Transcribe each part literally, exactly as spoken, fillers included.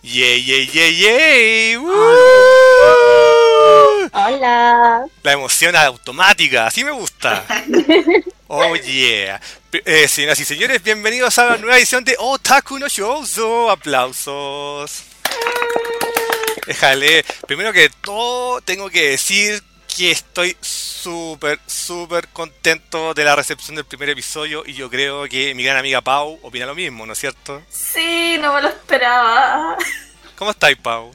¡Yay, yay, yay, yay! ¡Woo! Hola. La emoción automática, así me gusta. Oh yeah. Eh, señoras y señores, bienvenidos a la nueva edición de Otaku no Shoujo. Aplausos. Déjale. Primero que todo, tengo que decir que estoy súper, súper contento de la recepción del primer episodio y yo creo que mi gran amiga Pau opina lo mismo, ¿no es cierto? Sí, no me lo esperaba. ¿Cómo estáis, Pau?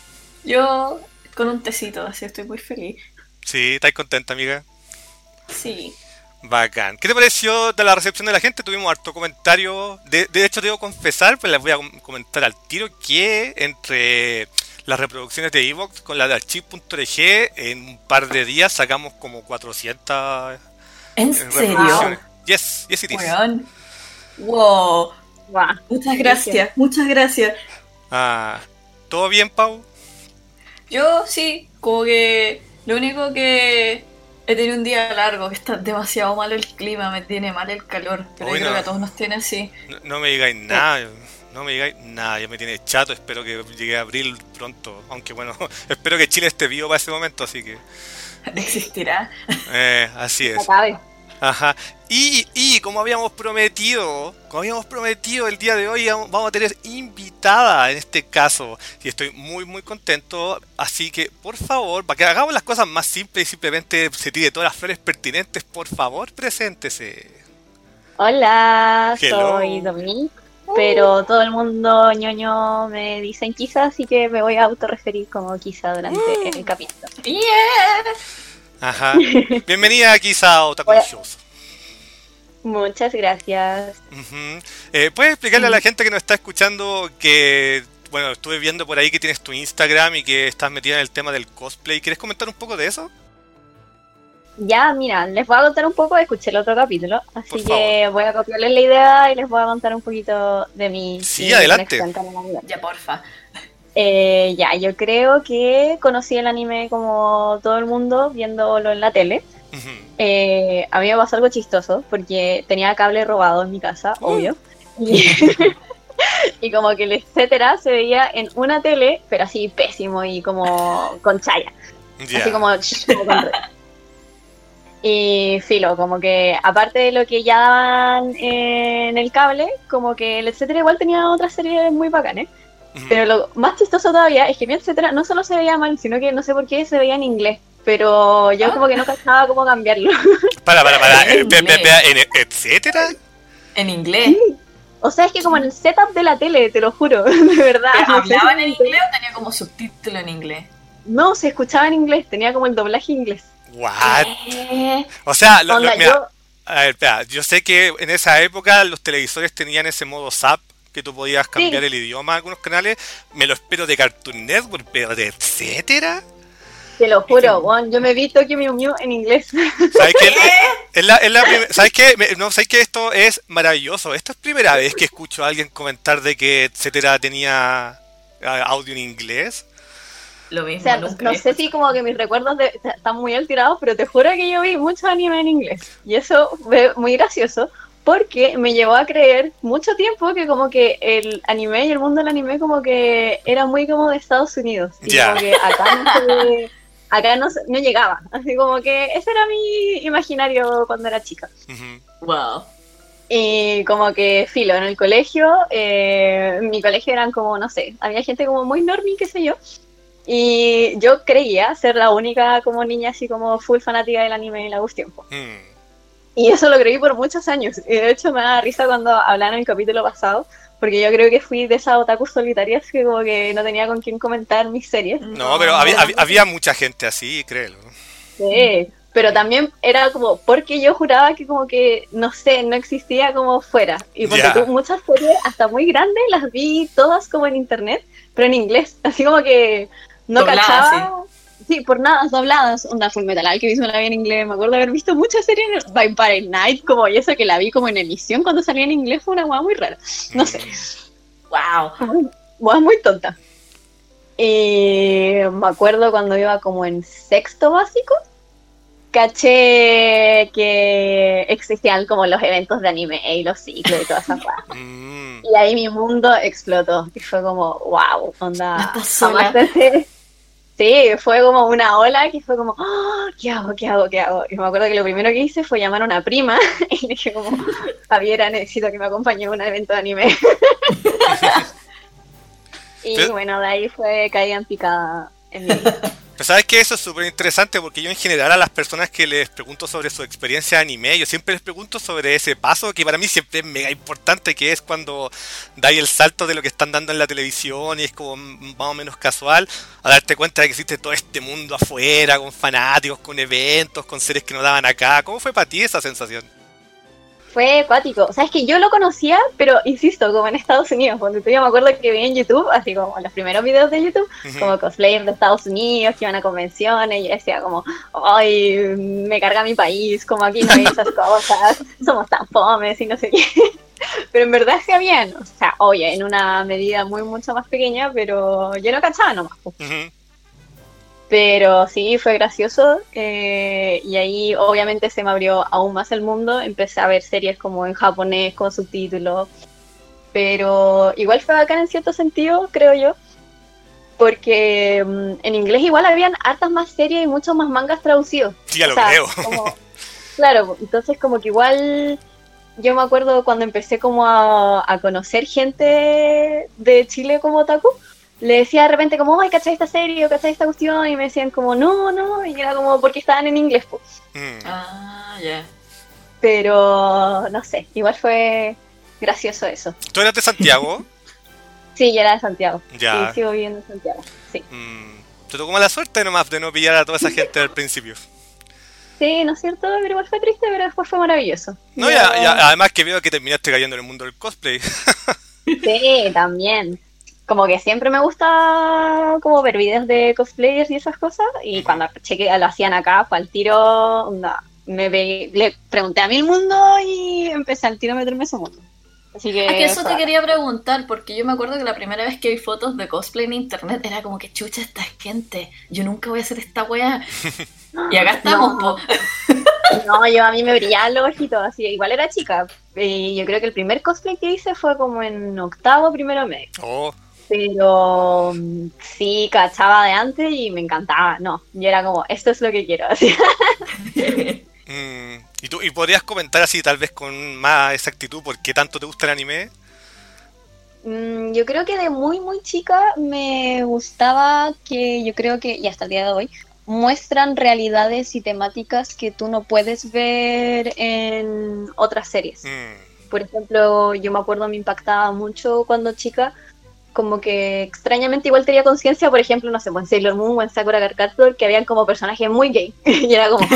Yo con un tecito, así estoy muy feliz. Sí, ¿estáis contenta, amiga? Sí. Bacán. ¿Qué te pareció de la recepción de la gente? Tuvimos harto comentario. De, de hecho, debo confesar, pues les voy a comentar al tiro que entre las reproducciones de Evox con la de Archive.org en un par de días sacamos como cuatrocientas ¿En reproducciones. serio? Yes, yes it is. Weón. Wow. Wow. Muchas gracias, muchas gracias. Ah, ¿todo bien, Pau? Yo sí, como que lo único que he tenido un día largo, que está demasiado malo el clima, me tiene mal el calor, pero Uy, yo creo no. que a todos nos tiene así. No, no me digáis nada. No me digáis nada, ya me tiene chato, espero que llegue a abril pronto. Aunque bueno, espero que Chile esté vivo para ese momento, así que... ¿Existirá? Eh, así es. Acabe. Ajá. Y, y como habíamos prometido, como habíamos prometido el día de hoy, vamos a tener invitada en este caso. Y estoy muy muy contento. Así que, por favor, para que hagamos las cosas más simples y simplemente se tire todas las flores pertinentes, por favor, preséntese. Hola, Hello. soy Dominique, pero todo el mundo ñoño me dicen Kisa, así que me voy a autorreferir como Kisa durante Uh. el capítulo. Yeah. Ajá. Bienvenida aquí a Otaku Hola. Shows. Muchas gracias. Uh-huh. eh, ¿Puedes explicarle a la gente que nos está escuchando que, bueno, estuve viendo por ahí que tienes tu Instagram y que estás metida en el tema del cosplay? ¿Quieres comentar un poco de eso? Ya, mira, les voy a contar un poco, escuché el otro capítulo, así Por que voy a copiarles la idea y les voy a contar un poquito de mi... Sí, mi adelante. experiencia en la vida. Ya, porfa. Eh, ya, yo creo que conocí el anime como todo el mundo viéndolo en la tele. Uh-huh. Eh, a mí me pasó algo chistoso porque tenía cable robado en mi casa, Uh. obvio. Y, y como que el etcétera se veía en una tele, pero así pésimo y como con chaya. Ya. Así como, como con red. Y filo, como que aparte de lo que ya daban en el cable, como que el etcétera igual tenía otras series muy bacanes. Uh-huh. Pero lo más chistoso todavía es que mi etcétera no solo se veía mal, sino que no sé por qué se veía en inglés. Pero yo como que no cachaba cómo cambiarlo. Para, para, para, En eh, pe- pe- inglés. pe- en- etcétera. En inglés. O sea, es que como en el setup de la tele, te lo juro, de verdad. ¿Pero no sé ¿Hablaban si- en inglés o tenía como subtítulo en inglés? No, se escuchaba en inglés, tenía como el doblaje inglés. What? ¿Qué? O sea, lo- lo- Onda, mira, yo, a ver, espera, yo sé que en esa época los televisores tenían ese modo zap que tú podías cambiar Sí. el idioma a algunos canales. Me lo espero de Cartoon Network, pero de etcétera. te lo juro, bueno, yo me vi Tokyo Mew Mew en inglés. ¿Sabes qué? Es la, es la prim- ¿Sabes qué? Me- No, ¿sabes qué? Esto es maravilloso. Esta es primera vez que escucho a alguien comentar de que etcétera tenía ah, audio en inglés. Lo O mismo, sea, nunca no había sé si como que mis recuerdos de- están muy alterados, pero te juro que yo vi mucho anime en inglés. Y eso fue muy gracioso, porque me llevó a creer mucho tiempo que como que el anime y el mundo del anime como que era muy como de Estados Unidos. Y Ya. como que acá no se- acá no, se- no llegaba. Así como que ese era mi imaginario cuando era chica. Ujú. Wow. Y como que filo, en el colegio, eh, en mi colegio eran como, no sé, había gente como muy normie, qué sé yo. Y yo creía ser la única como niña así como full fanática del anime en la cuestión. Po. Mm. Y eso lo creí por muchos años. Y de hecho me da risa cuando hablaron en el capítulo pasado, porque yo creo que fui de esas otakus solitarias que como que no tenía con quién comentar mis series. No, pero había, había, había mucha gente así, créelo. Sí, pero también era como porque yo juraba que como que, no sé, no existía como fuera. Y porque Ya. tú, muchas series, hasta muy grandes, las vi todas como en internet, pero en inglés. Así como que no Dobladas, cachaba. Sí, por nada, dobladas. Onda Full Metal Alchemist me la vi en inglés. Me acuerdo de haber visto muchas series en Vampire Night, como y eso que la vi como en emisión cuando salía en inglés fue una hueá muy rara. No sé. Wow. Hueá muy tonta. Y me acuerdo cuando iba como en sexto básico, caché que existían como los eventos de anime y los ciclos y todas esas cosas. Mm. Mm. Y ahí mi mundo explotó. Y fue como, wow, onda. No estás sola. jamás pensé- Sí, fue como una ola que fue como, "Ah, ¿qué hago? ¿Qué hago? ¿Qué hago?" Y me acuerdo que lo primero que hice fue llamar a una prima y le dije como, Javiera, necesito que me acompañe a un evento de anime. Y Pero- bueno, de ahí fue caída en picada en mi vida. Pero sabes que eso es súper interesante porque yo en general a las personas que les pregunto sobre su experiencia de anime, yo siempre les pregunto sobre ese paso que para mí siempre es mega importante, que es cuando dais el salto de lo que están dando en la televisión y es como más o menos casual, a darte cuenta de que existe todo este mundo afuera, con fanáticos, con eventos, con series que no daban acá. ¿Cómo fue para ti esa sensación? Fue acuático. O sea, es que yo lo conocía, pero insisto, como en Estados Unidos. Cuando yo me acuerdo que vi en YouTube, así como los primeros videos de YouTube, Ujú. como cosplayers de Estados Unidos que iban a convenciones, y yo decía como, ay, me carga mi país, como aquí no hay esas cosas, somos tan fomes y no sé qué. Pero en verdad sí habían, o sea, oye, en una medida muy mucho más pequeña, pero yo no cachaba nomás. Po. Ujú. Pero sí, fue gracioso, eh, y ahí obviamente se me abrió aún más el mundo, empecé a ver series como en japonés con subtítulos, pero igual fue bacán en cierto sentido, creo yo, porque mm, en inglés igual habían hartas más series y muchos más mangas traducidos. Sí, ya O lo sea, creo. como- claro, entonces como que igual yo me acuerdo cuando empecé como a, a conocer gente de Chile como otaku, le decía de repente como, ay, ¿cachai esta serie o cachai esta cuestión? Y me decían como, no, no, y era como porque estaban en inglés, pues. Mm. Ah, ya. Pero no sé, igual fue gracioso eso. ¿Tú eras de Santiago? Sí, yo era de Santiago. Ya. Sí, sigo viviendo en Santiago. Sí. Mm. Te tocó mala suerte nomás de no pillar a toda esa gente al principio. Sí, ¿no es cierto? Pero igual fue triste, pero después fue maravilloso. No, Yo- ya, ya, además que veo que terminaste cayendo en el mundo del cosplay. Sí, también. Como que siempre me gusta como ver videos de cosplayers y esas cosas. Y Ujú. cuando cheque lo hacían acá, fue al tiro, onda, me pegué- le pregunté a mí el mundo y empecé al tiro a meterme en su mundo. Así que... Es que eso fue te quería preguntar, porque yo me acuerdo que la primera vez que vi fotos de cosplay en internet era como que chucha esta gente, yo nunca voy a hacer esta wea. Y acá estamos, No. po. No, yo a mí me brillaban los ojitos, así, igual era chica. Y yo creo que el primer cosplay que hice fue como en octavo, primero medio. Oh, Pero mm, sí, cachaba de antes y me encantaba. No, yo era como, esto es lo que quiero. Así. mm. ¿Y, tú, ¿Y podrías comentar así tal vez con más exactitud por qué tanto te gusta el anime? Mm, yo creo que de muy, muy chica me gustaba que yo creo que, y hasta el día de hoy, muestran realidades y temáticas que tú no puedes ver en otras series. Mm. Por ejemplo, yo me acuerdo, me impactaba mucho cuando chica, como que extrañamente igual tenía conciencia, por ejemplo, no sé, pues en Sailor Moon o en Sakura Card Captor, que habían como personajes muy gay. Y era como...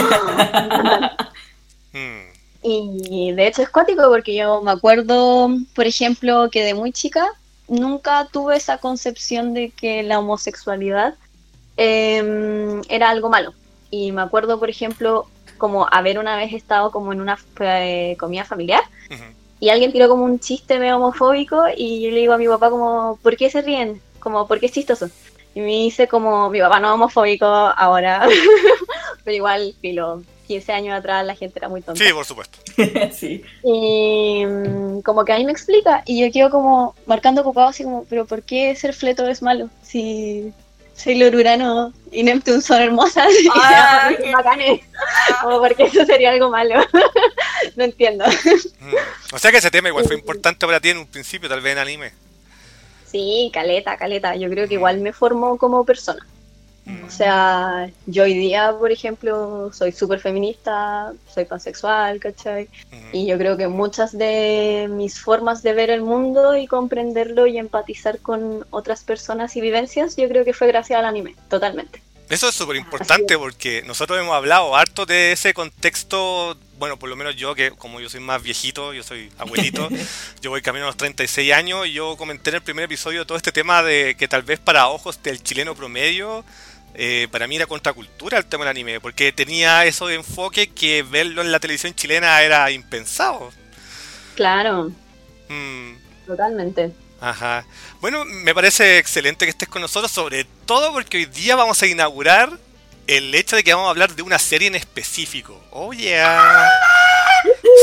Mm. Y de hecho es cuático porque yo me acuerdo, por ejemplo, que de muy chica nunca tuve esa concepción de que la homosexualidad eh, era algo malo. Y me acuerdo, por ejemplo, como haber una vez estado como en una eh, comida familiar Ujú. y alguien tiró como un chiste medio homofóbico y yo le digo a mi papá como, ¿por qué se ríen? Como, ¿por qué es chistoso? Y me dice como, mi papá no es homofóbico ahora, pero igual, filo, quince años atrás la gente era muy tonta. Sí, por supuesto. Sí. Y mm, como que a mí me explica y yo quedo como marcando ocupado así como, pero ¿por qué ser fleto es malo? Si Sailor Urano y Neptune son hermosas y Ah, son bacanes. Como porque eso sería algo malo. No entiendo. Mm. O sea que ese tema igual fue importante para ti en un principio, tal vez en anime. Sí, caleta, caleta. Yo creo que igual me formó como persona. O sea, yo hoy día, por ejemplo, soy súper feminista, soy pansexual, ¿cachai? Ujú. Y yo creo que muchas de mis formas de ver el mundo y comprenderlo y empatizar con otras personas y vivencias, yo creo que fue gracias al anime, totalmente. Eso es súper importante porque nosotros hemos hablado harto de ese contexto, bueno, por lo menos yo, que como yo soy más viejito, yo soy abuelito, yo voy camino a los treinta y seis años y yo comenté en el primer episodio todo este tema de que tal vez para ojos del chileno promedio, eh, para mí era contracultura el tema del anime, porque tenía eso de enfoque que verlo en la televisión chilena era impensado. Claro, Mm. totalmente. Ajá. Bueno, me parece excelente que estés con nosotros, sobre todo porque hoy día vamos a inaugurar el hecho de que vamos a hablar de una serie en específico. Oh, yeah.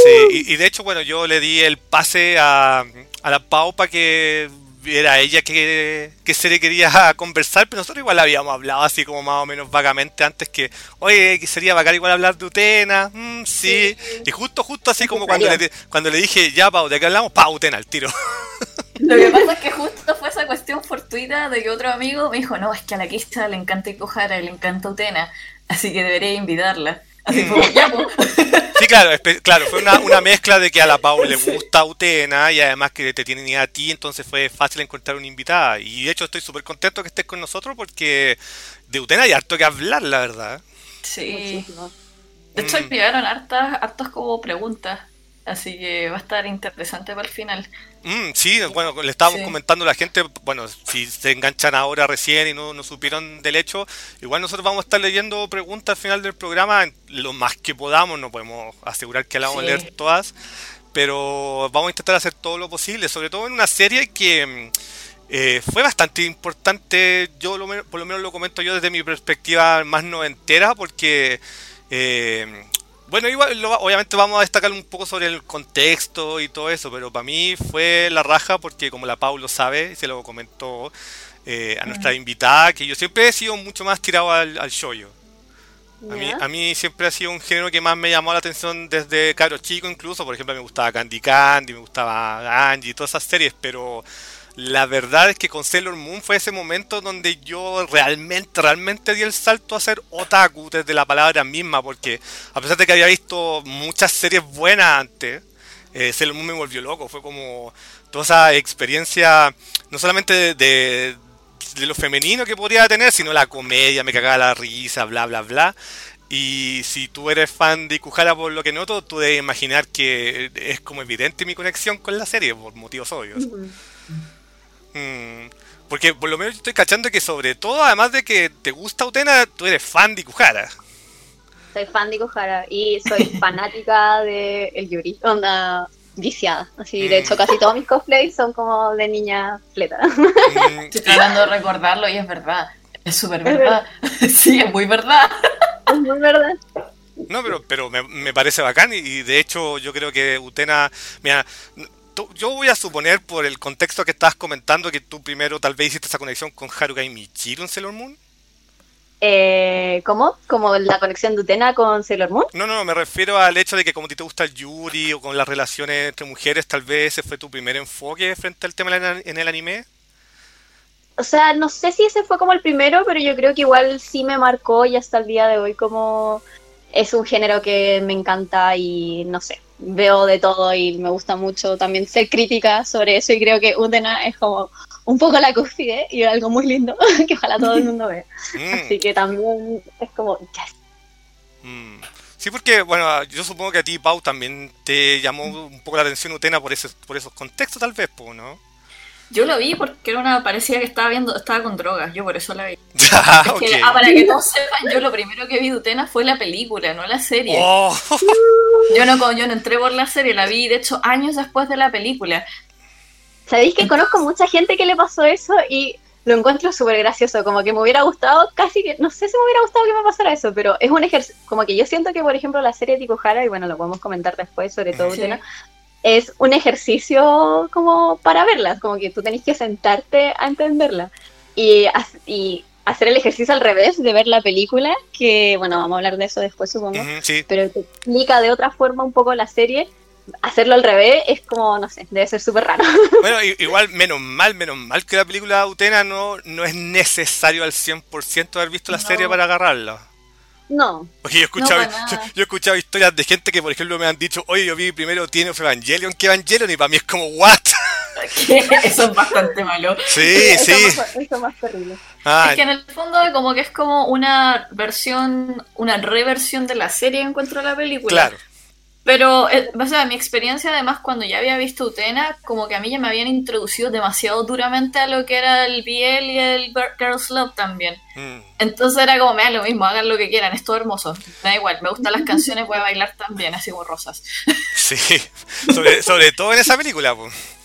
Sí, y, y de hecho, bueno, yo le di el pase a, a la Pau para que era ella que, que se le quería conversar, pero nosotros igual habíamos hablado así como más o menos vagamente antes que, oye, que sería bacán igual hablar de Utena, mm, sí. sí, y justo, justo así como cuando le, cuando le dije, ya Pau, ¿de qué hablamos? Pau, Utena, al tiro. Lo que pasa es que justo fue esa cuestión fortuita de que otro amigo me dijo, no, es que a la Kista le encanta Ikuhara y le encanta Utena, así que debería invitarla. Así como, ya, pues. Sí, claro, claro, fue una, una mezcla de que a la Pau le gusta Utena y además que te tienen a ti, entonces fue fácil encontrar una invitada. Y de hecho estoy súper contento que estés con nosotros porque de Utena hay harto que hablar, la verdad. Sí. Muchísimo. De hecho, mm. llegaron hartas, hartas como preguntas, así que va a estar interesante para el final. Mm, sí, bueno, le estábamos sí. comentando a la gente, bueno, si se enganchan ahora recién y no, no supieron del hecho, igual nosotros vamos a estar leyendo preguntas al final del programa, lo más que podamos, no podemos asegurar que las vamos sí. a leer todas, pero vamos a intentar hacer todo lo posible, sobre todo en una serie que eh, fue bastante importante, yo lo, por lo menos lo comento yo desde mi perspectiva más noventera, porque... Eh, Bueno, igual, lo, obviamente vamos a destacar un poco sobre el contexto y todo eso, pero para mí fue la raja porque como la Pau lo sabe, se lo comentó eh, a nuestra uh-huh. invitada, que yo siempre he sido mucho más tirado al, al shoujo. A, yeah. mí, a mí siempre ha sido un género que más me llamó la atención desde cabro chico incluso, por ejemplo me gustaba Candy Candy, me gustaba Angie y todas esas series, pero... La verdad es que con Sailor Moon fue ese momento donde yo realmente, realmente di el salto a ser otaku desde la palabra misma, porque a pesar de que había visto muchas series buenas antes, eh, Sailor Moon me volvió loco, fue como toda esa experiencia, no solamente de, de, de lo femenino que podría tener, sino la comedia, me cagaba la risa, bla, bla, bla. Y si tú eres fan de Ikuhara por lo que noto, tú debes imaginar que es como evidente mi conexión con la serie, por motivos obvios. Hmm, porque por lo menos yo estoy cachando que sobre todo, además de que te gusta Utena, tú eres fan de Ikuhara. Soy fan de Ikuhara y soy fanática de el Yuri, onda viciada. Así, mm. de hecho, casi todos mis cosplays son como de niña fleta. Mm. Estoy tratando de recordarlo y es verdad. Es súper verdad. Sí, es muy verdad. Es muy verdad. No, pero, pero me, me parece bacán y, y de hecho yo creo que Utena, mira... Yo voy a suponer por el contexto que estabas comentando que tú primero tal vez hiciste esa conexión con Haruka y Michiru en Sailor Moon. Eh, ¿Cómo? ¿Como la conexión de Utena con Sailor Moon? No, no, no, me refiero al hecho de que como a ti te gusta el Yuri o con las relaciones entre mujeres, tal vez ese fue tu primer enfoque frente al tema en el anime. O sea, no sé si ese fue como el primero, pero yo creo que igual sí me marcó y hasta el día de hoy como es un género que me encanta y no sé. Veo de todo y me gusta mucho también ser crítica sobre eso y creo que Utena es como un poco la cúspide y algo muy lindo que ojalá todo el mundo vea. Mm. Así que también es como yes. Mm. Sí, porque bueno, yo supongo que a ti, Pau, también te llamó un poco la atención Utena por esos, por esos contextos tal vez, ¿no? Yo lo vi porque era una parecía que estaba viendo estaba con drogas, yo por eso la vi. Ah, es okay. que, ah, para que todos sepan, yo lo primero que vi de Utena fue la película, no la serie. Oh. Yo no yo no entré por la serie, la vi de hecho años después de la película. ¿Sabéis que conozco mucha gente que le pasó eso y lo encuentro súper gracioso? Como que me hubiera gustado, casi que, no sé si me hubiera gustado que me pasara eso, pero es un ejercicio, como que yo siento que por ejemplo la serie de Ikuhara, y bueno, lo podemos comentar después, sobre todo sí. Utena, es un ejercicio como para verlas, como que tú tenés que sentarte a entenderla y, y hacer el ejercicio al revés de ver la película, que bueno, vamos a hablar de eso después supongo, uh-huh, sí. pero te explica de otra forma un poco la serie. Hacerlo al revés es como, no sé, debe ser súper raro. Bueno, igual, menos mal, menos mal que la película Utena no, no es necesario al cien por ciento haber visto la no. serie para agarrarla. No. Porque yo he escuchado, no, yo, yo he escuchado historias de gente que, por ejemplo, me han dicho, oye, yo vi primero Teen of Evangelion que Evangelion, y para mí es como, ¿what? ¿Qué? Eso es bastante malo. Sí, eso sí. Más, eso es más terrible. Ah, es que en el fondo como que es como una versión, una reversión de la serie en cuanto a la película. Claro. Pero, eh, o sea, mi experiencia además cuando ya había visto Utena, como que a mí ya me habían introducido demasiado duramente a lo que era el B L y el Girls Love también. Mm. Entonces era como, me da lo mismo, hagan lo que quieran, es todo hermoso. Me da igual, me gustan las canciones, voy a bailar también, así como rosas. Sí, sobre, sobre todo en esa película, pues.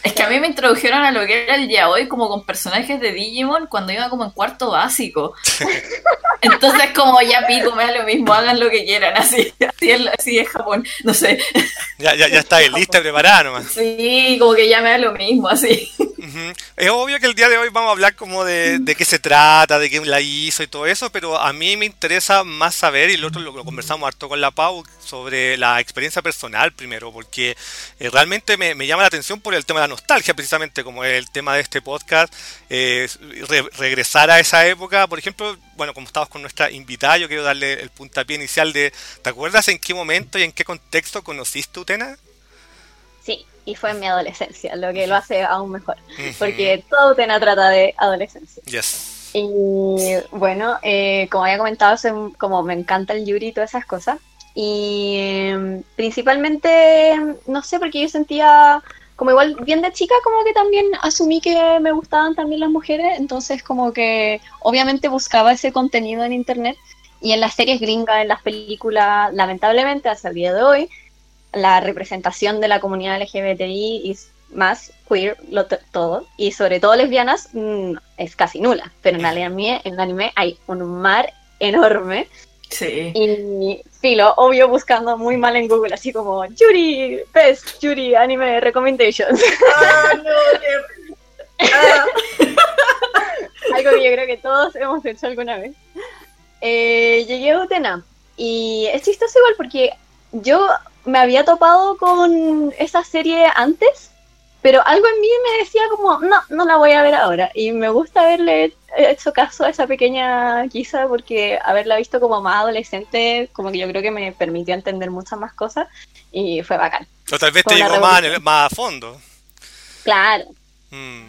Es que a mí me introdujeron a lo que era el yaoi como con personajes de Digimon cuando iba como en cuarto básico. Entonces como ya pico, me da lo mismo, hagan lo que quieran, así, así, es, así es Japón, no sé. Ya, ya, ya está lista, preparada nomás. Sí, como que ya me da lo mismo, así. Uh-huh. Es obvio que el día de hoy vamos a hablar como de, de qué se trata, de quién la hizo y todo eso, pero a mí me interesa más saber, y lo otro lo, lo conversamos harto con la Pau, sobre la experiencia personal primero, porque eh, realmente me, me llama la atención por el tema de la nostalgia, precisamente como el tema de este podcast, eh, re, regresar a esa época. Por ejemplo, bueno, como estabas con nuestra invitada, yo quiero darle el puntapié inicial de, ¿te acuerdas en qué momento y en qué contexto conociste Utena? Sí, y fue en mi adolescencia, lo que lo hace aún mejor, uh-huh. porque todo Utena trata de adolescencia. Yes. Y bueno, eh, como había comentado, soy, como me encanta el yuri y todas esas cosas, y eh, principalmente, no sé, porque yo sentía, como igual bien de chica, como que también asumí que me gustaban también las mujeres, entonces como que obviamente buscaba ese contenido en internet, y en las series gringas, en las películas, lamentablemente hasta el día de hoy, la representación de la comunidad L G B T I y más queer, lo t- todo, y sobre todo lesbianas, mmm, es casi nula, pero en el anime, en el anime hay un mar enorme. Sí. Y filo, obvio, buscando muy mal en Google, así como Yuri, Best Yuri Anime Recommendations. Ah, no, qué... ah. Algo que yo creo que todos hemos hecho alguna vez. Eh, llegué a Utena y es chistoso igual porque yo me había topado con esa serie antes, pero algo en mí me decía como, no, no la voy a ver ahora. Y me gusta haberle hecho caso a esa pequeña Kisa porque haberla visto como más adolescente, como que yo creo que me permitió entender muchas más cosas y fue bacán. O tal vez te llegó más, más a fondo. Claro. Mm.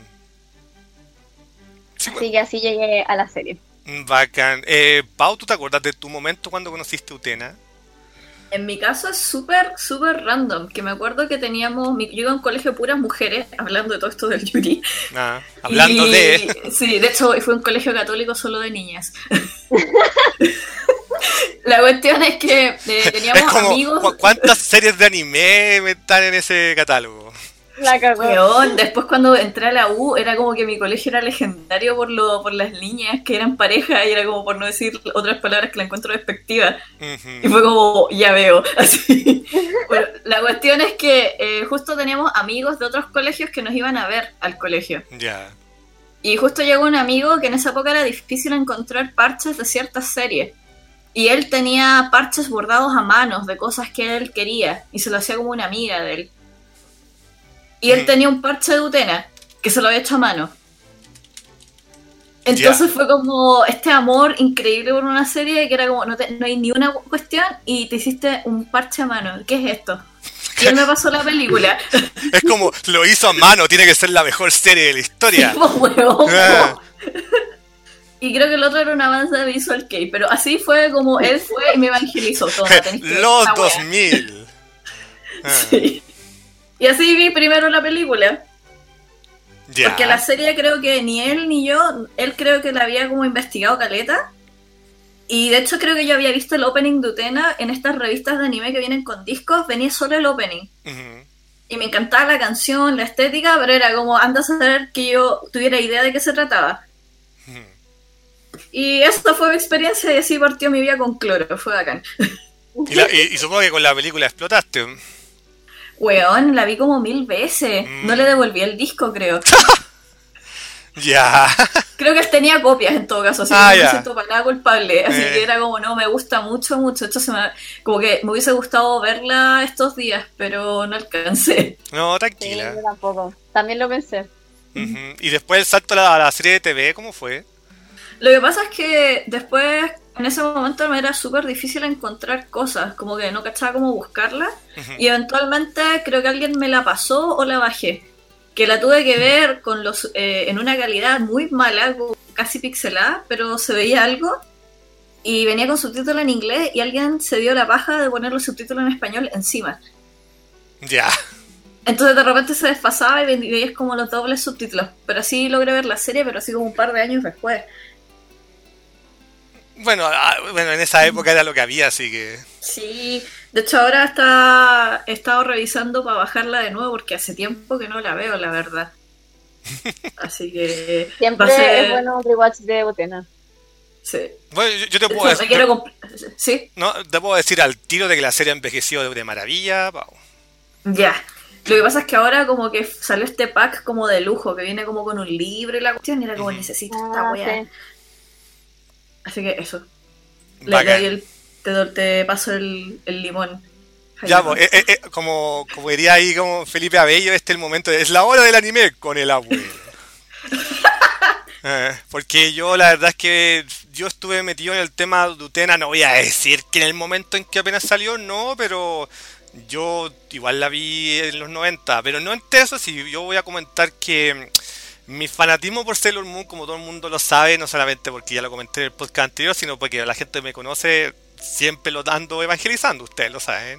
Sí, así bueno. que así llegué a la serie. Bacán. Eh, Pau, ¿tú te acuerdas de tu momento cuando conociste Utena? En mi caso es súper, súper random, que me acuerdo que teníamos, yo iba a un colegio de puras mujeres, hablando de todo esto del Yuri. Ah, hablando y, de... Sí, de hecho fue un colegio católico solo de niñas. La cuestión es que eh, teníamos es como, amigos... ¿cu- ¿Cuántas series de anime están en ese catálogo? La cagó. Weón, después cuando entré a la U era como que mi colegio era legendario por lo por las niñas que eran pareja y era como por no decir otras palabras que la encuentro despectiva. Uh-huh. Y fue como, ya veo, así. Bueno, la cuestión es que eh, justo teníamos amigos de otros colegios que nos iban a ver al colegio. Ya. Yeah. Y justo llegó un amigo que en esa época era difícil encontrar parches de ciertas series. Y él tenía parches bordados a manos de cosas que él quería y se lo hacía como una amiga de él. Y él tenía un parche de Utena que se lo había hecho a mano. Entonces yeah. fue como este amor increíble por una serie que era como, no, te, no hay ni una cuestión y te hiciste un parche a mano. ¿Qué es esto? Y él me pasó la película. Es como, lo hizo a mano, tiene que ser la mejor serie de la historia. Sí, pues, huevón, yeah. Y creo que el otro era una banda de Visual Kei, pero así fue como él fue y me evangelizó todo. Los dos mil. Ah. Sí. Y así vi primero la película. Yeah. Porque la serie creo que ni él ni yo, él creo que la había como investigado caleta. Y de hecho creo que yo había visto el opening de Utena en estas revistas de anime que vienen con discos, venía solo el opening. Uh-huh. Y me encantaba la canción, la estética, pero era como, anda a saber que yo tuviera idea de qué se trataba. Uh-huh. Y esta fue mi experiencia y así partió mi vida con cloro, fue bacán. Y, la, y, y supongo que con la película explotaste. Weón, la vi como mil veces. Mm. No le devolví el disco, creo. Ya. Yeah. Creo que él tenía copias en todo caso, así ah, que no yeah. me siento para nada culpable. Así eh. que era como, no, me gusta mucho, mucho. Esto se me, como que me hubiese gustado verla estos días, pero no alcancé. No, tranquila. Sí, yo tampoco. También lo pensé. Uh-huh. Y después el salto a la, a la serie de T V, ¿cómo fue? Lo que pasa es que después, en ese momento me era súper difícil encontrar cosas, como que no cachaba cómo buscarlas, uh-huh. y eventualmente creo que alguien me la pasó o la bajé, que la tuve que ver con los eh, en una calidad muy mala, casi pixelada, pero se veía algo, y venía con subtítulos en inglés, y alguien se dio la paja de poner los subtítulos en español encima. Ya. Yeah. Entonces de repente se desfasaba y veías como los dobles subtítulos, pero así logré ver la serie, pero así como un par de años después. Bueno, ah, bueno, en esa época era lo que había, así que... Sí, de hecho ahora está, he estado revisando para bajarla de nuevo porque hace tiempo que no la veo, la verdad. Así que... Siempre ser... es bueno rewatch de Utena. Sí. Bueno, yo, yo te puedo decir... Quiero ¿Sí? No, te puedo decir al tiro de que la serie ha envejecido de maravilla, Pau. Ya. Lo que pasa es que ahora como que salió este pack como de lujo, que viene como con un libro y la cuestión, y era como, uh-huh. necesito ah, esta weá. Sí. Así que eso. Le, le el, te, te paso el, el limón. Ya, pues, eh, eh, como, como diría ahí como Felipe Abello, este es el momento, de, es la hora del anime con el abuelo. eh, porque yo la verdad es que yo estuve metido en el tema de Utena, no voy a decir que en el momento en que apenas salió, no, pero... Yo igual la vi en los noventa, pero no entre eso, sí, yo voy a comentar que mi fanatismo por Sailor Moon, como todo el mundo lo sabe, no solamente porque ya lo comenté en el podcast anterior, sino porque la gente me conoce, siempre lo ando evangelizando, ustedes lo saben.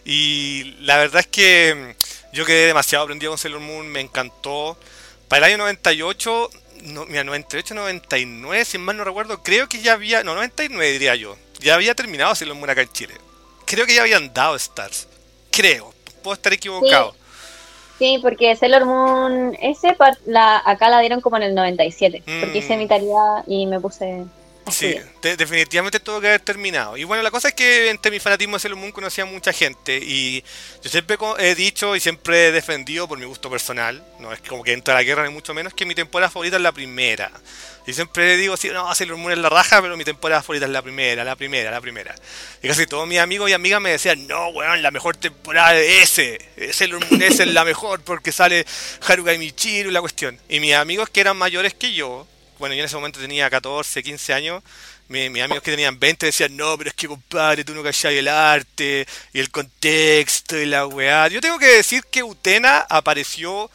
Y la verdad es que yo quedé demasiado aprendido con Sailor Moon, me encantó. Para el año noventa y ocho, no, mira, noventa y ocho, noventa y nueve, si mal no recuerdo, creo que ya había, no, noventa y nueve diría yo, ya había terminado Sailor Moon acá en Chile. Creo que ya habían dado Stars. Creo, puedo estar equivocado. Sí, sí, porque Sailor Moon, ese par, la, acá la dieron como en el noventa y siete, mm. porque hice mi tarea y me puse a Sí, de, definitivamente tuvo que haber terminado. Y bueno, la cosa es que entre mi fanatismo de Sailor Moon conocía a mucha gente y yo siempre he dicho y siempre he defendido por mi gusto personal, no es como que entra a la guerra ni mucho menos, que mi temporada favorita es la primera. Y siempre digo, sí, no, Sailor Moon es la raja, pero mi temporada favorita es la primera, la primera, la primera. Y casi todos mis amigos y amigas me decían, no, weón, la mejor temporada es ese. Sailor Moon S es la mejor porque sale Haruka y Michiru y la cuestión. Y mis amigos que eran mayores que yo, bueno, yo en ese momento tenía catorce, quince años, mis, mis amigos que tenían veinte decían, no, pero es que compadre, tú no cachai el arte y el contexto y la weá. Yo tengo que decir que Utena apareció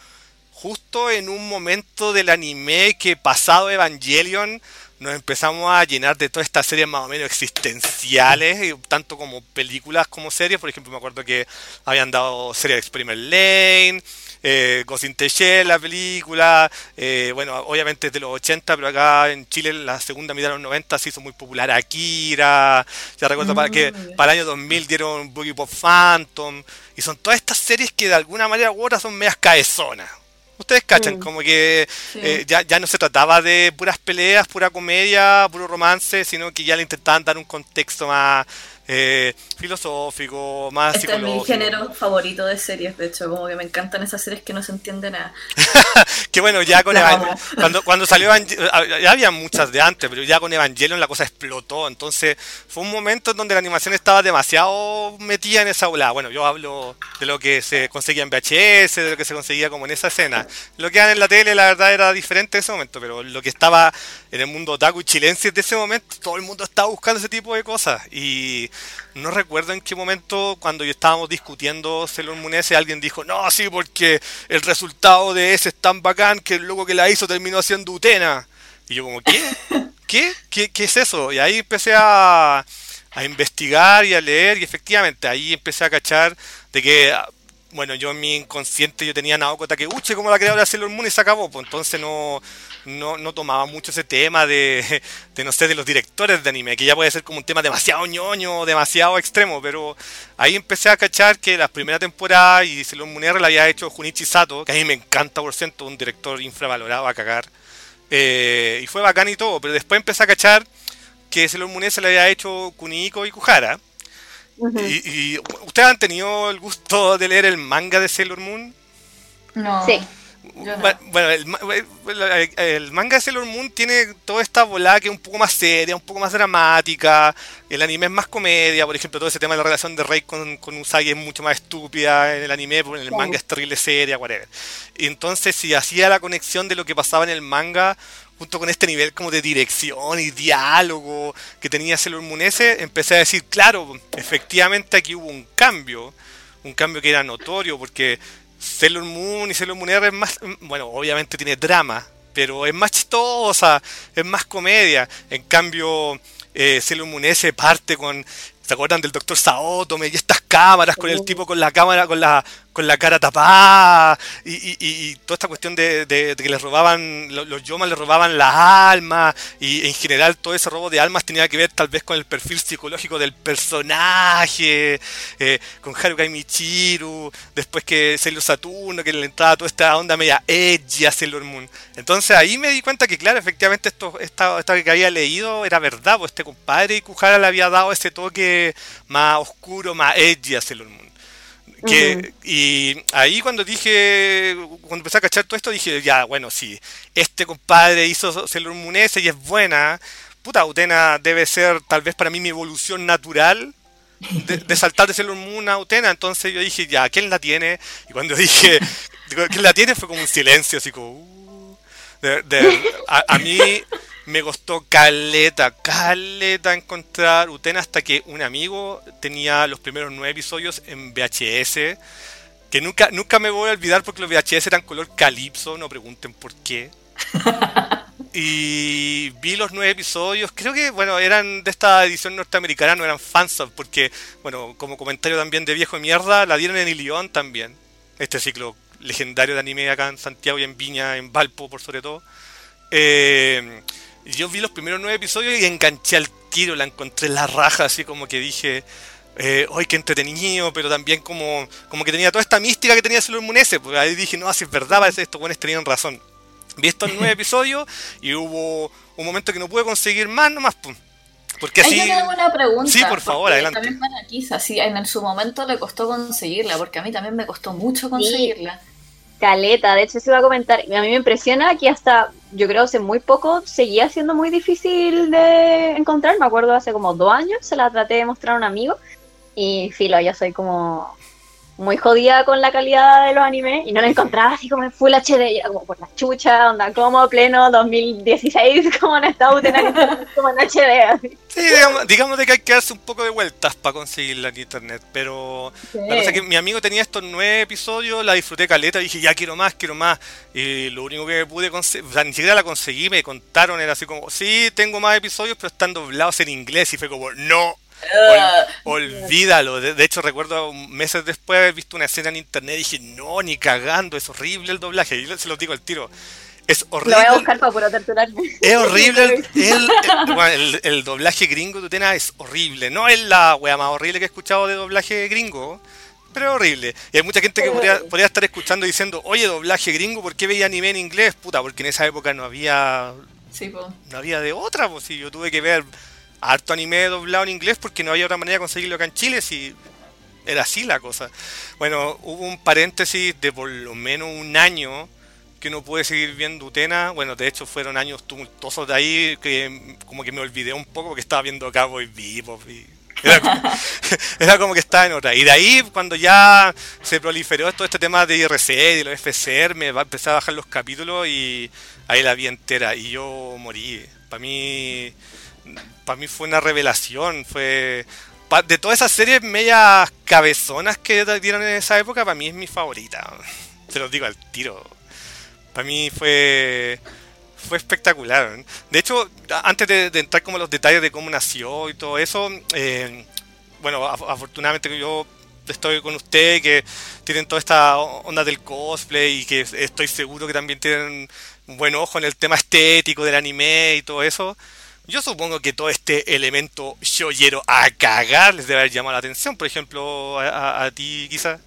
justo en un momento del anime que pasado Evangelion nos empezamos a llenar de todas estas series más o menos existenciales, tanto como películas como series. Por ejemplo, me acuerdo que habían dado serie de Experiment Lane, eh, Ghost in the Shell, la película, eh, bueno, obviamente de los ochenta, pero acá en Chile la segunda mitad de los noventa se hizo muy popular Akira, ya recuerdo mm, para que para el año dos mil dieron Boogie Pop Phantom, y son todas estas series que de alguna manera u otra son medias cabezonas. Ustedes cachan, mm. como que sí. eh, ya, ya no se trataba de puras peleas, pura comedia, puro romance, sino que ya le intentaban dar un contexto más eh, filosófico, más este psicológico. Este es mi género favorito de series, de hecho, como que me encantan esas series que no se entiende nada. Que bueno, ya con Evangelion, cuando, cuando salió Evangelion, ya había muchas de antes, pero ya con Evangelion la cosa explotó, entonces fue un momento en donde la animación estaba demasiado metida en esa ola. Bueno, yo hablo de lo que se conseguía en V H S, de lo que se conseguía como en esa escena. Lo que era en la tele, la verdad, era diferente en ese momento, pero lo que estaba en el mundo otaku y chilense de ese momento, todo el mundo estaba buscando ese tipo de cosas. Y no recuerdo en qué momento, cuando yo estábamos discutiendo Sailor Moon S, alguien dijo, no, sí, porque el resultado de ese es tan bacán que el loco que la hizo terminó haciendo Utena. Y yo como, ¿qué? ¿Qué? ¿Qué, qué es eso? Y ahí empecé a, a investigar y a leer, y efectivamente ahí empecé a cachar de que... Bueno, yo en mi inconsciente yo tenía Naoko Takeuchi como la creadora de Sailor Moon y se acabó, pues entonces no, no, no tomaba mucho ese tema de, de, no sé, de los directores de anime, que ya puede ser como un tema demasiado ñoño, demasiado extremo, pero ahí empecé a cachar que la primera temporada y Sailor Moon R la había hecho Junichi Sato, que a mí me encanta por ciento, un director infravalorado a cagar, eh, y fue bacán y todo, pero después empecé a cachar que Sailor Moon S la había hecho Kunihiko Ikuhara. Uh-huh. Y, y ¿ustedes han tenido el gusto de leer el manga de Sailor Moon? No. Sí. Yo no. Bueno, el, el manga de Sailor Moon tiene toda esta volada que es un poco más seria, un poco más dramática. El anime es más comedia, por ejemplo, todo ese tema de la relación de Rei con, con Usagi es mucho más estúpida en el anime, porque en el manga es terrible seria, whatever. Y entonces, si hacía la conexión de lo que pasaba en el manga junto con este nivel como de dirección y diálogo que tenía Sailor Moon S, empecé a decir, claro, efectivamente aquí hubo un cambio, un cambio que era notorio, porque Sailor Moon y Sailor Moon R es más, bueno, obviamente tiene drama, pero es más chistosa, es más comedia. En cambio, eh, Sailor Moon S parte con... ¿Se acuerdan del doctor Saotome y estas cámaras con el tipo con la cámara, con la con la cara tapada, y, y, y toda esta cuestión de, de, de que les robaban, los, los yomas les robaban las almas, y en general todo ese robo de almas tenía que ver tal vez con el perfil psicológico del personaje, eh, con Haruka Michiru, después que Sailor Saturno, que le entraba toda esta onda media edgy a Sailor Moon. Entonces ahí me di cuenta que claro, efectivamente esto, esta, esta que había leído era verdad, pues este compadre Ikuhara le había dado ese toque más oscuro, más edgy a Sailor Moon. Que, uh-huh. Y ahí cuando dije, cuando empecé a cachar todo esto, dije, ya, bueno, sí, este compadre hizo Sailor Moon S y es buena. Puta, Utena debe ser tal vez para mí mi evolución natural de, de saltar de Sailor Moon a Utena. Entonces yo dije, ya, ¿quién la tiene? Y cuando dije, ¿quién la tiene? Fue como un silencio, así como, uh, de, de, a, a mí me costó caleta, caleta encontrar Utena hasta que un amigo tenía los primeros nueve episodios en V H S, que nunca, nunca me voy a olvidar porque los V H S eran color calipso, no pregunten por qué. Y vi los nueve episodios, creo que, bueno, eran de esta edición norteamericana, no eran fansub, porque, bueno, como comentario también de viejo de mierda, la dieron en Ilión también, este ciclo legendario de anime acá en Santiago y en Viña, en Valpo por sobre todo. Eh... Yo vi los primeros nueve episodios y enganché al tiro, la encontré en la raja, así como que dije, eh, ¡ay, qué entretenido! Pero también como, como que tenía toda esta mística que tenía Sailor Moon S, pues ahí dije, no, así es verdad, parece que estos buenos tenían razón. Vi estos nueve episodios y hubo un momento que no pude conseguir más nomás, pues. Porque así... Yo tengo una pregunta. Sí, por favor, adelante. También para Kisa, sí, en su momento le costó conseguirla, porque a mí también me costó mucho conseguirla. Sí. Caleta, de hecho se iba a comentar, a mí me impresiona que hasta, yo creo hace muy poco, seguía siendo muy difícil de encontrar, me acuerdo hace como dos años, se la traté de mostrar a un amigo, y filo, yo soy como muy jodida con la calidad de los animes, y no la encontraba así como en Full H D, y era como por la chucha, onda como pleno dos mil dieciséis, como en esta Utena, como en H D, así. Sí, digamos, digamos de que hay que darse un poco de vueltas para conseguirla en internet, pero sí. La cosa es que mi amigo tenía estos nueve episodios, la disfruté caleta, dije ya quiero más, quiero más, y lo único que pude conseguir, o sea, ni siquiera la conseguí, me contaron, era así como, sí, tengo más episodios, pero están doblados en inglés, y fue como, no, ol, olvídalo, de, de hecho recuerdo meses después haber visto una escena en internet y dije, no, ni cagando, es horrible el doblaje, y se los digo al tiro. Es horrible. Lo voy a buscar para puro torturarme. Es horrible. El, el, el, el, el doblaje gringo de Utena es horrible. No es la wea más horrible que he escuchado de doblaje gringo, pero es horrible. Y hay mucha gente que podría, podría estar escuchando diciendo, oye, doblaje gringo, ¿por qué veía anime en inglés? Puta, porque en esa época no había. Sí, po. No había de otra, pues si yo tuve que ver harto anime doblado en inglés porque no había otra manera de conseguirlo acá en Chile, si era así la cosa. Bueno, hubo un paréntesis de por lo menos un año que no pude seguir viendo Utena. Bueno, de hecho fueron años tumultuosos de ahí que como que me olvidé un poco porque estaba viendo Cowboy Bebop y era como, era como que estaba en otra. Y de ahí cuando ya se proliferó todo este tema de I R C y los F C R, me empecé a bajar los capítulos y ahí la vi entera y yo morí. Para mí, para mí fue una revelación, fue de todas esas series medias cabezonas que dieron en esa época, para mí es mi favorita. Se los digo al tiro. Para mí fue fue espectacular. De hecho, antes de, de entrar como en los detalles de cómo nació y todo eso, eh, bueno, afortunadamente yo estoy con usted, que tienen toda esta onda del cosplay y que estoy seguro que también tienen un buen ojo en el tema estético del anime y todo eso. Yo supongo que todo este elemento shoyero a cagar les debe haber llamado la atención, por ejemplo, a, a, a ti quizás.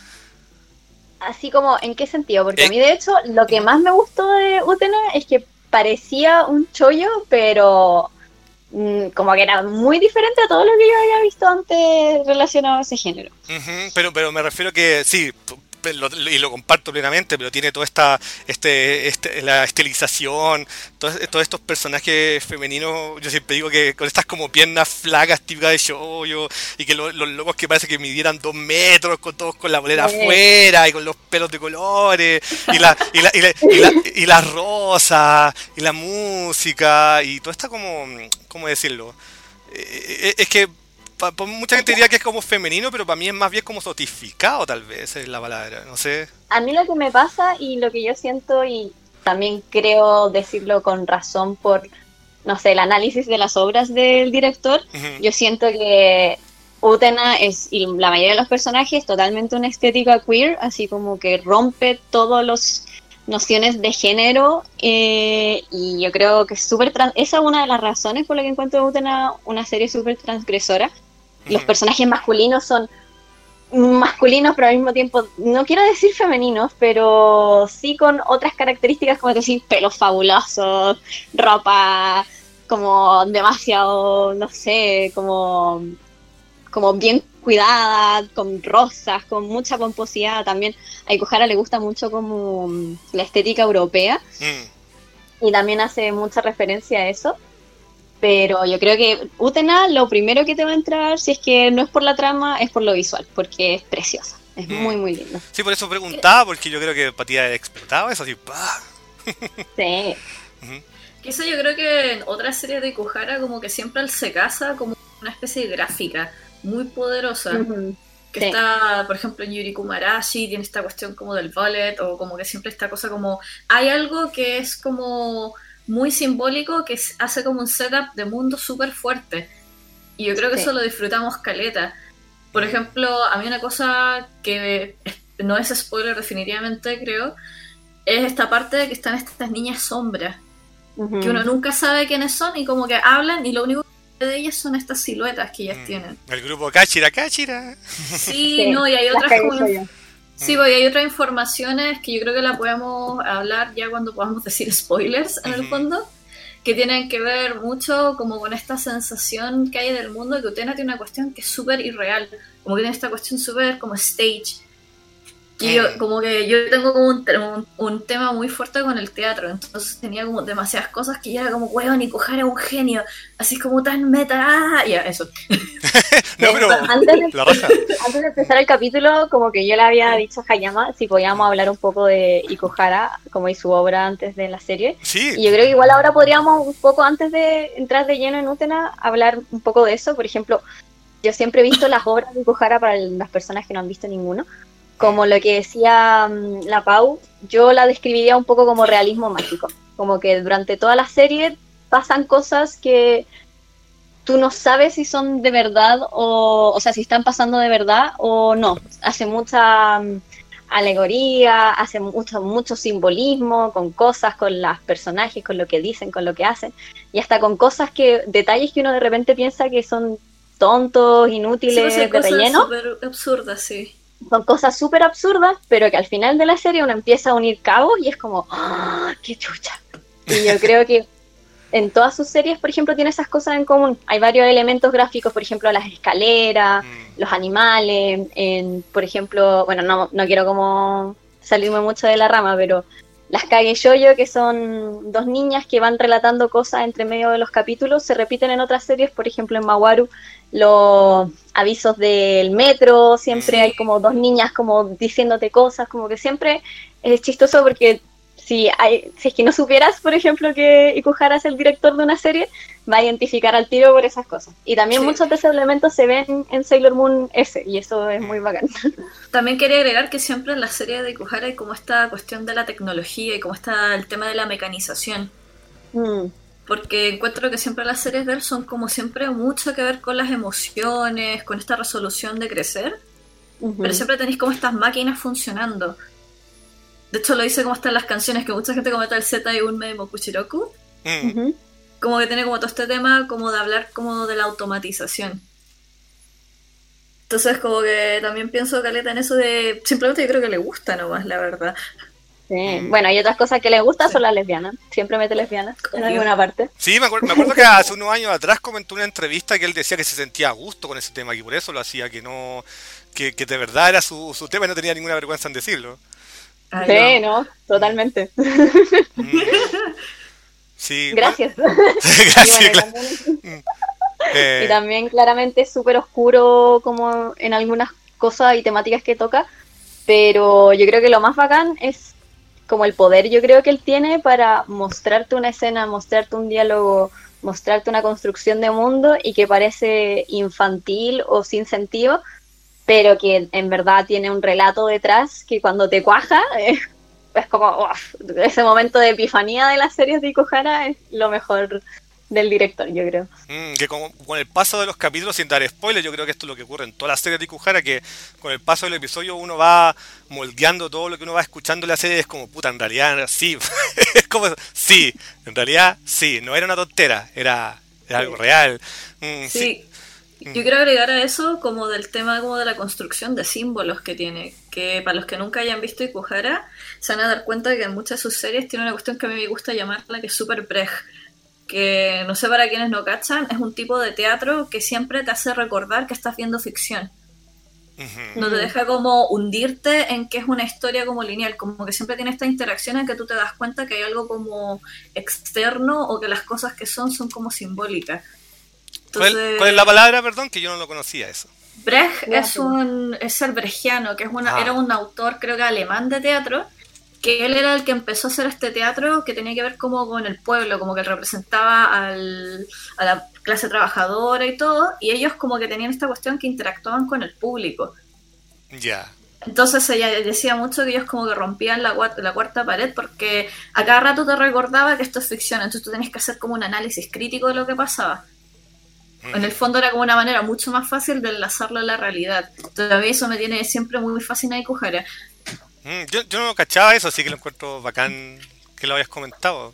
Así como, ¿en qué sentido? Porque eh, a mí, de hecho, lo que más me gustó de Utena es que parecía un chollo, pero mmm, como que era muy diferente a todo lo que yo había visto antes relacionado a ese género. Uh-huh, pero, pero me refiero que, sí, lo, y lo comparto plenamente, pero tiene toda esta este, este la estilización, todos, todos estos personajes femeninos. Yo siempre digo que con estas como piernas flacas típicas de shoujo, y que lo, los locos que parece que midieran dos metros, con todos con la bolera sí. afuera y con los pelos de colores y la y la y la, y la, y la rosa y la música y todo esto como, ¿cómo decirlo? Eh, es que Pa, pa, mucha gente diría que es como femenino, pero para mí es más bien como sotificado, tal vez, es la palabra, no sé. A mí lo que me pasa y lo que yo siento, y también creo decirlo con razón por, no sé, el análisis de las obras del director, uh-huh. Yo siento que Utena es, y la mayoría de los personajes, totalmente una estética queer, así como que rompe todas las nociones de género, eh, y yo creo que es súper trans- esa es una de las razones por la que encuentro Utena una serie súper transgresora. Los personajes masculinos son masculinos, pero al mismo tiempo, no quiero decir femeninos, pero sí con otras características, como decir, pelos fabulosos, ropa como demasiado, no sé, como, como bien cuidada, con rosas, con mucha pomposidad. También a Ikuhara le gusta mucho como la estética europea, mm. y también hace mucha referencia a eso. Pero yo creo que Utena, lo primero que te va a entrar, si es que no es por la trama, es por lo visual, porque es preciosa, es mm. muy, muy lindo. Sí, por eso preguntaba, porque yo creo que para ti ha explotado eso, así, ¡pah! Sí. Uh-huh. Eso yo creo que en otras series de Ikuhara como que siempre él se casa como una especie de gráfica muy poderosa. Uh-huh. Que sí. Está, por ejemplo, en Yuri Kumarashi, tiene esta cuestión como del bullet, o como que siempre esta cosa como... Hay algo que es como... muy simbólico, que hace como un setup de mundo súper fuerte, y yo creo que sí. Eso lo disfrutamos caleta. Por ejemplo, a mí una cosa que no es spoiler definitivamente, creo, es esta parte de que están estas niñas sombras, uh-huh. que uno nunca sabe quiénes son, y como que hablan y lo único que de ellas son estas siluetas que ellas mm. tienen. El grupo Kachira Kachira. Sí, sí, no, y hay otras como... Sí, porque hay otras informaciones que yo creo que la podemos hablar ya cuando podamos decir spoilers, en uh-huh. el fondo, que tienen que ver mucho como con esta sensación que hay del mundo, que Utena tiene una cuestión que es súper irreal, como que tiene esta cuestión súper como stage, que uh-huh. yo, como que yo tengo como un, un, un tema muy fuerte con el teatro, entonces tenía como demasiadas cosas que ya era como, weón, Ikuhara era un genio, así como tan meta, ah, ya, eso. No, pero antes de, la raja. Antes de empezar el capítulo, como que yo le había dicho a Hayama si podíamos hablar un poco de Ikuhara, como y su obra antes de la serie. Sí. Y yo creo que igual ahora podríamos un poco, antes de entrar de lleno en Utena, hablar un poco de eso. Por ejemplo, yo siempre he visto las obras de Ikuhara para las personas que no han visto ninguno. Como lo que decía um, la Pau, yo la describiría un poco como realismo mágico. Como que durante toda la serie pasan cosas que tú no sabes si son de verdad o, o sea, si están pasando de verdad o no. Hace mucha um, alegoría, hace mucho, mucho simbolismo con cosas, con los personajes, con lo que dicen, con lo que hacen. Y hasta con cosas que, detalles que uno de repente piensa que son tontos, inútiles, sí, de relleno. Súper absurdas, sí. Son cosas súper absurdas, pero que al final de la serie uno empieza a unir cabos y es como, ¡oh, qué chucha! Y yo creo que en todas sus series, por ejemplo, tiene esas cosas en común. Hay varios elementos gráficos, por ejemplo, las escaleras, mm. los animales, en, por ejemplo, bueno, no, no quiero como salirme mucho de la rama, pero las Kage-shoujo, que son dos niñas que van relatando cosas entre medio de los capítulos, se repiten en otras series, por ejemplo, en Mawaru, los avisos del metro, siempre hay como dos niñas como diciéndote cosas, como que siempre es chistoso porque si hay, si es que no supieras, por ejemplo, que Ikuhara es el director de una serie, va a identificar al tiro por esas cosas. Y también sí. muchos de esos elementos se ven en Sailor Moon S, y eso es muy bacán. También quería agregar que siempre en la serie de Ikuhara hay como esta cuestión de la tecnología y como está el tema de la mecanización. Mm. Porque encuentro que siempre las series de él son como siempre mucho que ver con las emociones, con esta resolución de crecer, uh-huh. pero siempre tenéis como estas máquinas funcionando. De hecho lo dice como están las canciones, que mucha gente comenta el Z y un Memo Kuchiroku, uh-huh. como que tiene como todo este tema como de hablar como de la automatización. Entonces como que también pienso caleta en eso de, simplemente yo creo que le gusta nomás, la verdad. Sí, mm. bueno, hay otras cosas que les gusta, sí. son las lesbianas. Siempre mete lesbianas en alguna parte. Sí, me acuerdo, me acuerdo que hace unos años atrás comentó una entrevista que él decía que se sentía a gusto con ese tema y por eso lo hacía, que no, que, que de verdad era su, su tema y no tenía ninguna vergüenza en decirlo. Ay, sí, no, no totalmente. Mm. Sí. Gracias. Gracias. Y, bueno, y, también, eh. y también claramente es súper oscuro como en algunas cosas y temáticas que toca, pero yo creo que lo más bacán es como el poder yo creo que él tiene para mostrarte una escena, mostrarte un diálogo, mostrarte una construcción de mundo y que parece infantil o sin sentido, pero que en verdad tiene un relato detrás que cuando te cuaja es, es como uf, ese momento de epifanía de las series de Ikuhara es lo mejor del director, yo creo. Mm, que con, con el paso de los capítulos, sin dar spoilers, yo creo que esto es lo que ocurre en todas las series de Ikuhara, que con el paso del episodio uno va moldeando todo lo que uno va escuchando en la serie. Es como, puta, en realidad sí, es como, sí, en realidad sí, no era una tontera, era, era algo real. Mm, sí. sí. Yo quiero agregar a eso como del tema como de la construcción de símbolos que tiene, que para los que nunca hayan visto Ikuhara se van a dar cuenta que en muchas de sus series tiene una cuestión que a mí me gusta llamarla, que es super Brecht, que no sé, para quienes no cachan, es un tipo de teatro que siempre te hace recordar que estás viendo ficción. Uh-huh. No te deja como hundirte en que es una historia como lineal, como que siempre tiene esta interacción en que tú te das cuenta que hay algo como externo o que las cosas que son son como simbólicas. Entonces, ¿Cuál, ¿Cuál es la palabra, perdón? Que yo no lo conocía eso. Brecht es un es el brechtiano, que es una, ah. era un autor, creo que alemán de teatro, que él era el que empezó a hacer este teatro que tenía que ver como con el pueblo, como que representaba al, a la clase trabajadora y todo, y ellos como que tenían esta cuestión que interactuaban con el público. Ya. Yeah. Entonces ella decía mucho que ellos como que rompían la, la cuarta pared porque a cada rato te recordaba que esto es ficción, entonces tú tenías que hacer como un análisis crítico de lo que pasaba. En el fondo era como una manera mucho más fácil de enlazarlo a la realidad. Todavía eso me tiene siempre muy fascinada Ikuhara. Mm, yo, yo no cachaba eso, así que lo encuentro bacán que lo hayas comentado.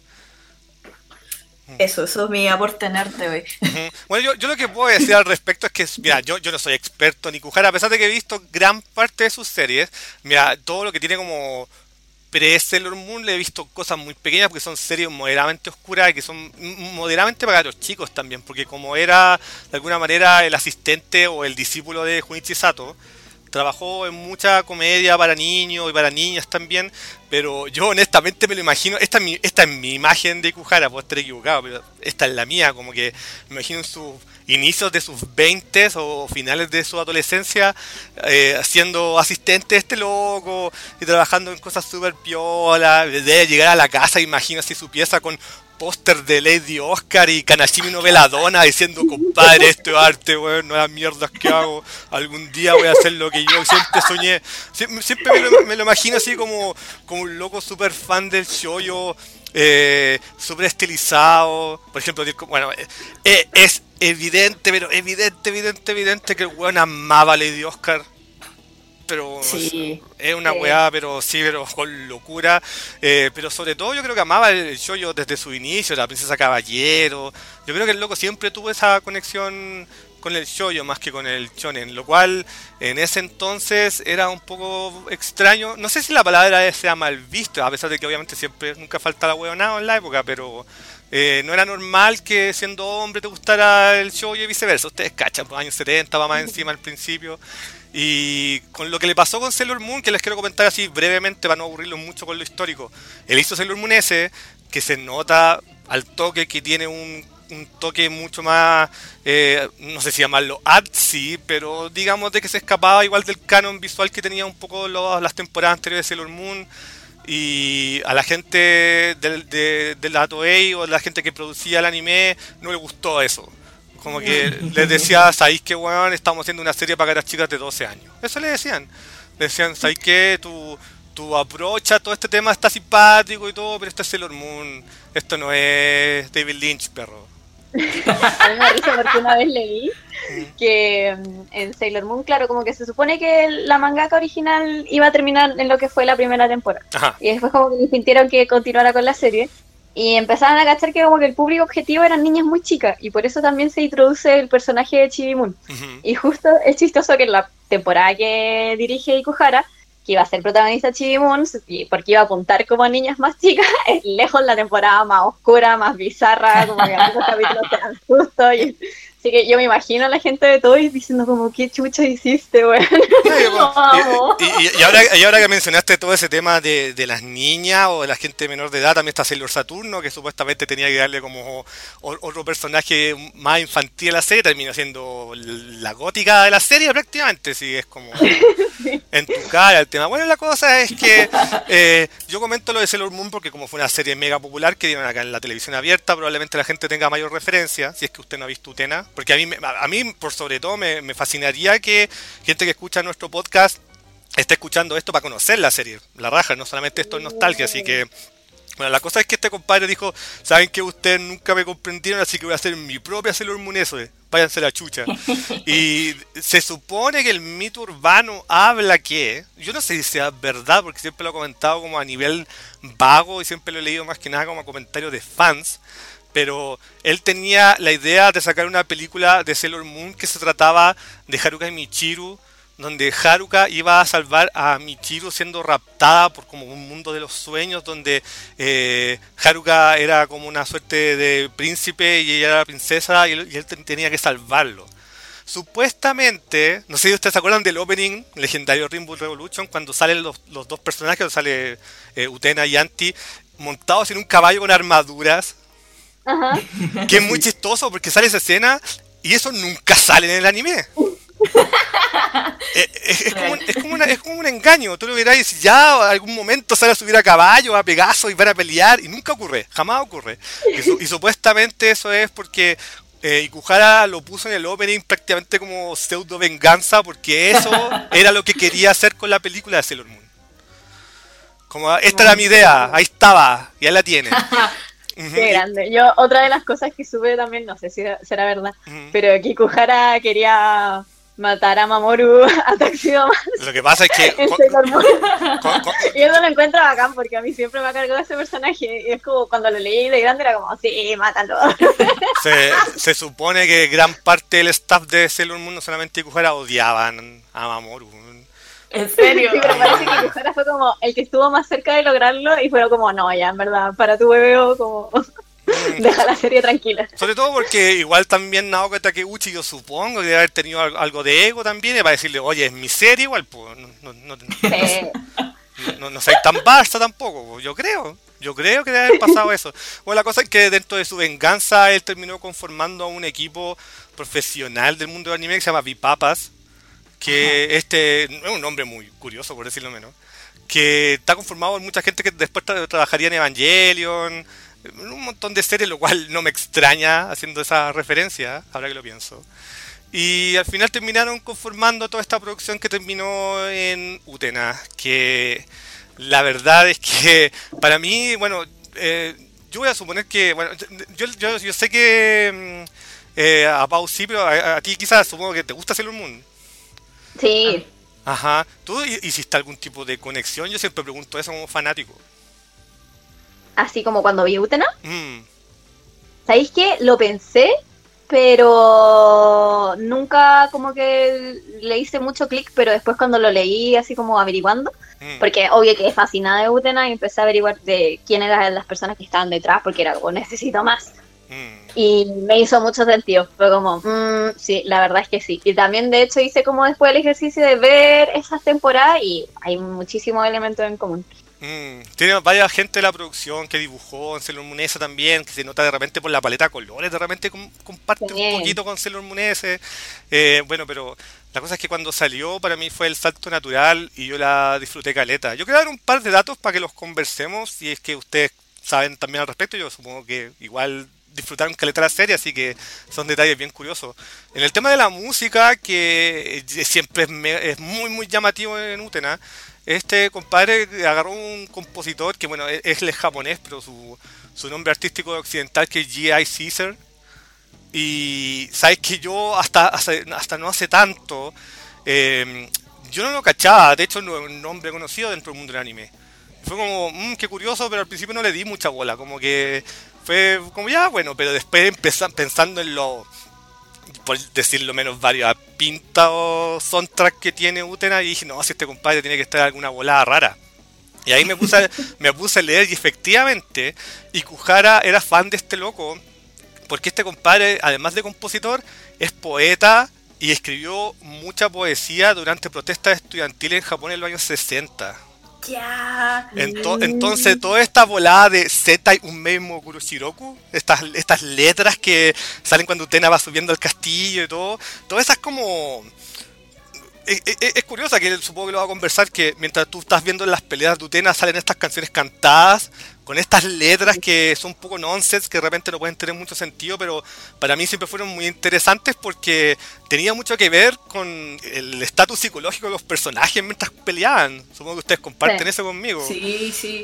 Eso, eso es mi aporte nerd de hoy. Uh-huh. Bueno, yo, yo lo que puedo decir al respecto es que, mira, yo, yo no soy experto en Ikuhara, a pesar de que he visto gran parte de sus series. Mira, todo lo que tiene como pre-Sailor Moon le he visto cosas muy pequeñas porque son series moderadamente oscuras y que son moderadamente para los chicos también, porque como era de alguna manera el asistente o el discípulo de Junichi Sato, trabajó en mucha comedia para niños y para niñas también, pero yo honestamente me lo imagino, esta es mi, esta es mi imagen de Ikuhara, puedo estar equivocado, pero esta es la mía, como que me imagino en sus inicios de sus veintes o finales de su adolescencia, eh, siendo asistente de este loco y trabajando en cosas súper piola, de llegar a la casa, imagino así su pieza con póster de Lady Oscar y Kanashimi no Veladona diciendo, compadre, esto es arte, weón, no es mierdas que hago, algún día voy a hacer lo que yo siempre soñé. Sie- siempre me lo, me lo imagino así como, como un loco súper fan del shoujo, eh, súper estilizado. Por ejemplo, bueno, eh, es evidente, pero evidente, evidente, evidente que el weón amaba a Lady Oscar. Pero sí, es una sí. weá, pero sí, pero con locura. Eh, pero sobre todo yo creo que amaba el shoujo desde su inicio, la princesa caballero. Yo creo que el loco siempre tuvo esa conexión con el shoujo más que con el shonen, lo cual en ese entonces era un poco extraño. No sé si la palabra sea mal vista, a pesar de que obviamente siempre nunca falta la huevonada en la época, pero eh, no era normal que siendo hombre te gustara el shoujo y viceversa. Ustedes cachan, pues años setenta va más encima al principio. Y con lo que le pasó con Sailor Moon, que les quiero comentar así brevemente para no aburrirlos mucho con lo histórico. Él hizo Sailor Moon S, que se nota al toque que tiene un, un toque mucho más, eh, no sé si llamarlo artsy, pero digamos de que se escapaba igual del canon visual que tenía un poco los, las temporadas anteriores de Sailor Moon. Y a la gente de, de, de la Toei o la gente que producía el anime no le gustó eso. Como que les decía, ¿sabéis qué, weón? Estamos haciendo una serie para caras chicas de doce años. Eso le decían. Le decían, ¿sabéis qué? Tu, tu approach a todo este tema está simpático y todo, pero esto es Sailor Moon. Esto no es David Lynch, perro. A mí me da risa porque una vez leí que en Sailor Moon, claro, como que se supone que la mangaka original iba a terminar en lo que fue la primera temporada. Ajá. Y después como que le sintieron que continuara con la serie. Y empezaron a cachar que como que el público objetivo eran niñas muy chicas, y por eso también se introduce el personaje de Chibi Moon. Uh-huh. Y justo es chistoso que en la temporada que dirige Ikuhara, que iba a ser protagonista Chibi Moon, porque iba a apuntar como a niñas más chicas, es lejos la temporada más oscura, más bizarra, como que algunos capítulos te dan susto. Y... Así que yo me imagino a la gente de Toei diciendo como, ¿qué chucha hiciste, güey? y, y, y, ahora, y ahora que mencionaste todo ese tema de, de las niñas o de la gente menor de edad, también está Sailor Saturno, que supuestamente tenía que darle como otro personaje más infantil a la serie, terminó siendo la gótica de la serie prácticamente, sí, es como en tu cara el tema. Bueno, la cosa es que eh, yo comento lo de Sailor Moon porque como fue una serie mega popular que dieron acá en la televisión abierta, probablemente la gente tenga mayor referencia, si es que usted no ha visto Utena. Porque a mí, a mí por sobre todo, me, me fascinaría que gente que escucha nuestro podcast esté escuchando esto para conocer la serie. La raja, no solamente esto es nostalgia, así que Bueno, la cosa es que este compadre dijo, saben que ustedes nunca me comprendieron, así que voy a hacer mi propia Sailor Moon eso, eh. Váyanse a la chucha. Y se supone que el mito urbano habla que, yo no sé si sea verdad, porque siempre lo he comentado como a nivel vago y siempre lo he leído más que nada como comentarios de fans, pero él tenía la idea de sacar una película de Sailor Moon que se trataba de Haruka y Michiru, donde Haruka iba a salvar a Michiru siendo raptada por como un mundo de los sueños, donde eh, Haruka era como una suerte de príncipe y ella era la princesa y él, y él tenía que salvarlo. Supuestamente, no sé si ustedes se acuerdan del opening legendario Rainbow Revolution, cuando salen los, los dos personajes, donde sale eh, Utena y Anti, montados en un caballo con armaduras. Ajá. Que es muy chistoso porque sale esa escena y eso nunca sale en el anime. es, es, es, como, es, como una, es como un engaño. Tú lo verás y si ya algún momento sale a subir a caballo, a Pegaso y van a pelear, y nunca ocurre, jamás ocurre. Y, su, y supuestamente eso es porque eh, Ikuhara lo puso en el opening prácticamente como pseudo venganza, porque eso era lo que quería hacer con la película de Sailor Moon. Como esta era mi idea, ahí estaba, ya la tiene. Qué grande. Yo, otra de las cosas que supe también, no sé si será verdad, uh-huh. pero que Ikuhara quería matar a Mamoru a Tuxedo Mask. Lo que pasa es que con, con, con, y eso lo encuentro bacán porque a mí siempre me ha cargado ese personaje y es como cuando lo leí de grande era como, sí, mátalo. Se, se supone que gran parte del staff de Sailor Moon, no solamente Ikuhara, odiaban a Mamoru. ¿En serio? Sí, pero parece que Ikuhara fue como el que estuvo más cerca de lograrlo y fue como, no, ya, en verdad, para tu bebé, como, deja la serie tranquila. Sobre todo porque igual también Naoki Takeuchi, yo supongo, que debe haber tenido algo de ego también, para decirle, oye, es mi serie igual, pues, no, no, no, sí. no, no, no soy tan basta tampoco, yo creo. Yo creo que debe haber pasado eso. Bueno, la cosa es que dentro de su venganza, él terminó conformando un equipo profesional del mundo del anime que se llama V-Papas, que Ajá. este es un nombre muy curioso, por decirlo menos, que está conformado por mucha gente que después tra- trabajaría en Evangelion, un montón de series, lo cual no me extraña haciendo esa referencia, ahora que lo pienso. Y al final terminaron conformando toda esta producción que terminó en Utena, que la verdad es que para mí, bueno, eh, yo voy a suponer que, bueno, yo, yo, yo sé que eh, a Pau sí, pero a, a ti quizás supongo que te gusta Sailor Moon. Sí. Ajá. ¿Tú hiciste algún tipo de conexión? Yo siempre pregunto eso como fanático. Así como cuando vi Utena. Mm. ¿Sabéis qué? Lo pensé, pero nunca como que le hice mucho clic, pero después cuando lo leí así como averiguando, mm. porque obvio que es fascinada de Utena y empecé a averiguar de quién eran las personas que estaban detrás, porque era como, necesito más. Y me hizo mucho sentido, fue como, mmm, sí, la verdad es que sí. Y también de hecho hice como después el ejercicio de ver esas temporadas y hay muchísimos elementos en común. Mm, tiene varias gente de la producción que dibujó en Sailor Moon S también, que se nota de repente por la paleta de colores, de repente comparte sí. un poquito con Sailor Moon S. Eh, bueno, pero la cosa es que cuando salió para mí fue el salto natural y yo la disfruté caleta. Yo quiero dar un par de datos para que los conversemos, si es que ustedes saben también al respecto. Yo supongo que igual disfrutaron caleta la serie, así que son detalles bien curiosos. En el tema de la música, que siempre es, me, es muy muy llamativo en Utena, este compadre agarró un compositor que bueno, es, es japonés, pero su, su nombre artístico occidental que es G I Caesar. Y sabes que yo hasta, hasta, hasta no hace tanto, eh, yo no lo cachaba, de hecho no es un nombre conocido dentro del mundo del anime. Fue como, mmm, qué curioso, pero al principio no le di mucha bola, como que fue como ya, bueno, pero después empecé pensando en lo, por decirlo menos, varios pintas o soundtrack que tiene Utena y dije, no, si este compadre tiene que estar alguna volada rara. Y ahí me puse a, me puse a leer y efectivamente Ikuhara era fan de este loco, porque este compadre, además de compositor, es poeta y escribió mucha poesía durante protestas estudiantiles en Japón en los años sesenta. Ya. Ento- entonces toda esta volada de Zetai Unmei Mokuroshiroku, estas, estas letras que salen cuando Utena va subiendo al castillo y todo, todas esas como... Es, es, es curiosa, que supongo que lo va a conversar, que mientras tú estás viendo las peleas de Utena salen estas canciones cantadas con estas letras que son un poco nonsense, que de repente no pueden tener mucho sentido, pero para mí siempre fueron muy interesantes porque tenía mucho que ver con el estatus psicológico de los personajes mientras peleaban. Supongo que ustedes comparten sí. eso conmigo. Sí, sí.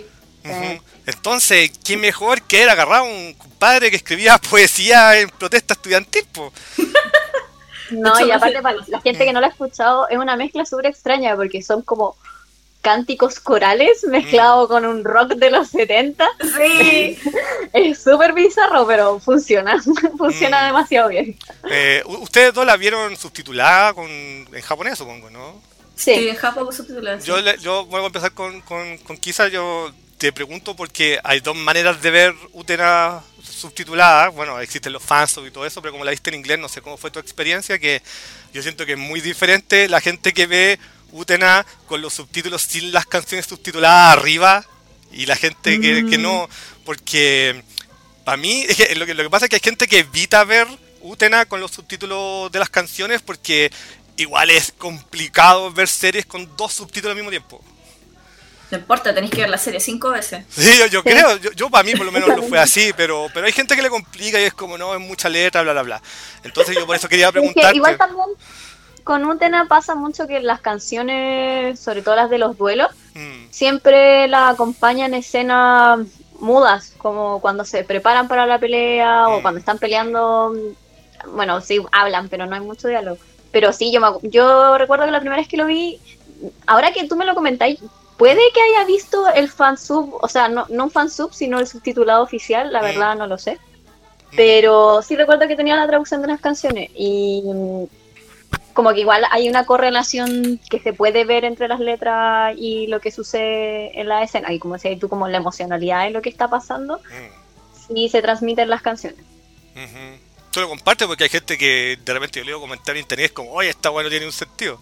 Uh-huh. Entonces, ¿quién mejor que era agarrar a un compadre que escribía poesía en protesta estudiantil, po? No, y aparte para la gente que no lo ha escuchado, es una mezcla súper extraña porque son como cánticos corales mezclados mm. con un rock de los setenta. Sí. Es súper bizarro, pero funciona. Funciona mm. demasiado bien. Eh, Ustedes dos la vieron subtitulada con, en japonés, supongo, ¿no? Sí, sí en japonés subtitulada. Sí. Yo, le, yo voy a empezar con, con, con Kisa. Yo te pregunto porque hay dos maneras de ver Utena subtitulada. Bueno, existen los fansub y todo eso, pero como la viste en inglés, no sé cómo fue tu experiencia, que yo siento que es muy diferente la gente que ve Utena con los subtítulos sin las canciones subtituladas arriba y la gente que, mm. que no, porque para mí es que lo, que lo que pasa es que hay gente que evita ver Utena con los subtítulos de las canciones porque igual es complicado ver series con dos subtítulos al mismo tiempo. No importa, tenéis que ver la serie cinco veces. Sí, yo, yo sí. creo, yo, yo para mí por lo menos lo fue así, pero pero hay gente que le complica y es como, no, es mucha letra, bla, bla, bla. Entonces yo por eso quería preguntarte. Es que igual también con Utena pasa mucho que las canciones, sobre todo las de los duelos, mm. siempre la acompañan escenas mudas, como cuando se preparan para la pelea mm. o cuando están peleando. Bueno, sí, hablan, pero no hay mucho diálogo. Pero sí, yo, me, yo recuerdo que la primera vez que lo vi, ahora que tú me lo comentáis, puede que haya visto el fansub, o sea, no, no un fansub, sino el subtitulado oficial, la verdad no lo sé. Pero sí recuerdo que tenía la traducción de las canciones y como que igual hay una correlación que se puede ver entre las letras y lo que sucede en la escena. Y como decías tú, como la emocionalidad de lo que está pasando, sí se transmite en las canciones. Uh-huh. Tú lo compartes porque hay gente que de repente yo leo comentarios en internet como, oye, esta weá no tiene un sentido.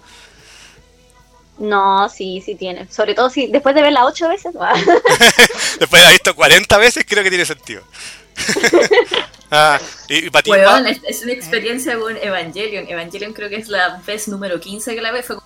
No, sí, sí tiene. Sobre todo si después de verla ocho veces. Después de haber visto cuarenta veces, creo que tiene sentido. ah, y, y para ti, bueno, es, es una experiencia con Evangelion. Evangelion creo que es la vez número quince que la ve. Fue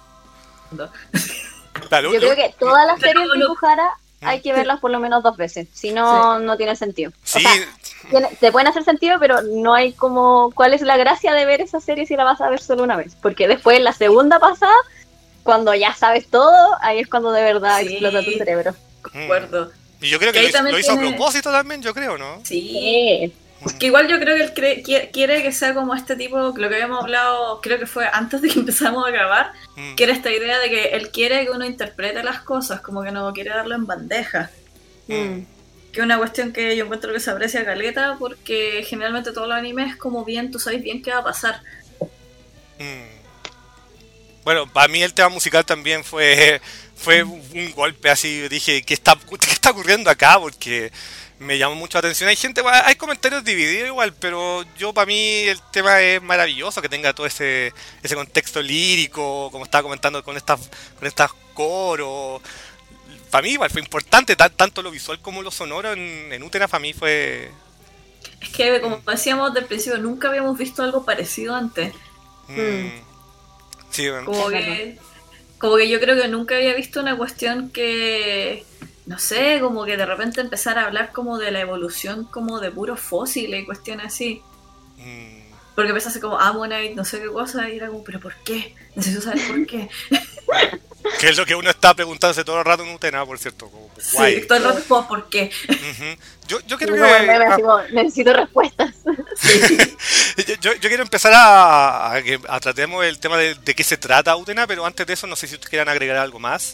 claro, yo, yo creo que todas las series de Ikuhara hay que verlas por lo menos dos veces. Si no, sí. no tiene sentido. Sí. O sea, tiene, te pueden hacer sentido, pero no hay como... ¿Cuál es la gracia de ver esa serie si la vas a ver solo una vez? Porque después, la segunda pasada, cuando ya sabes todo, ahí es cuando de verdad sí. explota tu cerebro. De acuerdo. Y yo creo que, que lo, hizo, lo hizo tiene... a propósito también, yo creo, ¿no? Sí. Que igual yo creo que él cree, quiere, quiere que sea como este tipo, lo que habíamos hablado, creo que fue antes de que empezamos a grabar, mm. que era esta idea de que él quiere que uno interprete las cosas, como que no quiere darlo en bandeja. Mm. Que es una cuestión que yo encuentro que se aprecia caleta, porque generalmente todos los animes es como bien, tú sabes bien qué va a pasar. Mm. Bueno, para mí el tema musical también fue fue un golpe así, dije, ¿qué está, qué está ocurriendo acá? Porque me llamó mucho la atención. Hay gente, hay comentarios divididos igual, pero yo para mí el tema es maravilloso, que tenga todo ese ese contexto lírico, como estaba comentando con estas con estas coros. Para mí igual fue importante, tanto lo visual como lo sonoro en, en Utena para mí fue... Es que como decíamos del principio, nunca habíamos visto algo parecido antes. Mm. Sí, bueno. Como que, como que yo creo que nunca había visto una cuestión que, no sé, como que de repente empezar a hablar como de la evolución como de puros fósiles y cuestiones así. Mm. Porque empezaste como Ammonite, no sé qué cosa, y era como, ¿pero por qué? Necesito saber por qué. Que es lo que uno está preguntándose todo el rato en Utena, por cierto. Como, sí, todo el rato como, ¿por qué? Uh-huh. Yo, yo creo no, que... Me, me, ah, necesito respuestas. Sí. yo, yo, yo quiero empezar a, a que a tratemos el tema de, de qué se trata Utena, pero antes de eso no sé si ustedes quieran agregar algo más.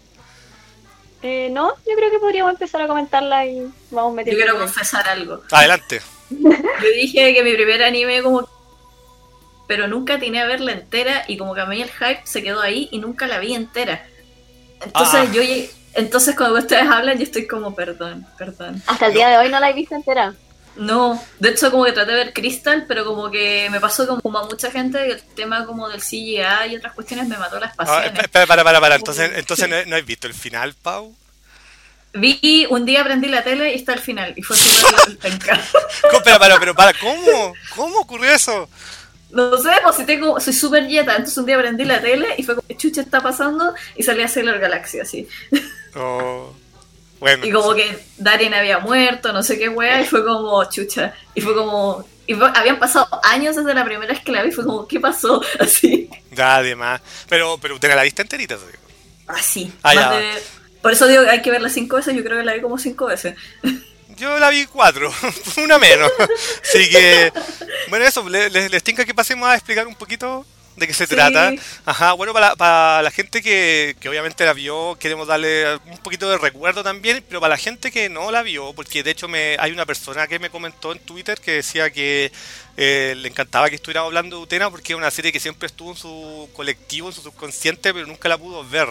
Eh, no, yo creo que podríamos empezar a comentarla y vamos metiendo. Yo quiero confesar algo. Adelante. Yo dije que mi primer anime como... pero nunca tenía a verla entera y como que a mí el hype se quedó ahí y nunca la vi entera. Entonces ah. yo entonces cuando ustedes hablan yo estoy como perdón, perdón. Hasta el día de hoy no la he visto entera. No, de hecho como que traté de ver Crystal, pero como que me pasó como, como a mucha gente el tema como del C G I y otras cuestiones me mató las pasiones. Ah, espera, para, para, para, entonces, entonces ¿no, ¿no has visto el final, Pau? Vi, un día prendí la tele y está el final y fue súper penca. Espera, para, pero para, ¿cómo? ¿Cómo ocurrió eso? No sé, pues si tengo, soy súper yeta, entonces un día prendí la tele y fue como, ¿qué chucha está pasando? Y salía Sailor Galaxy así. Oh, bueno. Y como que Darien había muerto, no sé qué wea, y fue como, chucha. Y fue como, y fue, habían pasado años desde la primera vez que la vi, fue como, ¿qué pasó? Así. Ya, además. Pero, pero usted la viste enterita, te digo. Ah, sí. Ah, más ya. de, Por eso digo que hay que verla cinco veces, yo creo que la vi como cinco veces. Yo la vi cuatro, una menos. Así que, bueno, eso, les, les tinca que pasemos a explicar un poquito de qué se sí. trata. Ajá, bueno, para, para la gente que, que obviamente la vio, queremos darle un poquito de recuerdo también, pero para la gente que no la vio, porque de hecho me hay una persona que me comentó en Twitter que decía que eh, le encantaba que estuviéramos hablando de Utena porque es una serie que siempre estuvo en su colectivo, en su subconsciente, pero nunca la pudo ver.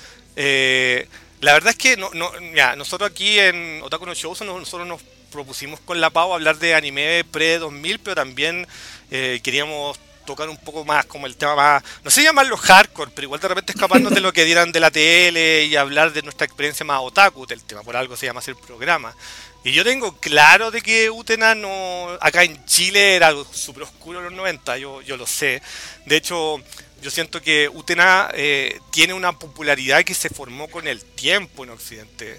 Eh, la verdad es que no, no, ya, nosotros aquí en Otaku no Show nosotros nos propusimos con la Pau hablar de anime pre dos mil, pero también eh, queríamos tocar un poco más como el tema más, no sé llamarlo hardcore, pero igual de repente escaparnos de lo que dieran de la tele y hablar de nuestra experiencia más otaku del tema, por algo se llama así el programa. Y yo tengo claro de que Utena no, acá en Chile era súper oscuro en los noventa, yo, yo lo sé. De hecho, yo siento que Utena eh, tiene una popularidad que se formó con el tiempo en Occidente.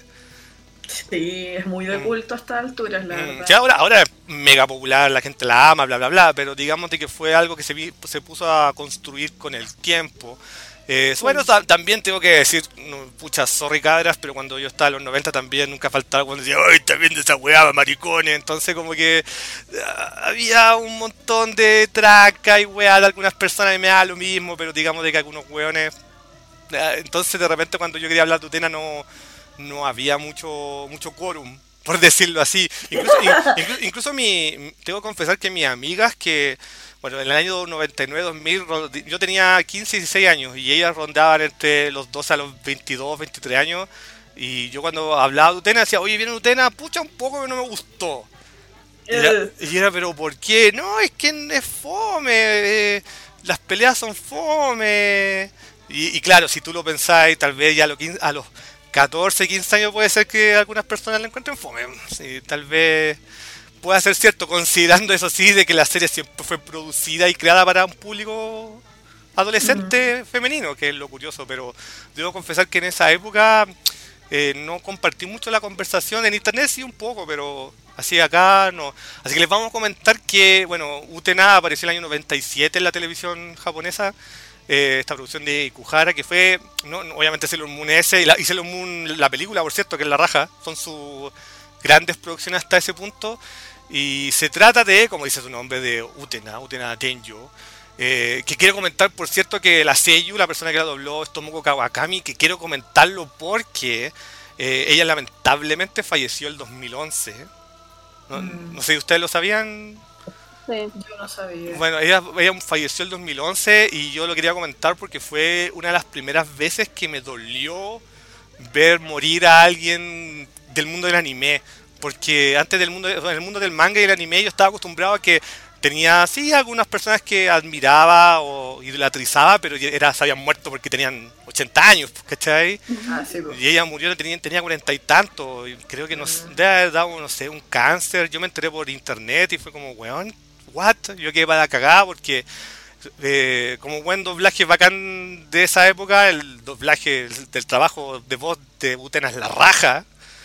Sí, es muy de culto a estas alturas, la mm. verdad. Sí, ahora, ahora es mega popular, la gente la ama, bla, bla, bla, pero digamos de que fue algo que se, vi, se puso a construir con el tiempo. Eh, sí. Bueno, ta- también tengo que decir, no, pucha, sorry cabras, pero cuando yo estaba en los noventa también nunca faltaba cuando decía, ¡ay, está viendo esa weá, maricones! Entonces como que uh, había un montón de traca y weá de algunas personas y me da lo mismo, pero digamos de que algunos weones... Uh, entonces de repente cuando yo quería hablar de Utena no... no había mucho mucho quórum, por decirlo así. Incluso, incluso, incluso mi, tengo que confesar que mis amigas que, bueno, en el año noventa y nueve dos mil, yo tenía quince, dieciséis años y ellas rondaban entre los doce a los veintidós, veintitrés años. Y yo cuando hablaba de Utena decía, oye, ¿viene Utena? Pucha, un poco que no me gustó. Y era, y era, pero ¿por qué? No, es que es fome, eh, las peleas son fome. Y, y claro, si tú lo pensáis, tal vez ya a los, quince, a los catorce, quince años puede ser que algunas personas la encuentren fome. Sí, tal vez pueda ser cierto, considerando eso sí, de que la serie siempre fue producida y creada para un público adolescente uh-huh. femenino, que es lo curioso, pero debo confesar que en esa época eh, no compartí mucho la conversación en internet, sí un poco, pero así acá no. Así que les vamos a comentar que, bueno, Utena apareció en el año noventa y siete en la televisión japonesa. Eh, esta producción de Ikuhara, que fue, no, obviamente Sailor Moon S y, la, y Sailor Moon, la película, por cierto, que es la raja, son sus grandes producciones hasta ese punto, y se trata de, como dice su nombre, de Utena, Utena Tenjo, eh, que quiero comentar, por cierto, que la Seiyu, la persona que la dobló, es Tomoko Kawakami, que quiero comentarlo porque eh, ella lamentablemente falleció el dos mil once, ¿no? Mm. No sé si ustedes lo sabían. Sí. Yo no sabía. Bueno, ella, ella falleció el dos mil once y yo lo quería comentar porque fue una de las primeras veces que me dolió ver morir a alguien del mundo del anime. Porque antes del mundo, en el mundo del manga y el anime yo estaba acostumbrado a que tenía, sí, algunas personas que admiraba o idolatrizaba, pero era, se habían muerto porque tenían ochenta años, ¿cachai? Ah, sí, pues. Y ella murió, tenía, tenía cuarenta y tantos, y creo que nos debe haber dado, no sé, un cáncer. Yo me enteré por internet y fue como, weón, what? Yo quedé para la cagada porque eh, como buen doblaje bacán de esa época, el doblaje del trabajo de voz de Utena es la raja,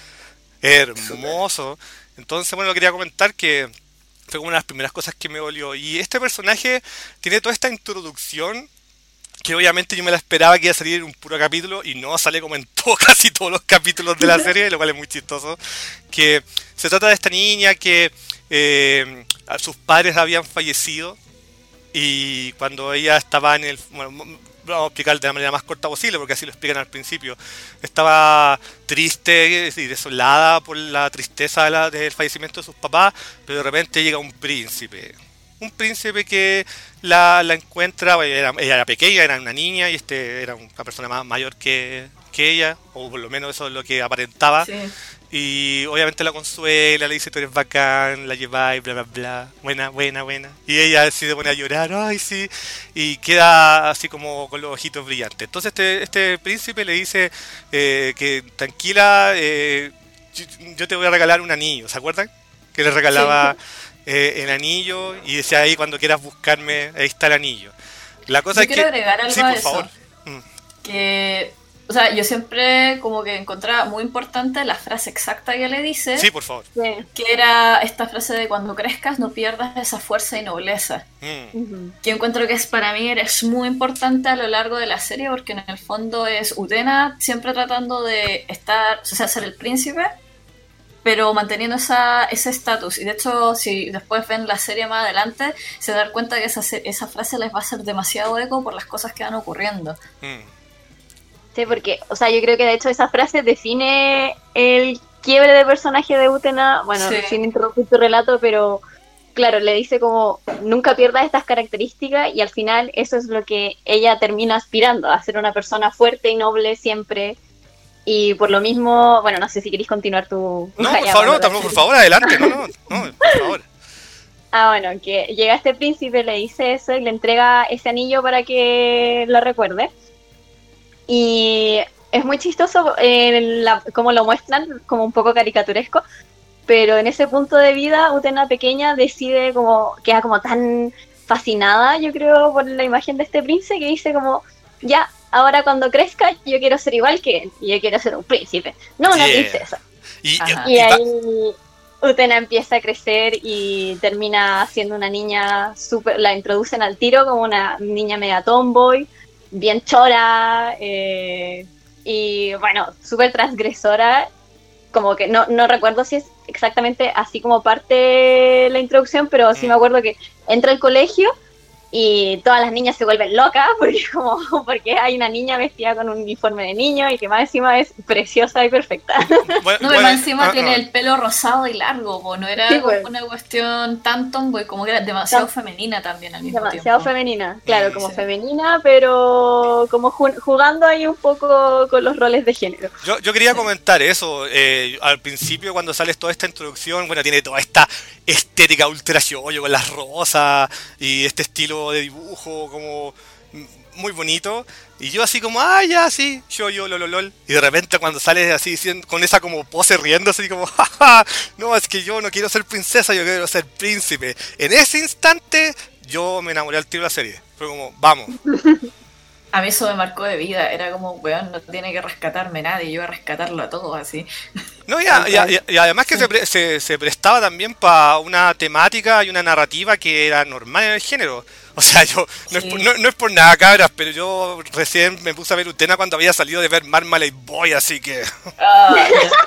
hermoso. Entonces, bueno, lo quería comentar que fue una de las primeras cosas que me dolió. Y este personaje tiene toda esta introducción que obviamente yo me la esperaba que iba a salir en un puro capítulo y no sale como en todo, casi todos los capítulos de la serie, lo cual es muy chistoso. Que se trata de esta niña que eh, sus padres habían fallecido y cuando ella estaba en el... Bueno, vamos a explicar de la manera más corta posible porque así lo explican al principio. Estaba triste y desolada por la tristeza de la, del fallecimiento de sus papás, pero de repente llega un príncipe. Un príncipe que la, la encuentra, ella era, ella era pequeña, era una niña y este era una persona más mayor que, que ella, o por lo menos eso es lo que aparentaba. Sí. Y obviamente la consuela, le dice tú eres bacán, la lleva y bla bla bla, buena, buena, buena. Y ella así se pone a llorar, ay sí, y queda así como con los ojitos brillantes. Entonces este, este príncipe le dice eh, que tranquila, eh, yo, yo te voy a regalar un anillo, ¿se acuerdan? Que le regalaba sí. eh, el anillo y decía ahí cuando quieras buscarme, ahí está el anillo. La cosa yo es quiero que... agregar algo sí, a por eso, favor. Mm. Que... O O sea, yo siempre como que encontraba muy importante la frase exacta que le dice. Sí, por favor. Sí. Que era esta frase de cuando crezcas no pierdas esa fuerza y nobleza. Mm. Ujú. Que yo encuentro que es para mí es muy importante a lo largo de la serie porque en el fondo es Utena siempre tratando de estar, o sea, ser el príncipe, pero manteniendo esa, ese estatus. Y de hecho, si después ven la serie más adelante, se dan cuenta que esa, esa frase les va a hacer demasiado eco por las cosas que van ocurriendo. Mm. Sí, porque, o sea, yo creo que de hecho esa frase define el quiebre de personaje de Utena, bueno, Sí. sin interrumpir tu relato, pero claro, le dice como, nunca pierdas estas características y al final eso es lo que ella termina aspirando, a ser una persona fuerte y noble siempre. Y por lo mismo, bueno, no sé si queréis continuar tu... No, por favor, no, tampoco, por favor, adelante, no, no, no, por favor. Ah, bueno, que llega este príncipe, le dice eso y le entrega ese anillo para que lo recuerde. Y es muy chistoso eh, la, como lo muestran, como un poco caricaturesco, pero en ese punto de vida, Utena pequeña decide como, queda como tan fascinada, yo creo, por la imagen de este príncipe, que dice como, ya, ahora cuando crezca, yo quiero ser igual que él, y yo quiero ser un príncipe, no una Yeah. princesa. Y, Ajá. y- Y y pa- ahí Utena empieza a crecer y termina siendo una niña súper, la introducen al tiro como una niña media tomboy, bien chora, eh, y bueno, súper transgresora, como que no, no recuerdo si es exactamente así como parte la introducción, pero sí Mm. me acuerdo que entra al colegio y todas las niñas se vuelven locas porque como porque hay una niña vestida con un uniforme de niño y que más encima es preciosa y perfecta. bueno, No, bueno, y más encima ah, tiene no. el pelo rosado y largo, po. No era Sí, como pues. una cuestión tan tomboy, como que era demasiado Tan- femenina también al mismo Demasiado tiempo. femenina, claro, Mm, como sí. femenina, pero como ju- jugando ahí un poco con los roles de género. Yo, yo quería comentar eso. eh, al principio, cuando sale toda esta introducción, bueno, tiene toda esta estética ultra shoujo con las rosas y este estilo de dibujo como mm, muy bonito. Y yo así como, ah, ya, sí, shoujo, lololol. Y de repente cuando sale así diciendo- con esa como pose riendo, así como, jaja, no, es que yo no quiero ser princesa, yo quiero ser príncipe. En ese instante, yo me enamoré al tiro de la serie. Fue como, vamos. A mí eso me marcó de vida, era como, weón, no tiene que rescatarme nadie, yo voy a rescatarlo a todos así. No, y, a- y a- y a- y además que se, pre- se, se prestaba también para una temática y una narrativa que era normal en el género. O sea, yo no, es, Sí. por, no, no es por nada, cabras, pero yo recién me puse a ver Utena cuando había salido de ver Marmalade Boy, así que Ah,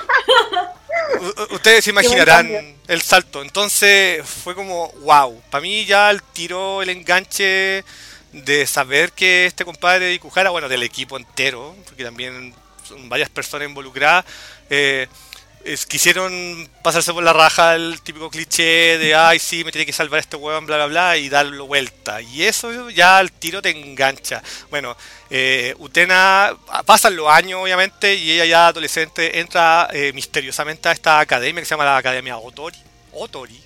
u- u- ustedes se buen imaginarán cambio. el salto. Entonces fue como, wow, para mí ya el tiro, el enganche de saber que este compadre dibujara, bueno, del equipo entero, porque también son varias personas involucradas, eh, es- quisieron pasarse por la raja el típico cliché de, ay, sí, me tiene que salvar este huevón, bla, bla, bla, y darlo vuelta. Y eso ya al tiro te engancha. Bueno, eh, Utena, pasan los años, obviamente, y ella ya adolescente entra eh, misteriosamente a esta academia que se llama la Academia Otori. Otori.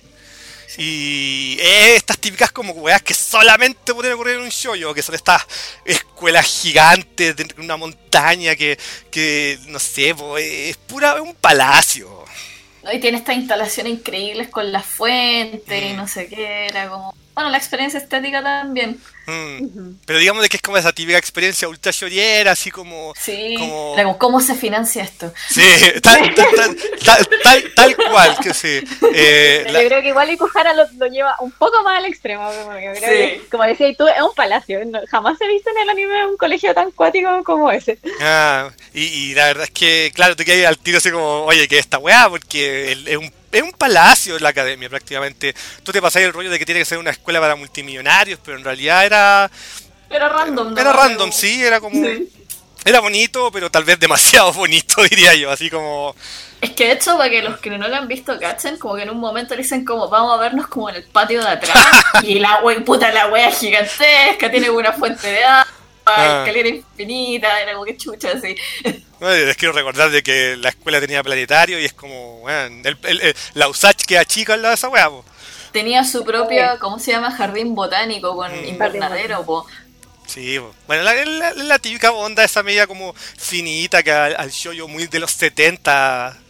Y eh, estas típicas como weas que solamente pueden ocurrir en un shoujo, que son estas escuelas gigantes de una montaña que, que no sé, po, es pura un palacio. ¿no? Y tiene estas instalaciones increíbles con la fuente y Mm. no sé qué, era como... Bueno, la experiencia estética también. Mm. Ujú. Pero digamos de que es como esa típica experiencia ultra shoyera, así como... Sí, como- era como, ¿cómo se financia esto? Sí, tal, tal, tal, tal, tal- tal cual, que sí. Eh, Pero la- yo creo que igual Ikuhara lo, lo lleva un poco más al extremo. Como, yo creo Sí. que, como decías tú, es un palacio. No- jamás he visto en el anime un colegio tan cuático como ese. Ah, y, y la verdad es que, claro, te quedas al tiro así como, oye, que esta weá, porque el- es un, es un palacio la academia prácticamente. Tú te pasás el rollo de que tiene que ser una escuela para multimillonarios, pero en realidad era, Era random, ¿no? era random, sí, era como... Sí. Era bonito, pero tal vez demasiado bonito, diría yo, así como... Es que de hecho, para que los que no lo han visto cachen, como que en un momento le dicen como vamos a vernos como en el patio de atrás y la wea, puta la wea gigantesca, tiene una fuente de agua, Ah. escalera infinita, era como que chucha así. No, les quiero recordar de que la escuela tenía planetario y es como, weón, el, el, el- la U S A C queda chica al lado de esa weá, po. Tenía su propio, ¿cómo se llama? Jardín botánico con Mm. invernadero, po. Sí, po. Bueno, la, la, la típica onda esa media como finita que al, al shoujo muy de los setenta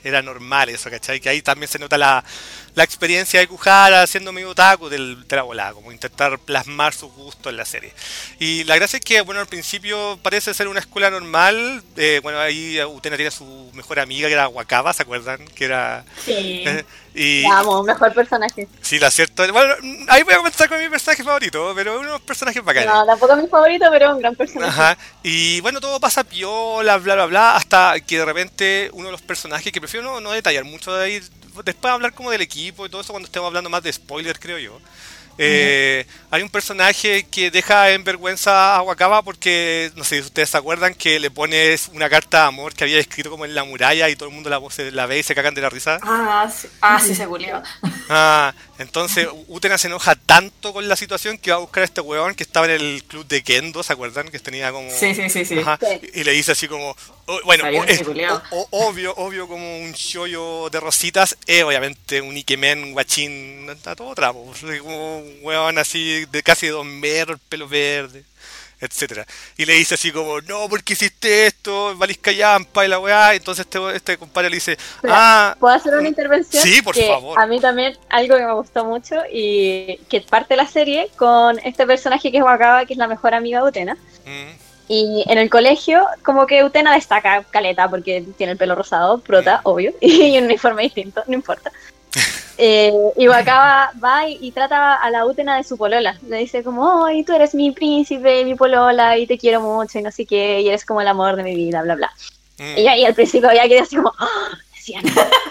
era normal eso, ¿cachai? Que ahí también se nota la, la experiencia de Kuhara siendo medio otaku del, de la volada, como intentar plasmar su gusto en la serie. Y la gracia es que, bueno, al principio parece ser una escuela normal, eh, bueno, ahí Utena tiene a su mejor amiga que era Wakaba, ¿se acuerdan? Que era... Sí. Eh, y, Vamos, mejor personaje. Sí, lo cierto. Bueno, ahí voy a comenzar con mi personaje favorito, pero uno de los personajes bacanes. No, tampoco es mi favorito, pero es un gran personaje. Ajá. Y bueno, todo pasa piola, bla, bla, bla, hasta que de repente uno de los personajes, que prefiero no, no detallar mucho de ahí, después hablar como del equipo y todo eso cuando estemos hablando más de spoiler, creo yo. Eh, uh-huh. Hay un personaje que deja en vergüenza a Wakaba porque, no sé si ustedes se acuerdan, que le pones una carta de amor que había escrito como en la muralla y todo el mundo la, la ve y se cagan de la risa. Ah, sí, ah, sí se culió. Ah, entonces Utena se enoja tanto con la situación que va a buscar a este huevón que estaba en el club de Kendo, ¿se acuerdan? Que tenía como... Sí, sí, sí, sí. Ajá, sí. Y le dice así como... Oh, bueno, oh, es, oh, oh, obvio, obvio como un shoyo de rositas, eh, obviamente un Ikemen guachín, está todo trapo, como un huevón así de casi dos metros, pelo verde, etcétera. Y le dice así como, no, ¿por qué hiciste esto? Valisca Yampa y la weá. Entonces este, este compadre le dice, pero, ah... ¿puedo hacer una intervención? Sí, por que favor. A mí también algo que me gustó mucho y que parte de la serie con este personaje que es Wakaba, que es la mejor amiga de Utena. Mm. Y en el colegio, como que Utena destaca caleta porque tiene el pelo rosado, prota, mm. obvio, y un uniforme distinto, no importa. Eh, y Wakaba va y, y trata a la Utena de su polola. Le dice como, ay, tú eres mi príncipe, mi polola, y te quiero mucho, y no sé qué, y eres como el amor de mi vida, bla, bla. Mm. Y ahí al principio había quedado así como, oh, decían.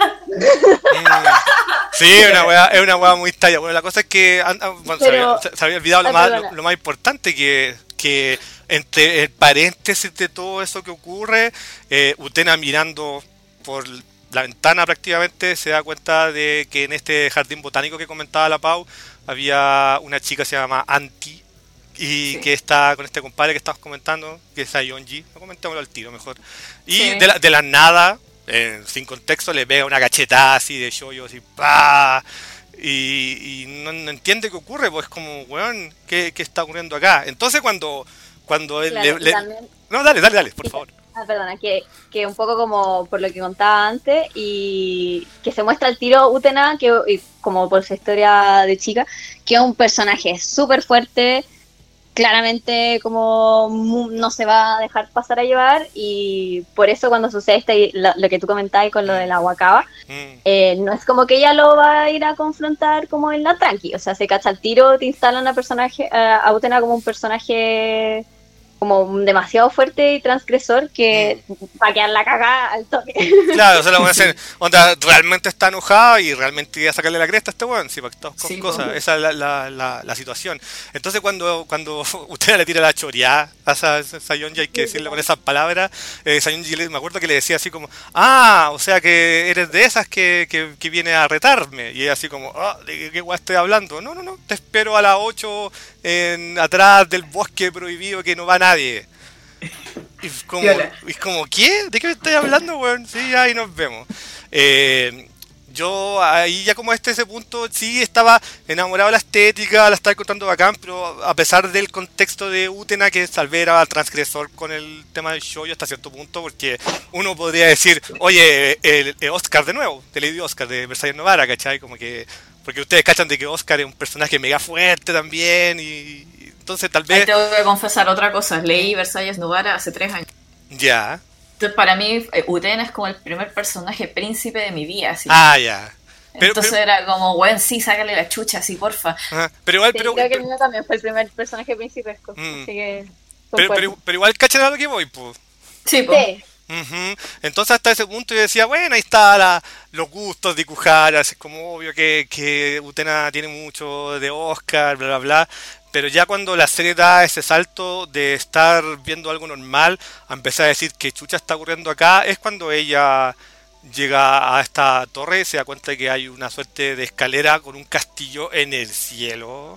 Sí, es una weá, es una weá muy talla. Bueno, la cosa es que bueno, Pero, se, había, se había olvidado lo más, lo, lo más importante, que, que entre el paréntesis de todo eso que ocurre, eh, Utena mirando por la ventana prácticamente se da cuenta de que en este jardín botánico que comentaba la Pau había una chica que se llama Anti y sí. que está con este compadre que estamos comentando, que es Sayonji, no comentémoslo al tiro mejor. Y sí. de, la, de la nada, eh, sin contexto, le pega una cachetada así de shoyo, así ¡pah! Y, y no, no entiende qué ocurre, pues como, weón, ¿qué, qué está ocurriendo acá? Entonces cuando, cuando él claro, le, le... También... No, dale, dale, dale, por favor. Ah, perdona, que, que un poco como por lo que contaba antes y que se muestra el tiro Utena, que como por su historia de chica, que es un personaje súper fuerte, claramente como no se va a dejar pasar a llevar y por eso cuando sucede este, lo, lo que tú comentabas con lo de la Wakaba, mm. eh, no es como que ella lo va a ir a confrontar como en la tranqui, o sea, se cacha el tiro, te instalan a, personaje, a Utena como un personaje... como demasiado fuerte y transgresor que mm. va a quedar la cagada al toque. Claro, o sea, la buena es onda, realmente está enojada y realmente iba a sacarle la cresta a este weón, sí, para todas sí, cosas, bueno. Esa es la, la, la, la situación. Entonces cuando cuando usted le tira la choreada a Sayonji, hay que decirle con esas palabras, eh, Sayonji me acuerdo que le decía así como, ah, o sea que eres de esas que, que, que viene a retarme, y ella así como, ah, ¿de qué, qué weá estoy hablando? No, no, no, te espero a las ocho en, atrás del bosque prohibido que no va nadie. Y como, y como, ¿qué? ¿De qué me estás hablando, weón? Sí, ahí nos vemos. Eh, yo ahí ya como este ese punto sí estaba enamorado de la estética, la estaba encontrando bacán, pero a pesar del contexto de Utena, que tal vez era transgresor con el tema del shoujo hasta cierto punto, porque uno podría decir, oye, el, el Oscar de nuevo, de Lady Oscar, de Versailles Novara, ¿cachai? Como que, porque ustedes cachan de que Oscar es un personaje mega fuerte también y... Entonces tal vez... Ahí tengo que confesar otra cosa, leí Versailles Novara hace tres años. Ya. Entonces para mí Utena es como el primer personaje príncipe de mi vida, así. Ah, ya. Pero, Entonces pero... era como, bueno, sí, sácale la chucha, así, porfa. Ajá. Pero igual, sí, pero... creo que el mío también fue el primer personaje principesco, mm. así que... Pero, pero, pero igual cachan a lo que voy, pues. Sí, pues. Sí. Uh-huh. Entonces hasta ese punto yo decía, bueno, ahí está la, los gustos de Kuhara, es como obvio que, que Utena tiene mucho de Oscar, bla, bla, bla. Pero ya cuando la serie da ese salto de estar viendo algo normal a empezar a decir que chucha está ocurriendo acá, es cuando ella llega a esta torre y se da cuenta de que hay una suerte de escalera con un castillo en el cielo.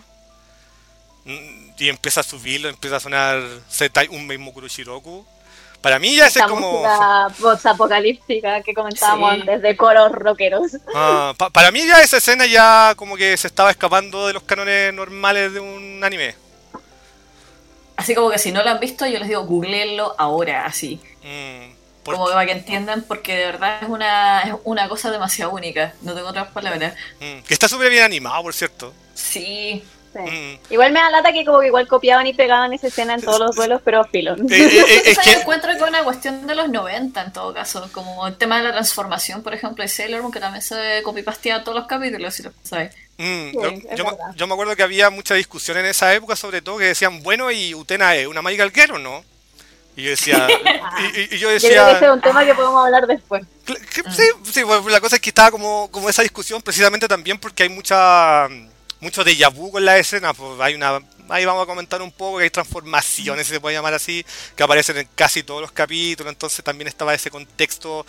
Y empieza a subirlo, empieza a sonar Setai un mismo Kuroshiroku. Para mí ya ese es como... la post-apocalíptica que comentábamos sí. antes, de coros rockeros. Ah, pa- para mí ya esa escena ya como que se estaba escapando de los cánones normales de un anime. Así como que si no lo han visto, yo les digo, googleenlo ahora, así. Mm. Por... Como para que entiendan, porque de verdad es una, es una cosa demasiado única. No tengo otras palabras. Mm, que está súper bien animado, por cierto. Sí. Sí. Mm. Igual me da lata que como que igual copiaban y pegaban esa escena en todos los duelos, pero filo. Eh, eh, es que encuentro que es una cuestión de los noventa en todo caso, como el tema de la transformación, por ejemplo, de Sailor Moon, que también se copipasteaba todos los capítulos, si lo sabes. Mm, sí, yo, yo, yo me acuerdo que había mucha discusión en esa época, sobre todo que decían, bueno, y Utena es una Magical Girl, ¿no? Y yo decía, y, y yo decía, yo creo que ese es un tema que podemos hablar después. Que, que, sí, sí, bueno, la cosa es que estaba como, como esa discusión precisamente también porque hay mucha mucho déjà vu con la escena, pues hay una, ahí vamos a comentar un poco que hay transformaciones, si se puede llamar así, que aparecen en casi todos los capítulos, entonces también estaba ese contexto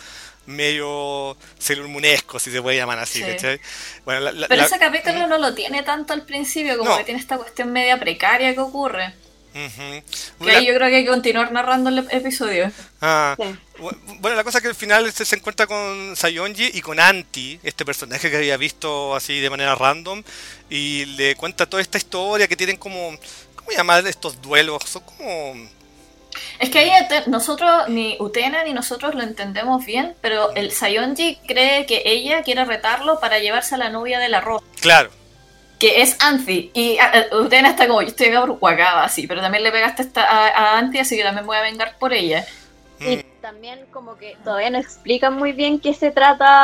medio Sailor Moonesco, si se puede llamar así, sí. ¿Cachai? Bueno, la, la, pero la, ese capítulo ¿eh? no lo tiene tanto al principio, como no. que tiene esta cuestión media precaria que ocurre. Uh-huh. Que ahí yo creo que hay que continuar narrando el episodio. Ah, sí. Bueno, la cosa es que al final se, se encuentra con Sayonji y con Anti, este personaje que había visto así de manera random, y le cuenta toda esta historia que tienen como, ¿cómo llamar estos duelos? Son como... Es que ahí nosotros, ni Utena ni nosotros lo entendemos bien, pero el Sayonji cree que ella quiere retarlo para llevarse a la novia del arroz. Claro. Que es Anti, y uh, Utena está como, yo estoy acá por Wakaba, así, pero también le pegaste esta, a, a Anti, así que también me voy a vengar por ella. Y también como que todavía no explican muy bien qué se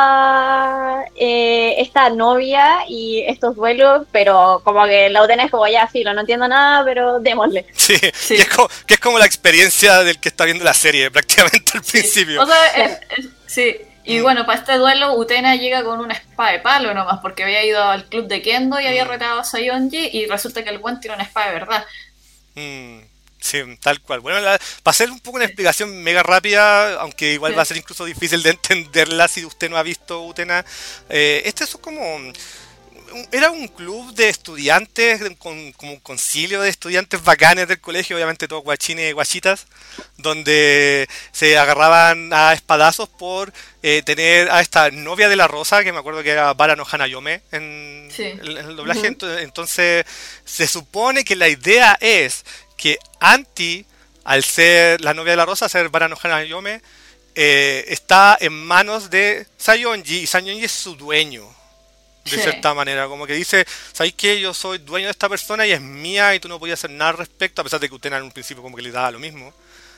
trata eh, esta novia y estos duelos, pero como que la Utena es como, ya, filo, no entiendo nada, pero démosle. Sí, sí. Que, es como, que es como la experiencia del que está viendo la serie, prácticamente al principio. Sí. O sea, es, es, sí. Y bueno, para este duelo Utena llega con una espada de palo nomás, porque había ido al club de Kendo y había retado a Sayonji, y resulta que el buen tiene una espada de verdad. Mm, sí, tal cual. Bueno, la, para hacer un poco una explicación mega rápida, aunque igual sí. va a ser incluso difícil de entenderla si usted no ha visto Utena, eh, este es como... Era un club de estudiantes, con, como un concilio de estudiantes bacanes del colegio, obviamente todos guachines y guachitas, donde se agarraban a espadazos por eh, tener a esta novia de la Rosa, que me acuerdo que era Bara no Hanayome en, sí. en, en el doblaje. Uh-huh. entonces, entonces se supone que la idea es que Anti, al ser la novia de la Rosa, ser Bara no Hanayome, eh, está en manos de Sayonji, y Sayonji es su dueño. De sí. cierta manera, como que dice, ¿sabes qué? Yo soy dueño de esta persona y es mía y tú no podías hacer nada al respecto, a pesar de que Utena en un principio como que le daba lo mismo.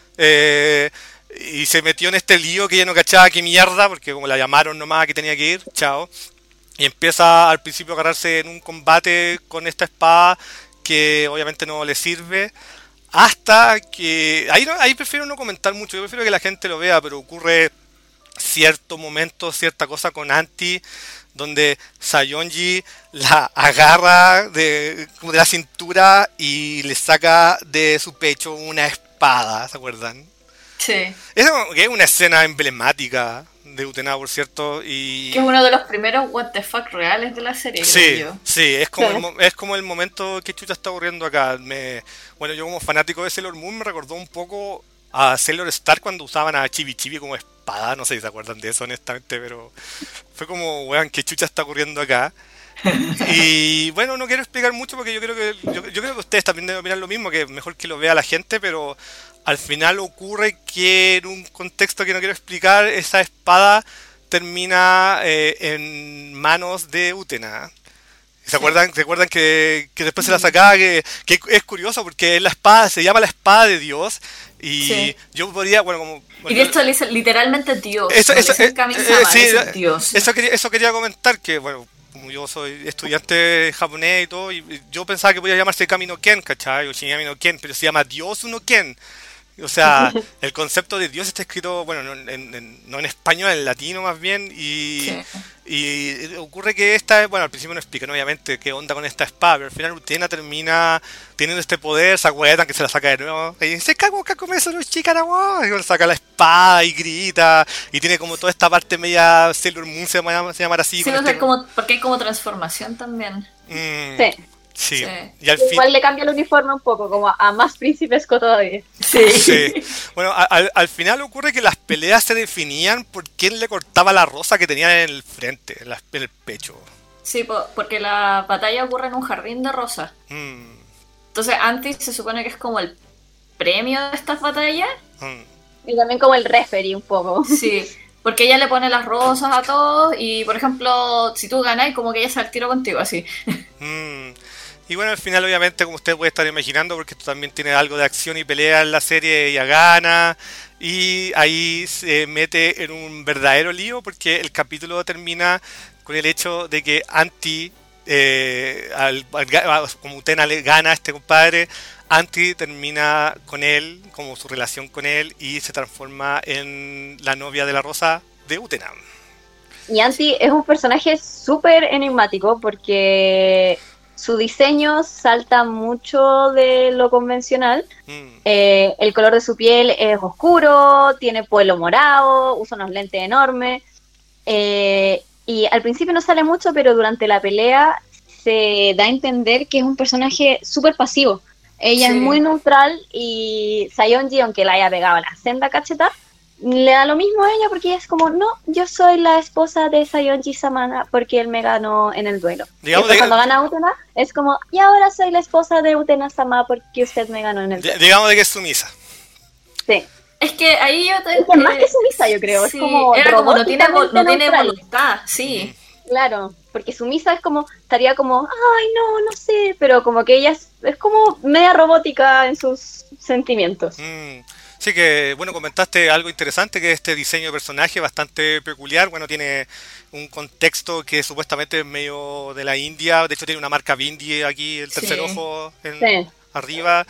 Eh, y se metió en este lío que ella no cachaba qué mierda, porque como la llamaron nomás que tenía que ir, chao. Y empieza al principio a agarrarse en un combate con esta espada que obviamente no le sirve. Hasta que... Ahí, no, ahí prefiero no comentar mucho, yo prefiero que la gente lo vea, pero ocurre cierto momento, cierta cosa con Anti, donde Sayonji la agarra de, como de la cintura y le saca de su pecho una espada, ¿se acuerdan? Sí. Es, es una escena emblemática de Utena, por cierto, y... Que es uno de los primeros what the fuck reales de la serie, sí, creo yo. Sí, es como, sí. El, es como el momento que chucha está ocurriendo acá. Me, bueno, yo como fanático de Sailor Moon me recordó un poco a Sailor Star cuando usaban a Chibi Chibi como espada, no sé si se acuerdan de eso honestamente, pero fue como, weón, qué chucha está ocurriendo acá. Y bueno, no quiero explicar mucho porque yo creo que yo, yo creo que ustedes también deben opinar lo mismo, que es mejor que lo vea la gente, pero al final ocurre que en un contexto que no quiero explicar, esa espada termina eh, en manos de Utena. ¿Se acuerdan, ¿se acuerdan que, que después se la sacaba? Que, que es curioso porque la espada se llama la espada de Dios. Y sí. yo podría, bueno, como... Bueno, y de esto le dice literalmente Dios. Eso, eso, eh, Kami-sama, eh, sí, Dios. Eso, quería, eso quería comentar, que bueno, como yo soy estudiante japonés y todo, y yo pensaba que podía llamarse Kami no Ken, ¿cachai? O Shinigami no Ken, pero se llama Dios no Ken. O sea, el concepto de Dios está escrito, bueno, no en, en, no en español, en latino más bien, y, sí. y ocurre que esta, bueno, al principio no explican obviamente qué onda con esta espada, pero al final Utena termina teniendo este poder, se acuerdan que se la saca de nuevo, y dice, cago, cago, me solo chica, y saca la espada y grita, y tiene como toda esta parte media Sailor Moon, se llama, se llama así. Sí, o sea, este... como, porque hay como transformación también. Mm. Sí. Sí. sí. Y al Igual fin... le cambia el uniforme un poco, como a más príncipesco todavía. Sí. sí. Bueno, al, al final ocurre que las peleas se definían por quién le cortaba la rosa que tenía en el frente, en, la, en el pecho. Sí, porque la batalla ocurre en un jardín de rosas. Mm. Entonces, Anti se supone que es como el premio de estas batallas. Mm. Y también como el referee un poco. Sí, porque ella le pone las rosas a todos y, por ejemplo, si tú ganas, como que ella se al tiro contigo, así. Mm. Y bueno, al final obviamente, como usted puede estar imaginando, porque esto también tiene algo de acción y pelea en la serie, ella gana y ahí se mete en un verdadero lío porque el capítulo termina con el hecho de que Anti, eh, al, al, como Utena le gana a este compadre, Anti termina con él, como su relación con él, y se transforma en la novia de la Rosa de Utena. Y Anti es un personaje súper enigmático porque su diseño salta mucho de lo convencional. Mm. Eh, el color de su piel es oscuro, tiene pelo morado, usa unos lentes enormes. Eh, y al principio no sale mucho, pero durante la pelea se da a entender que es un personaje súper pasivo. Ella sí. es muy neutral y Saionji, aunque la haya pegado la senda cacheta, le da lo mismo a ella porque ella es como, no, yo soy la esposa de Saionji Samana porque él me ganó en el duelo. Digamos y cuando que... gana Utena, es como, y ahora soy la esposa de Utena Sama porque usted me ganó en el duelo. Digamos de que es sumisa. Sí. Es que ahí yo te... Es que más que sumisa, yo creo. Sí, es como, era como no tiene, no tiene voluntad, sí. Claro, porque sumisa es como, estaría como, ay, no, no sé, pero como que ella es, es como media robótica en sus sentimientos. Mm. Sí que, bueno, comentaste algo interesante, que este diseño de personaje bastante peculiar. Bueno, tiene un contexto que supuestamente es medio de la India. De hecho, tiene una marca Bindi aquí, el tercer sí. ojo en, sí. arriba.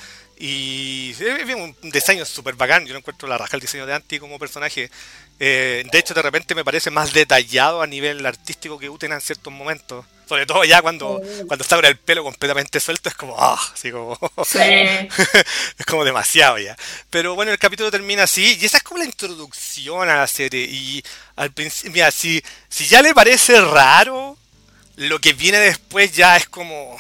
Y es un diseño súper bacán. Yo no encuentro la raja el diseño de Anti como personaje. Eh, de hecho, de repente me parece más detallado a nivel artístico que Utena en ciertos momentos. Sobre todo ya cuando, sí. cuando está con el pelo completamente suelto, es como, ah, oh, así como, sí. es como demasiado ya. Pero bueno, el capítulo termina así, y esa es como la introducción a la serie. Y al principio, mira, si, si ya le parece raro, lo que viene después ya es como...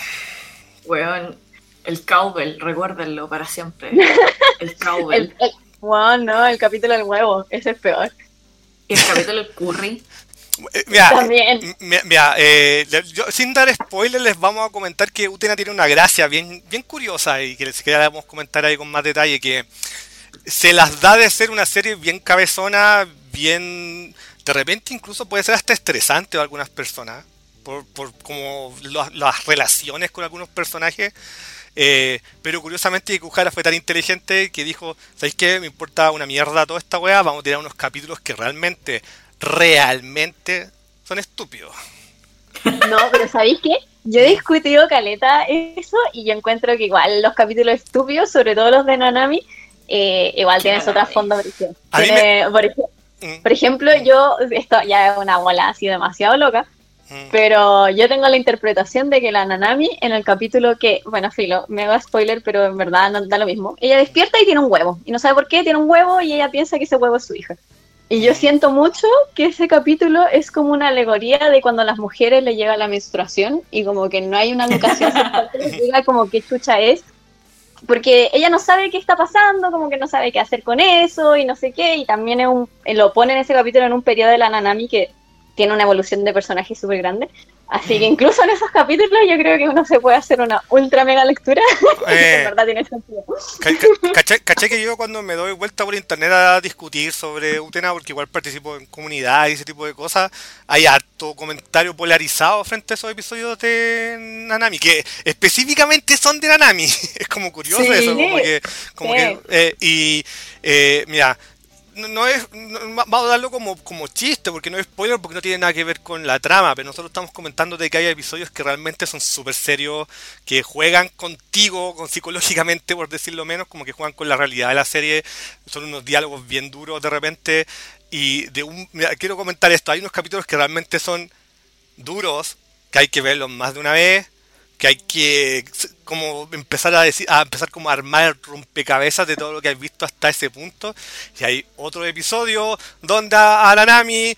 Weón, el cowbell, recuérdenlo para siempre. El cowbell. el, el, wow, no, el capítulo del huevo, ese es peor. Y el capítulo del curry. Mira, También. mira eh, yo, sin dar spoilers, les vamos a comentar que Utena tiene una gracia bien, bien curiosa y que les queríamos comentar ahí con más detalle, que se las da de ser una serie bien cabezona, bien, de repente incluso puede ser hasta estresante a algunas personas, por, por como lo, las relaciones con algunos personajes. Eh, pero curiosamente Ikuhara fue tan inteligente que dijo, ¿sabéis qué? Me importa una mierda toda esta wea, vamos a tirar unos capítulos que realmente realmente son estúpidos. No, pero ¿sabéis qué? Yo he discutido caleta eso y yo encuentro que igual los capítulos estúpidos, sobre todo los de Nanami, eh, igual tienes otra fondo de me... por, ejemplo, mm. por ejemplo, yo, esto ya es una bola así demasiado loca, mm. pero yo tengo la interpretación de que la Nanami en el capítulo que, bueno, filo, mega spoiler, pero en verdad no da lo mismo, ella despierta y tiene un huevo, y no sabe por qué, tiene un huevo y ella piensa que ese huevo es su hija. Y yo siento mucho que ese capítulo es como una alegoría de cuando a las mujeres les llega la menstruación y como que no hay una educación sexual que les diga como qué chucha es, porque ella no sabe qué está pasando, como que no sabe qué hacer con eso y no sé qué, y también es un, lo pone en ese capítulo en un periodo de la Nanami que tiene una evolución de personaje súper grande. Así que incluso en esos capítulos yo creo que uno se puede hacer una ultra mega lectura. Eh, en verdad tiene sentido. Caché, caché que yo cuando me doy vuelta por internet a discutir sobre Utena, porque igual participo en comunidad y ese tipo de cosas, hay harto comentario polarizado frente a esos episodios de Nanami, que específicamente son de Nanami. Es como curioso sí, eso, como que... Como sí. que eh, y eh, mira... No, no es, no, vamos a darlo como, como chiste, porque no es spoiler, porque no tiene nada que ver con la trama, pero nosotros estamos comentando de que hay episodios que realmente son súper serios, que juegan contigo, con psicológicamente, por decirlo menos, como que juegan con la realidad de la serie, son unos diálogos bien duros de repente, y de un, mira, quiero comentar esto, hay unos capítulos que realmente son duros, que hay que verlos más de una vez, que hay que como empezar a decir, a empezar como a armar el rompecabezas de todo lo que has visto hasta ese punto. Y hay otro episodio donde a Nanami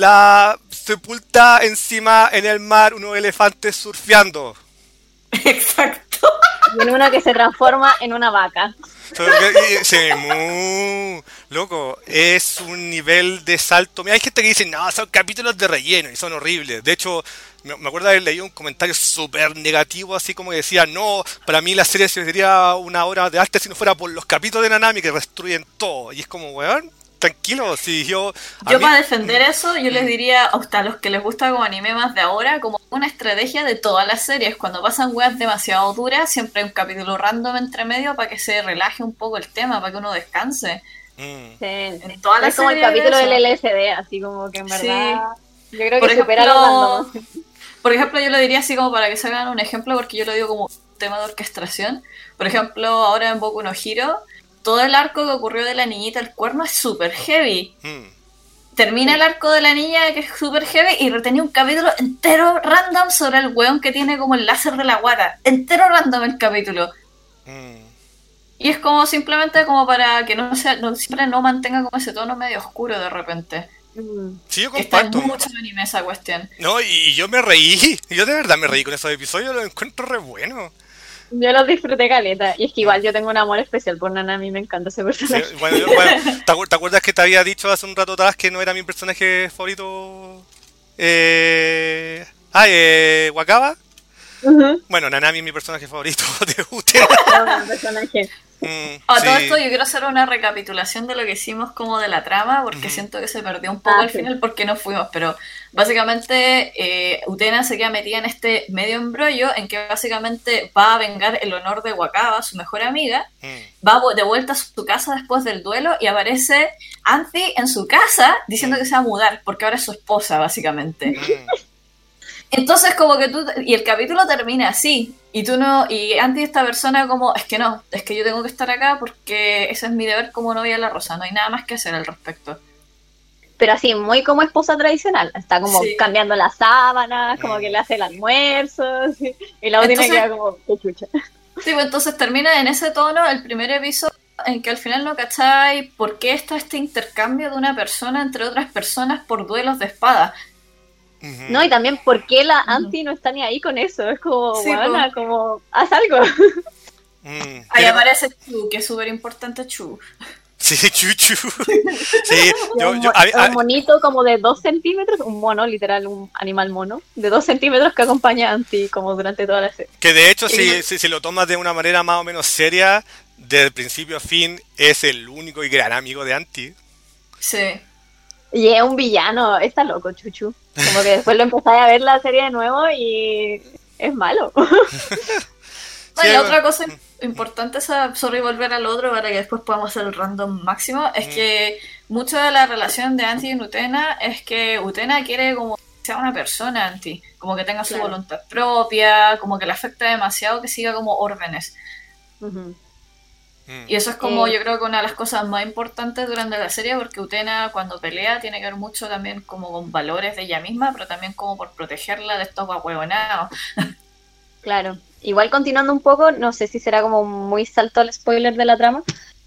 la sepulta encima en el mar unos elefantes surfeando. Exacto. Y en uno que se transforma en una vaca. Sí, muy loco, es un nivel de salto. Mira, hay gente que dice, no, son capítulos de relleno y son horribles. De hecho, me, me acuerdo de haber leído un comentario súper negativo, así como que decía, no, para mí la serie sería una obra de arte si no fuera por los capítulos de Nanami que destruyen todo. Y es como, weón, tranquilo, si yo... Yo mí... para defender eso, yo les diría a los que les gusta como anime más de ahora, como una estrategia de todas las series. Cuando pasan weas demasiado duras, siempre hay un capítulo random entre medio para que se relaje un poco el tema, para que uno descanse. Mm. Sí, en todas las es como el capítulo del L S D, así como que en verdad... Sí. Yo creo que supera lo random. Por ejemplo, yo lo diría así como para que se hagan un ejemplo, porque yo lo digo como tema de orquestación. Por ejemplo, ahora en Boku no Hero... todo el arco que ocurrió de la niñita el cuerno es súper heavy. Mm. Termina el arco de la niña que es súper heavy y retenía un capítulo entero random sobre el weón que tiene como el láser de la guata. Entero random el capítulo. Mm. Y es como simplemente como para que no sea, no, siempre no mantenga como ese tono medio oscuro de repente. Mm. Sí, yo comparto. Está mucho anime esa cuestión. No, y, y yo me reí. Yo de verdad me reí con esos episodios, los encuentro re buenos. Yo los disfruté caleta. Y es que igual yo tengo un amor especial por Nanami, me encanta ese personaje. Sí, bueno, yo, bueno, ¿te, acu- ¿te acuerdas que te había dicho hace un rato atrás que no era mi personaje favorito? Eh... Ah, eh... Wakaba. Uh-huh. Bueno, Nanami es mi personaje favorito de usted. No, personaje. Mm, a sí. Todo esto yo quiero hacer una recapitulación de lo que hicimos como de la trama, porque uh-huh. siento que se perdió un poco ah, al sí. final porque no fuimos, pero básicamente eh, Utena se queda metida en este medio embrollo en que básicamente va a vengar el honor de Wakaba, su mejor amiga, uh-huh. va de vuelta a su casa después del duelo y aparece Anthy en su casa diciendo uh-huh. que se va a mudar porque ahora es su esposa básicamente. Uh-huh. Entonces como que tú, y el capítulo termina así, y tú no, y Anthy esta persona como, es que no, es que yo tengo que estar acá porque ese es mi deber como novia de la Rosa, no hay nada más que hacer al respecto. Pero así, muy como esposa tradicional, está como sí. cambiando las sábanas, como que le hace el almuerzo, ¿sí? Y la otra queda como, qué chucha. Sí, pues entonces termina en ese tono el primer episodio, en que al final no cacháis por qué está este intercambio de una persona entre otras personas por duelos de espada. Uh-huh. No, y también por qué la Anthy no está ni ahí con eso, es como, sí, buena, pues. Como, haz algo. Mm, ahí pero... aparece Chu, que es súper importante Chu. Sí, Chu Chu. Sí, yo, un, yo, a, a, un monito como de dos centímetros, un mono, literal, un animal mono, de dos centímetros que acompaña a Anthy como durante toda la serie. Que de hecho, y... si, si, si lo tomas de una manera más o menos seria, desde principio a fin, es el único y gran amigo de Anthy. Sí. Y es un villano, está loco, Chuchu. Como que después lo empezáis a ver la serie de nuevo y es malo. No, y otra cosa importante, esa, sorry, volver al otro para que después podamos hacer el random máximo, es mm. que mucho de la relación de Anthy y Utena es que Utena quiere como que sea una persona Anthy, como que tenga su claro. voluntad propia, como que le afecta demasiado que siga como órdenes. Uh-huh. Y eso es como, eh, yo creo que una de las cosas más importantes durante la serie, porque Utena cuando pelea tiene que ver mucho también como con valores de ella misma, pero también como por protegerla de estos guahuevonados. Claro. Igual continuando un poco, no sé si será como muy salto al spoiler de la trama,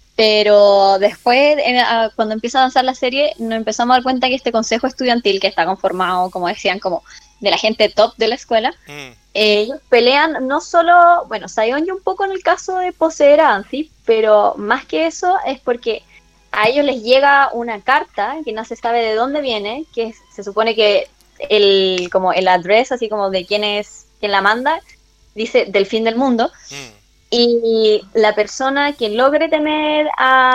pero después, en, a, cuando empieza a avanzar la serie, nos empezamos a dar cuenta que este consejo estudiantil, que está conformado, como decían, como de la gente top de la escuela, mm. eh, ellos pelean no solo, bueno, Sion y un poco en el caso de poseer a Anthy, pero más que eso es porque a ellos les llega una carta que no se sabe de dónde viene, que es, se supone que el como el address, así como de quién es quien la manda, dice del fin del mundo. Mm. Y la persona que logre tener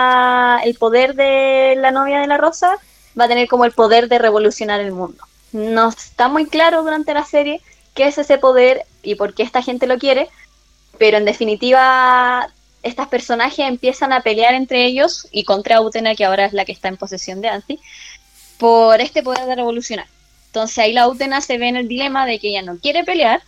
a el poder de la novia de la Rosa va a tener como el poder de revolucionar el mundo. No está muy claro durante la serie qué es ese poder y por qué esta gente lo quiere, pero en definitiva estos personajes empiezan a pelear entre ellos y contra Utena, que ahora es la que está en posesión de Anthy, por este poder de revolucionar. Entonces ahí la Utena se ve en el dilema de que ella no quiere pelear,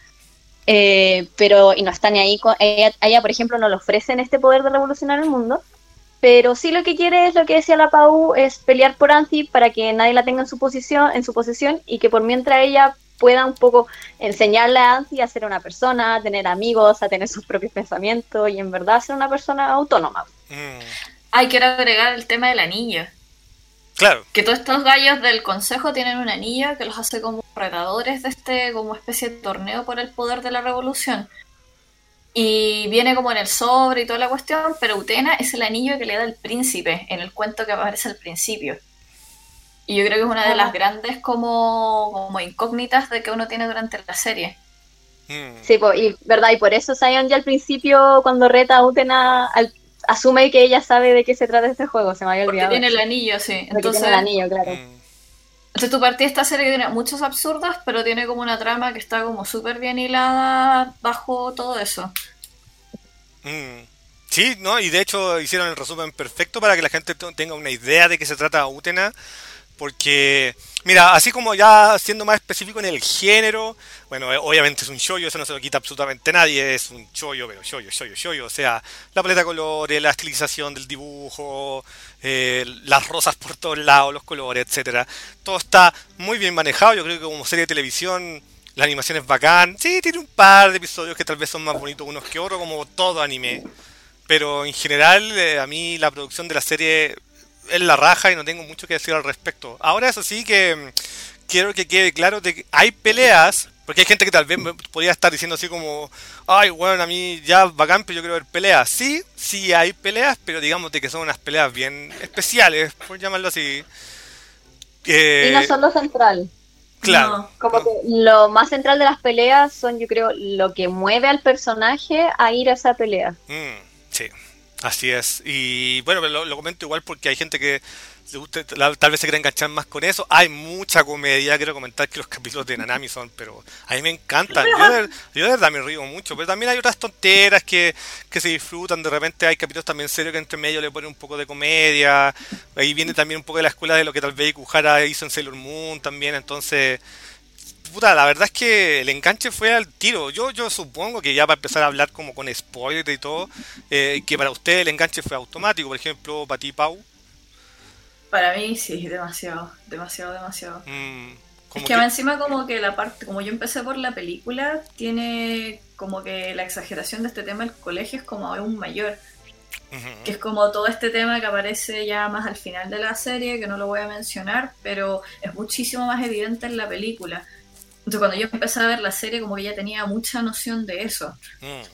eh, pero y no está ni ahí con ella, ella, por ejemplo, no le ofrecen este poder de revolucionar el mundo, pero sí lo que quiere es lo que decía la Pau, es pelear por Anthy para que nadie la tenga en su posición, en su posesión, y que por mientras ella pueda un poco enseñarle a Anthy a ser una persona, a tener amigos, a tener sus propios pensamientos y en verdad ser una persona autónoma. Mm. Ay, quiero agregar el tema del anillo. Claro. Que todos estos gallos del consejo tienen un anillo que los hace como retadores de este como especie de torneo por el poder de la revolución. Y viene como en el sobre y toda la cuestión, pero Utena es el anillo que le da el príncipe en el cuento que aparece al principio. Y yo creo que es una de las grandes como, como incógnitas de que uno tiene durante la serie. Mm. Sí, pues, y verdad, y por eso Sion ya al principio, cuando reta a Utena, al, asume que ella sabe de qué se trata este juego, se me había olvidado. Porque tiene el anillo, sí. Porque Entonces, tiene el anillo, claro. Mm. Entonces tu partida esta serie que tiene muchos absurdos, pero tiene como una trama que está como súper bien hilada bajo todo eso. Mm. Sí, ¿no? Y de hecho hicieron el resumen perfecto para que la gente t- tenga una idea de qué se trata Utena. Porque, mira, así como ya siendo más específico en el género, bueno, obviamente es un shoujo, eso no se lo quita absolutamente nadie, es un shoujo, pero shoujo, shoujo, shoujo, o sea, la paleta de colores, la estilización del dibujo, eh, las rosas por todos lados, los colores, etcétera. Todo está muy bien manejado, yo creo que como serie de televisión la animación es bacán. Sí, tiene un par de episodios que tal vez son más bonitos unos que otros, como todo anime, pero en general eh, a mí la producción de la serie es la raja y no tengo mucho que decir al respecto. Ahora eso sí que mm, quiero que quede claro de que hay peleas, porque hay gente que tal vez me podría estar diciendo así como, ay, bueno, a mí ya bacán, pero yo quiero ver peleas. Sí, sí hay peleas, pero digamos de que son unas peleas bien especiales, por llamarlo así. Eh, y no son lo central. Claro. No, como no. que lo más central de las peleas son, yo creo, lo que mueve al personaje a ir a esa pelea. Mm, sí. Así es, y bueno, lo, lo comento igual porque hay gente que le gusta, la, tal vez se quiera enganchar más con eso. Hay mucha comedia, quiero comentar que los capítulos de Nanami son, pero a mí me encantan, yo de, yo de verdad me río mucho, pero también hay otras tonteras que, que se disfrutan, de repente hay capítulos también serios que entre medio le ponen un poco de comedia, ahí viene también un poco de la escuela de lo que tal vez Ikuhara hizo en Sailor Moon también, entonces... Puta, la verdad es que el enganche fue al tiro. Yo yo supongo que ya para empezar a hablar como con spoilers y todo, eh, que para usted el enganche fue automático. Por ejemplo, para ti, Pau. Para mí sí, demasiado, demasiado, demasiado. Mm, es que, que encima como que la parte, como yo empecé por la película, tiene como que la exageración de este tema del colegio es como aún mayor. Uh-huh. Que es como todo este tema que aparece ya más al final de la serie, que no lo voy a mencionar, pero es muchísimo más evidente en la película. Entonces cuando yo empecé a ver la serie como que ya tenía mucha noción de eso. Mm.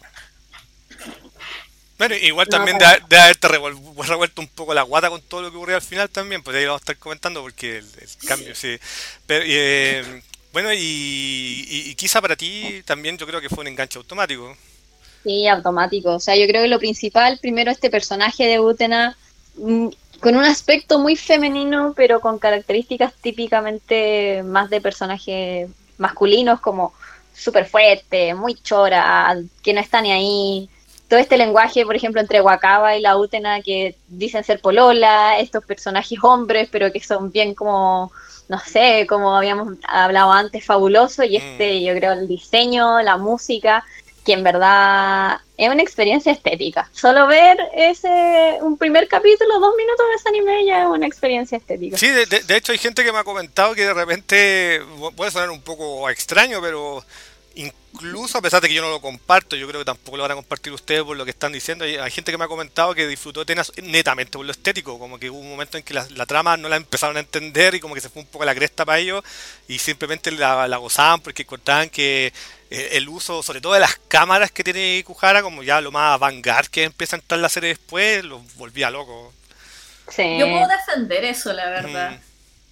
Bueno, igual también no, de, de haberte revuel- revuelto un poco la guata con todo lo que ocurrió al final también, pues ahí lo vamos a estar comentando porque el, el cambio, sí. sí. Pero, eh, bueno, y, y, y quizá para ti también yo creo que fue un enganche automático. Sí, automático. O sea, yo creo que lo principal, primero este personaje de Utena, mmm, con un aspecto muy femenino, pero con características típicamente más de personaje masculinos, como súper fuerte, muy chora, que no está ni ahí. Todo este lenguaje, por ejemplo, entre Wakaba y la Utena, que dicen ser polola, estos personajes hombres, pero que son bien como, no sé, como habíamos hablado antes, fabuloso. Y este, yo creo, el diseño, la música, que en verdad es una experiencia estética. Solo ver ese un primer capítulo, dos minutos de ese anime ya es una experiencia estética. Sí, de, de, de hecho hay gente que me ha comentado que de repente puede sonar un poco extraño, pero incluso a pesar de que yo no lo comparto, yo creo que tampoco lo van a compartir ustedes por lo que están diciendo, hay, hay gente que me ha comentado que disfrutó Tenas netamente por lo estético, como que hubo un momento en que la, la trama no la empezaron a entender y como que se fue un poco a la cresta para ellos y simplemente la, la gozaban porque contaban que eh, el uso, sobre todo de las cámaras que tiene Ikuhara, como ya lo más avant-garde que empieza a entrar la serie después, los volvía loco. Sí. Yo puedo defender eso, la verdad, mm.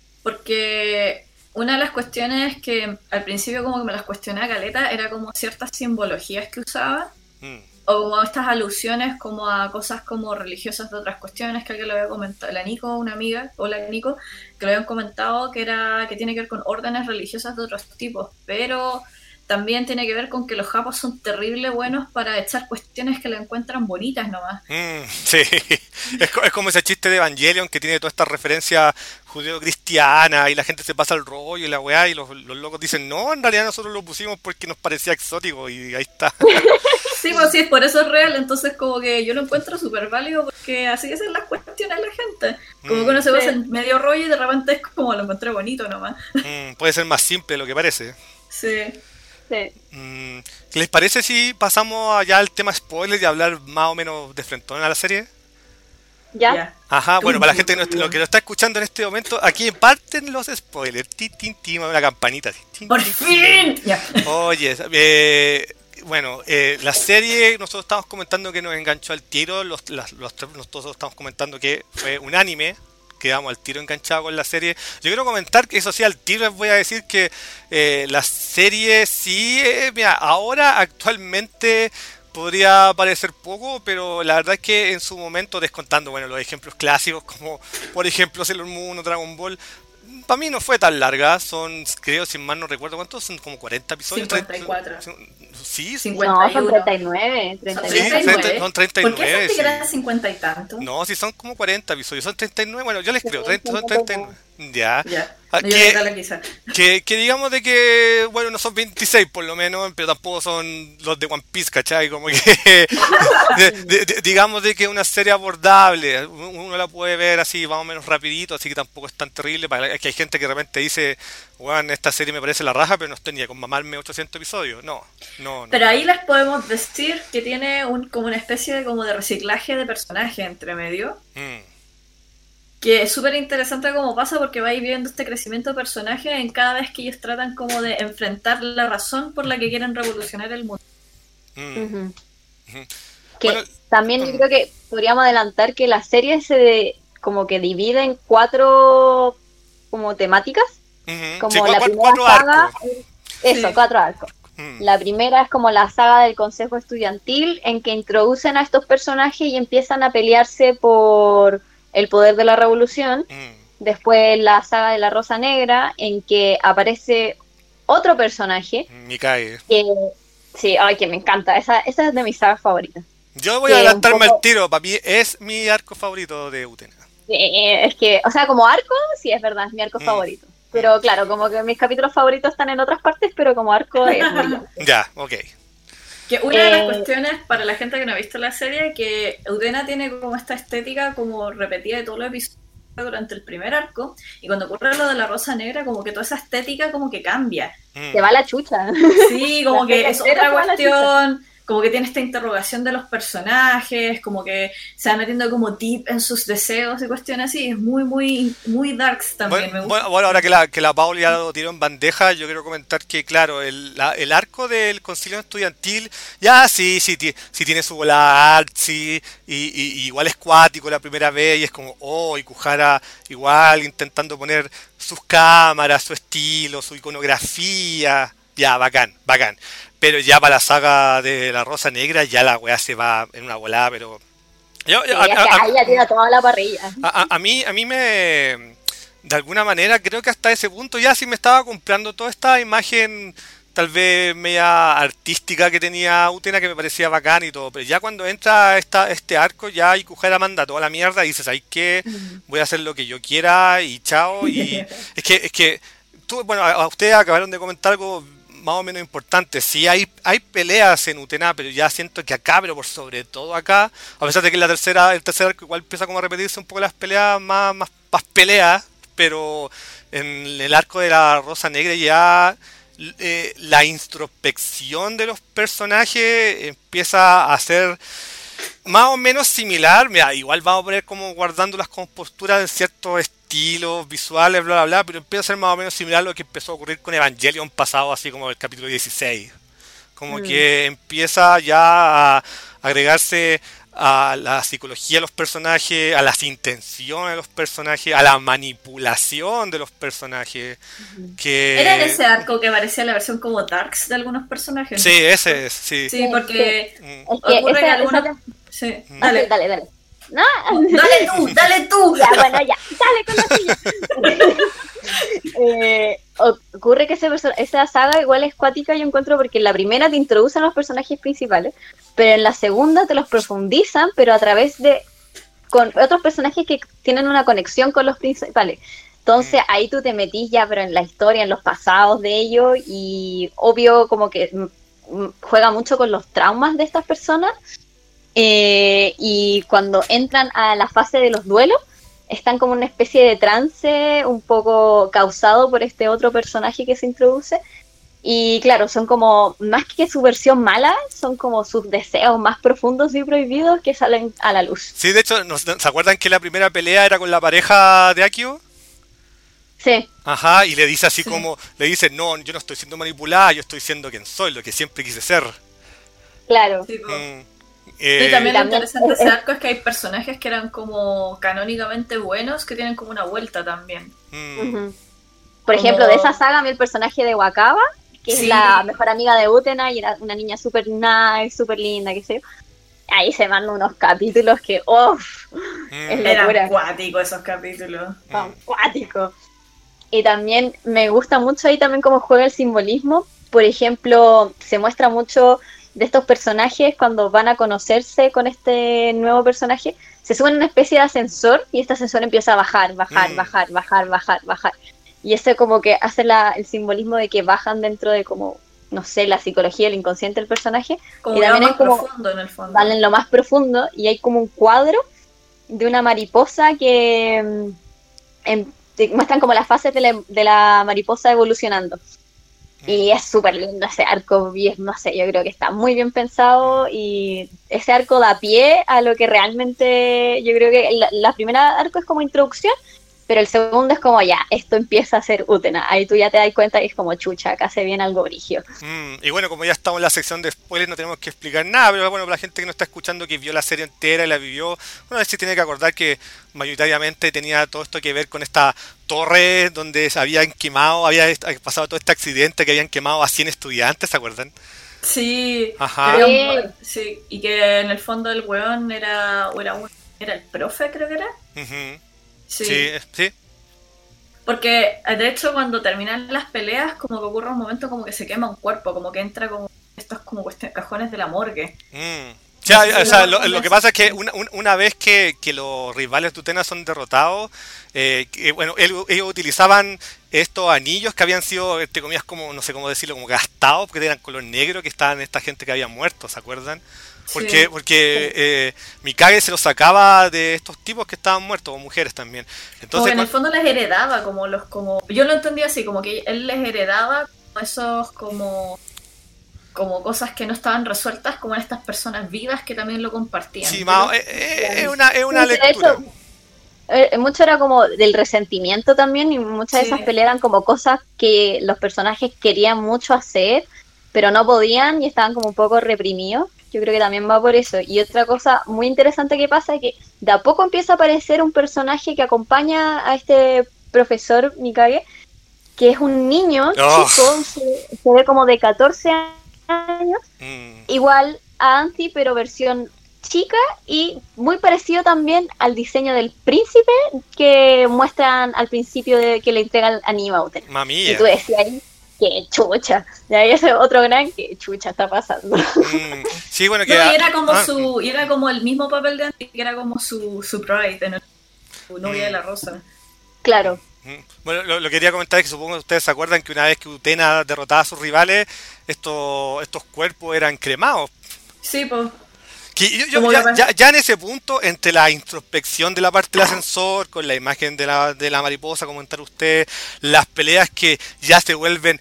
porque... Una de las cuestiones que al principio como que me las cuestioné a caleta era como ciertas simbologías que usaba mm. o como estas alusiones como a cosas como religiosas de otras cuestiones que alguien lo había comentado, la Nico, una amiga, hola Nico, que lo habían comentado que era que tiene que ver con órdenes religiosas de otros tipos, pero también tiene que ver con que los japos son terrible buenos para echar cuestiones que la encuentran bonitas nomás. Mm, sí, es, es como ese chiste de Evangelion que tiene toda esta referencia judeo-cristiana y la gente se pasa el rollo y la weá y los, los locos dicen, no, en realidad nosotros lo pusimos porque nos parecía exótico y ahí está. Sí, pues sí, por eso es real, entonces como que yo lo encuentro súper válido porque así hacen las cuestiones la gente. Como mm. que uno se pasa en medio rollo y de repente es como lo encontré bonito nomás. Mm, puede ser más simple de lo que parece. Sí. Sí. Mm, ¿les parece si pasamos allá al tema spoiler y hablar más o menos de frentón a la serie? Ya. Yeah. Ajá, bueno, para la gente que no, lo que lo está escuchando en este momento, aquí parten los spoilers. Tin, tin, tin, una campanita. Tin, ¡por tin, fin! Tin. Oye, eh, bueno, eh, la serie, nosotros estamos comentando que nos enganchó al tiro, los, las, los, nosotros estamos comentando que fue un anime, quedamos al tiro enganchado con la serie. Yo quiero comentar que eso sí, al tiro les voy a decir que eh, la serie sí, eh, mira, ahora actualmente podría parecer poco, pero la verdad es que en su momento, descontando, bueno, los ejemplos clásicos como, por ejemplo, Sailor Moon o Dragon Ball, para mí no fue tan larga, son, creo, si mal no recuerdo, ¿cuántos? Son como cuarenta episodios. cincuenta y cuatro. Sí, cincuenta y uno. No, son treinta y nueve. treinta y nueve. Sí, son treinta y nueve. ¿Por qué pensaste sí. que eran cincuenta y tanto? No, si son como cuarenta episodios, son treinta y nueve, bueno, yo les creo, treinta, son treinta y nueve. Ya. Ya. Ah, No, que, yo que, que digamos de que, bueno, no son veintiséis por lo menos, pero tampoco son los de One Piece, ¿cachai? Como que, de, de, de, digamos de que es una serie abordable, uno la puede ver así, más o menos rapidito, así que tampoco es tan terrible. Es que hay gente que de repente dice, bueno, esta serie me parece la raja, pero no estoy ni con mamarme ochocientos episodios. No, no, no. Pero ahí les podemos decir que tiene un, como una especie de, como de reciclaje de personaje entre medio. Mm. Que es súper interesante cómo pasa, porque vais viendo este crecimiento de personajes en cada vez que ellos tratan como de enfrentar la razón por la que quieren revolucionar el mundo. Mm. Uh-huh. Uh-huh. Que bueno, también uh-huh. yo creo que podríamos adelantar que la serie se de, como que divide en cuatro como temáticas. Uh-huh. Como sí, la cuatro, primera cuatro saga, arcos. Eso, sí. cuatro arcos. Mm. La primera es como la saga del Consejo Estudiantil, en que introducen a estos personajes y empiezan a pelearse por el poder de la revolución. Mm. Después la saga de la Rosa Negra, en que aparece otro personaje. Mikae. Que, sí, ay, que me encanta. Esa, esa es de mis sagas favoritas. Yo voy a adelantarme poco... al tiro. Para mí es mi arco favorito de Utena. Eh, es que, o sea, como arco, sí, es verdad, es mi arco mm. favorito. Pero claro, como que mis capítulos favoritos están en otras partes, pero como arco es muy bien. Ya, ok. Que una de las Eh, cuestiones, para la gente que no ha visto la serie, que Utena tiene como esta estética como repetida de todos los episodios durante el primer arco, y cuando ocurre lo de la Rosa Negra, como que toda esa estética como que cambia. Mm. Se va la chucha. Sí, como La que es otra se cuestión, como que tiene esta interrogación de los personajes, como que se va metiendo como deep en sus deseos y cuestiones así. Es muy, muy, muy darks también. Bueno, me gusta. bueno, bueno, ahora que la, que la Pauli ya lo tiró en bandeja, yo quiero comentar que, claro, el, la, el arco del concilio estudiantil, ya sí, sí, sí tiene su bola artsy, y, y, y igual es cuático la primera vez, y es como, oh, y Kuhara igual intentando poner sus cámaras, su estilo, su iconografía, ya, bacán, bacán. Pero ya para la saga de la Rosa Negra, ya la weá se va en una volada, pero... Yo, yo, sí, a, a, ahí ya tira toda la parrilla. A, a, a mí a mí me... De alguna manera, creo que hasta ese punto ya sí me estaba comprando toda esta imagen tal vez media artística que tenía Utena, que me parecía bacán y todo. Pero ya cuando entra esta, este arco, ya Ikuhara manda toda la mierda y dices, ¿sabes qué? Voy a hacer lo que yo quiera y chao. Y es que, es que tú, bueno, a ustedes acabaron de comentar algo más o menos importante. Sí hay, hay peleas en Utena, pero ya siento que acá, pero por sobre todo acá, a pesar de que en la tercera, el tercer arco igual empieza como a repetirse un poco las peleas, más, más, más peleas, pero en el arco de la Rosa Negra ya eh, la introspección de los personajes empieza a ser más o menos similar. Mira, igual vamos a poner como guardando las composturas de ciertos estilos visuales, bla, bla, bla, pero empieza a ser más o menos similar a lo que empezó a ocurrir con Evangelion pasado, así como el capítulo dieciséis. Como mm. que empieza ya a agregarse a la psicología de los personajes, a las intenciones de los personajes, a la manipulación de los personajes. Que... ¿Era en ese arco que parecía la versión como Darks de algunos personajes? Sí, ese es, sí. Sí, porque sí. Mm. ocurre es que, que algunos... Esa... Sí. Mm. Dale, dale, dale. No. Dale tú, dale tú. Ya, bueno, ya, dale con la silla. eh, ocurre que ese perso- esa saga igual es cuática, yo encuentro, porque en la primera te introducen los personajes principales, pero en la segunda te los profundizan, pero a través de con otros personajes que tienen una conexión con los principales. Entonces ahí tú te metís ya, pero en la historia, en los pasados de ellos, y obvio como que m- juega mucho con los traumas de estas personas. Eh, y cuando entran a la fase de los duelos, están como en una especie de trance un poco causado por este otro personaje que se introduce. Y claro, son como, más que su versión mala, son como sus deseos más profundos y prohibidos que salen a la luz. Sí, de hecho, ¿se acuerdan que la primera pelea era con la pareja de Akio? Sí. Ajá, y le dice así sí. como, le dice, no, yo no estoy siendo manipulada, yo estoy siendo quien soy, lo que siempre quise ser. Claro. Sí, pues. Mm, Y eh, también lo también- interesante de ese arco es que hay personajes que eran como canónicamente buenos que tienen como una vuelta también. mm, Ujú. Por Como- ejemplo, de esa saga, a mí el personaje de Wakaba, que Sí. es la mejor amiga de Utena y era una niña súper nice, súper linda, qué sé yo. Ahí se mandan unos capítulos que, uff, es mm, Eran locura, acuáticos esos capítulos. mm. acuático. Y también me gusta mucho ahí también cómo juega el simbolismo. Por ejemplo, se muestra mucho de estos personajes cuando van a conocerse con este nuevo personaje. Se suben a una especie de ascensor y este ascensor empieza a bajar, bajar, Mm. bajar, bajar, bajar, bajar. Y ese como que hace la, el simbolismo de que bajan dentro de como, no sé, la psicología, el inconsciente del personaje. Como Y que va también más es como, profundo en el fondo. van en lo más profundo y hay como un cuadro de una mariposa que mm, em- te muestran como las fases de la, de la mariposa evolucionando. Y es súper lindo ese arco, y es, no sé, yo creo que está muy bien pensado y ese arco da pie a lo que realmente, yo creo que la, la primera arco es como introducción, pero el segundo es como ya, esto empieza a ser Utena, ahí tú ya te das cuenta que es como chucha, acá se viene algo brigio. Mm, y bueno, como ya estamos en la sección de spoilers, no tenemos que explicar nada, pero bueno, para la gente que no está escuchando, que vio la serie entera y la vivió, bueno, sí tiene que acordar que mayoritariamente tenía todo esto que ver con esta torre donde se habían quemado, había est- pasado todo este accidente que habían quemado a cien estudiantes, ¿se acuerdan? Sí, Ajá. había Sí. un- sí, y que en el fondo el weón era, o era, un, era el profe, creo que era. Ujú. Sí. Sí, eh, sí. Porque de hecho cuando terminan las peleas como que ocurre un momento como que se quema un cuerpo, como que entra como estos como cuestion- cajones de la morgue. Mm. Ya, Sí, o sea, sí, lo, sí, lo que sí. pasa es que una, un- una vez que, que los rivales de Utena son derrotados, eh, que, bueno, el- ellos utilizaban estos anillos que habían sido, entre comillas, como, no sé cómo decirlo, como gastados, porque eran color negro, que estaban esta gente que había muerto, ¿se acuerdan? Porque, Sí. porque eh, Mikage se los sacaba de estos tipos que estaban muertos, o mujeres también. Como Entonces, que en el cuan- fondo les heredaba como los como yo lo entendí así, como que él les heredaba como esos como como cosas que no estaban resueltas como en estas personas vivas que también lo compartían. sí, Yo más- lo- eh, eh, es una, es una Sí, de lectura. hecho, eh, mucho era como del resentimiento también y muchas Sí. de esas peleas eran como cosas que los personajes querían mucho hacer, pero no podían y estaban como un poco reprimidos. Yo creo que también va por eso. Y otra cosa muy interesante que pasa es que de a poco empieza a aparecer un personaje que acompaña a este profesor Mikage, que es un niño Oh. chico, se, se ve como de catorce años, Mm. igual a Anti, pero versión chica y muy parecido también al diseño del príncipe que muestran al principio de que le entregan a Nimauten. Mamilla. Y tú decías ahí, que chucha. Y ahí ese otro gran que chucha está pasando. Mm. Sí, bueno, No, que... y era como ah, su y era como el mismo papel de antes, que era como su su bride, en el- su novia Mm. de la rosa. Claro. mm. Bueno, lo, lo que quería comentar es que supongo que ustedes se acuerdan que una vez que Utena derrotaba a sus rivales, estos, estos cuerpos eran cremados. Sí, pues. Que yo- yo- Como ya, que- ya- ya en ese punto, entre la introspección de la parte del ascensor, con la imagen de la, de la mariposa, comentar usted, las peleas que ya se vuelven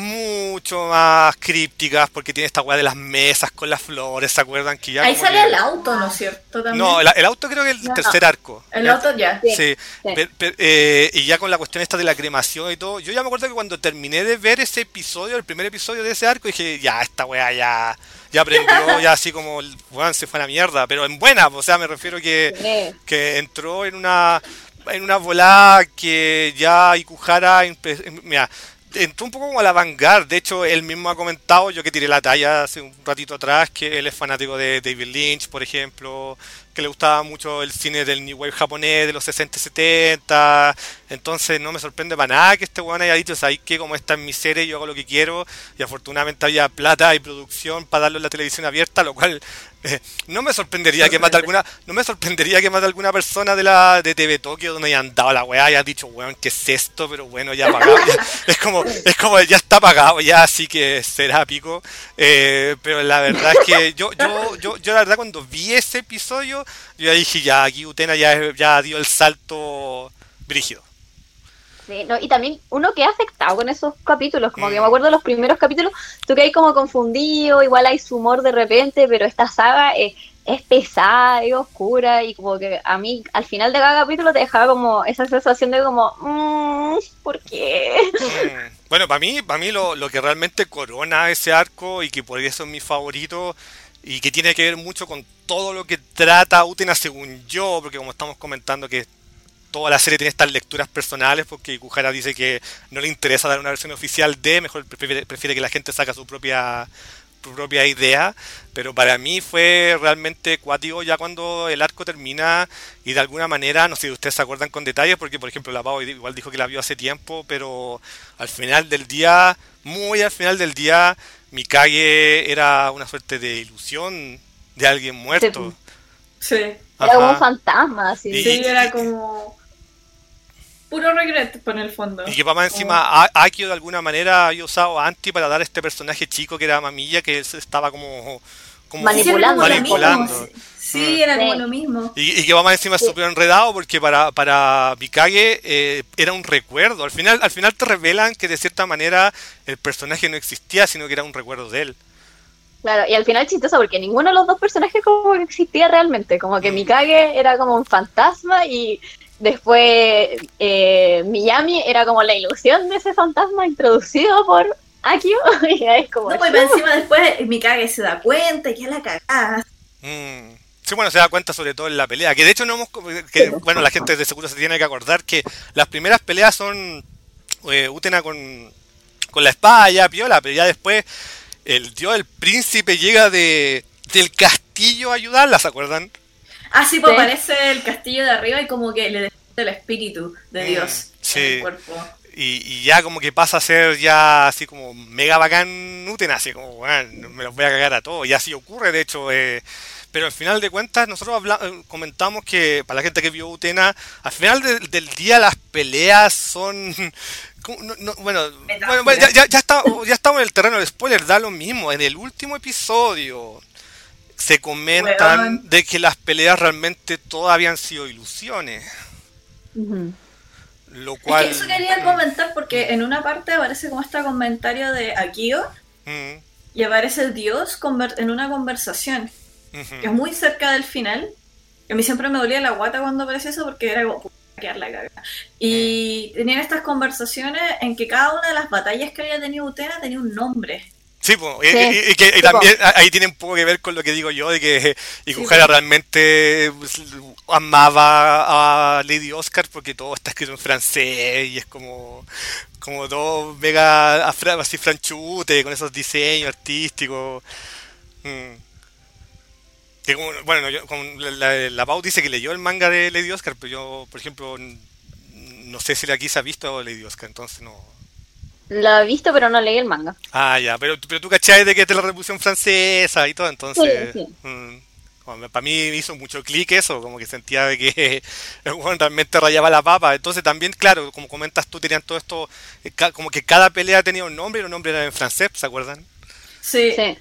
mucho más crípticas, porque tiene esta weá de las mesas con las flores, ¿se acuerdan? Que ya Ahí como sale que- el auto, ¿no es cierto? También. No, el, el auto creo que es el No, tercer no. arco. El Ya- auto ya. Sí. Sí, Sí. pe- pe- eh, y ya con la cuestión esta de la cremación y todo, yo ya me acuerdo que cuando terminé de ver ese episodio, el primer episodio de ese arco, dije, ya, esta weá ya, ya aprendió, ya así como, el weón se fue a la mierda, pero en buena, o sea, me refiero que, Sí. que entró en una, en una volada que ya Ikuhara, empe- em- mira, entró un poco como a la vanguard. De hecho, él mismo ha comentado, yo que tiré la talla hace un ratito atrás, que él es fanático de David Lynch, por ejemplo, que le gustaba mucho el cine del New Wave japonés de los sesenta y setenta. Entonces no me sorprende para nada que este weón haya dicho, ¿sabes qué? Como está en mi serie, yo hago lo que quiero. Y afortunadamente había plata y producción para darlo en la televisión abierta, lo cual eh, no me sorprendería que mate alguna, no me sorprendería que mate alguna persona de la de T V Tokio donde hayan dado la weá y hayan dicho, weón, ¿qué es esto? Pero bueno, ya pagado. Ya- es como, es como ya está pagado, ya así que será pico. Eh, pero la verdad es que yo, yo, yo, yo la verdad cuando vi ese episodio, yo ya dije, ya aquí Utena ya, ya dio el salto brígido. Sí, no, y también uno queda afectado con esos capítulos, como que Mm. me acuerdo de los primeros capítulos, tú que hay como confundido, igual hay su humor de repente, pero esta saga es, es pesada, es oscura, y como que a mí al final de cada capítulo te dejaba como esa sensación de como, mmm, ¿por qué? Mm. Bueno, para mí, para mí lo, lo que realmente corona ese arco y que por eso es mi favorito y que tiene que ver mucho con todo lo que trata Utena según yo, porque como estamos comentando que toda la serie tiene estas lecturas personales, porque Ikuhara dice que no le interesa dar una versión oficial de, mejor prefiere, prefiere que la gente saque su propia su propia idea, pero para mí fue realmente cuático ya cuando el arco termina y de alguna manera, no sé si ustedes se acuerdan con detalles, porque por ejemplo la Pau igual dijo que la vio hace tiempo, pero al final del día, muy al final del día, Mikage era una suerte de ilusión de alguien muerto. Sí. Era como un fantasma, así. Y, sí, era como puro regret por el fondo. Y que papá encima oh. Akio de alguna manera había usado a Anti para dar este personaje chico que era Mamilla, que estaba como, como manipulando. manipulando. Sí, sí, era como lo mismo. Y, y que papá encima es súper enredado porque para, para Mikage eh, era un recuerdo. Al final, al final te revelan que de cierta manera el personaje no existía, sino que era un recuerdo de él. Claro, y al final es chistoso porque ninguno de los dos personajes como que existía realmente. Como que Mikage era como un fantasma y después eh, Miyami era como la ilusión de ese fantasma introducido por Akio. Y es como no, pues encima después Mikage se da cuenta y ya la cagás. Mm. Sí, bueno, se da cuenta sobre todo en la pelea, que de hecho no hemos, que, bueno, la gente de seguro se tiene que acordar que las primeras peleas son eh, Utena con, con la espada ya piola, pero ya después el dios del príncipe llega de del castillo a ayudarla, ¿se acuerdan? Ah, sí, pues sí. Aparece el castillo de arriba y como que le despierta el espíritu de Dios mm, sí. en el cuerpo. Y, y ya como que pasa a ser ya así como mega bacán Utena, así como, bueno, me los voy a cagar a todos, y así ocurre, de hecho, eh, pero al final de cuentas nosotros hablamos, comentamos que para la gente que vio Utena, al final de, del día las peleas son... No, no, bueno, bueno ya, ya, ya, está, ya estamos en el terreno del spoiler, da lo mismo. En el último episodio se comentan bueno. de que las peleas realmente todas habían sido ilusiones. Uh-huh. Lo cual... Es que eso quería comentar porque en una parte aparece como este comentario de Akio uh-huh. y aparece el dios en una conversación uh-huh. que es muy cerca del final. A mí siempre me dolía la guata cuando aparece eso porque era como... quedar la cagada. Y tenían estas conversaciones en que cada una de las batallas que había tenido Utena tenía un nombre. Sí, pues, sí, y, y, y, que, y también ahí tiene un poco que ver con lo que digo yo, de que Ikuhara sí, realmente amaba a Lady Oscar porque todo está escrito en francés y es como como todo mega así franchute, con esos diseños artísticos. Mm. Que como, bueno, yo, como la, la, la Pau dice que leyó el manga de Lady Oscar, pero yo, por ejemplo, no sé si la quizá ha visto Lady Oscar, entonces no... La he visto, pero no leí el manga. Ah, ya, pero, pero tú cachai de que es de la Revolución Francesa y todo, entonces... Sí, sí. Mmm, bueno, para mí hizo mucho clic eso, como que sentía de que bueno, realmente rayaba la papa. Entonces también, claro, como comentas tú, tenían todo esto, como que cada pelea tenía un nombre y los nombres eran en francés, ¿se acuerdan? Sí. sí.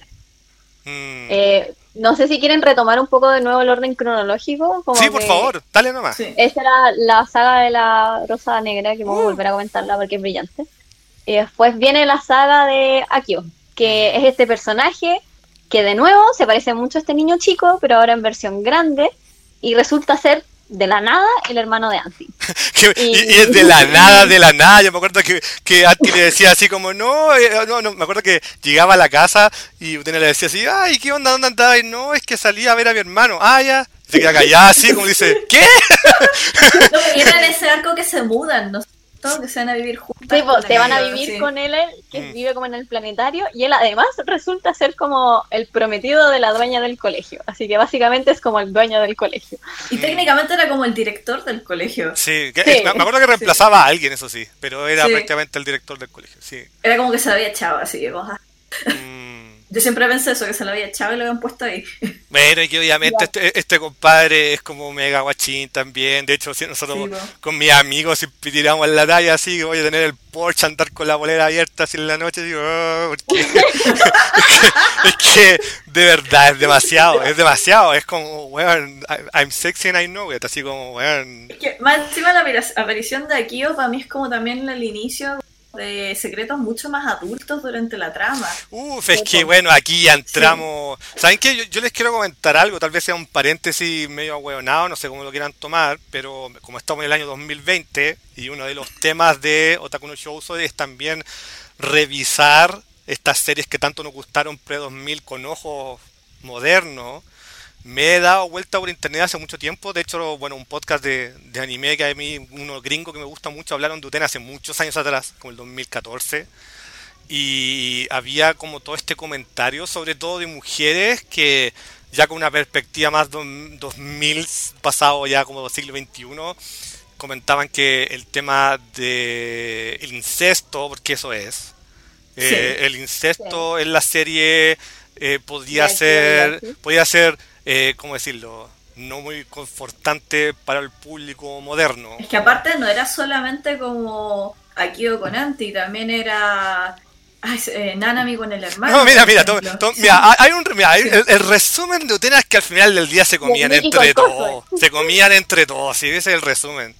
Mm. Eh, no sé si quieren retomar un poco de nuevo el orden cronológico. Como sí, por favor, dale nomás. Sí. Esta era la saga de la Rosa Negra, que vamos uh. a volver a comentarla porque es brillante. Y después viene la saga de Akio, que es este personaje que de nuevo se parece mucho a este niño chico, pero ahora en versión grande, y resulta ser de la nada el hermano de Anti. y, y, y es de la nada, de la nada. Yo me acuerdo que, que Anti le decía así como, no, eh, no, no, me acuerdo que llegaba a la casa y Utena le decía así, ay, ¿qué onda? ¿Dónde andaba? Y no, es que salía a ver a mi hermano. Ah, ya. Y se queda callada así, como dice, ¿qué? No, y era en ese arco que se mudan, ¿no? Todos que se van a vivir juntos. Sí, pues, se van a vivir sí. con él, que mm. vive como en el planetario, y él además resulta ser como el prometido de la dueña del colegio. Así que básicamente es como el dueño del colegio. Y mm. técnicamente era como el director del colegio. Sí, que, sí. me acuerdo que reemplazaba sí. a alguien, eso sí, pero era sí. prácticamente el director del colegio. Sí. Era como que se había echado así. Mm. Yo siempre pensé eso, que se lo había echado y lo habían puesto ahí. Bueno, y que obviamente este, este compadre es como mega guachín también. De hecho, si nosotros sí, bueno. con mis amigos siempre tiramos la talla así, que voy a tener el Porsche, andar con la bolera abierta así en la noche. Digo, oh, porque... es, que, es que de verdad es demasiado, es demasiado. Es como, weón, I'm sexy and I know it. Así como, weón. Es que más encima la aparición de Akio para mí es como también el inicio de secretos mucho más adultos durante la trama. Uf, es que bueno, aquí ya entramos. Sí. ¿Saben qué? Yo, yo les quiero comentar algo, tal vez sea un paréntesis medio ahueonado, no sé cómo lo quieran tomar, pero como estamos en el año dos mil veinte y uno de los temas de Otaku no Shoujo es también revisar estas series que tanto nos gustaron pre dos mil con ojos moderno, me he dado vuelta por internet hace mucho tiempo. De hecho, bueno, un podcast de, de anime que a mí, unos gringos que me gusta mucho, hablaron de Utena hace muchos años atrás, como el dos mil catorce. Y había como todo este comentario, sobre todo de mujeres que ya con una perspectiva más dos mil, pasado ya como siglo veintiuno, comentaban que el tema de el incesto, porque eso es, sí. eh, el incesto sí. en la serie eh, podía sí, ser, sí. podía ser, eh, ¿cómo decirlo?, no muy confortante para el público moderno. Es que aparte no era solamente como Akio con Anti, también era... Ay, eh, Nanami con el hermano. No, mira, mira, to, to, mira, hay un, mira hay, el, el resumen de Utena es que al final del día se comían entre todos. Se comían entre todos, sí, ese es el resumen.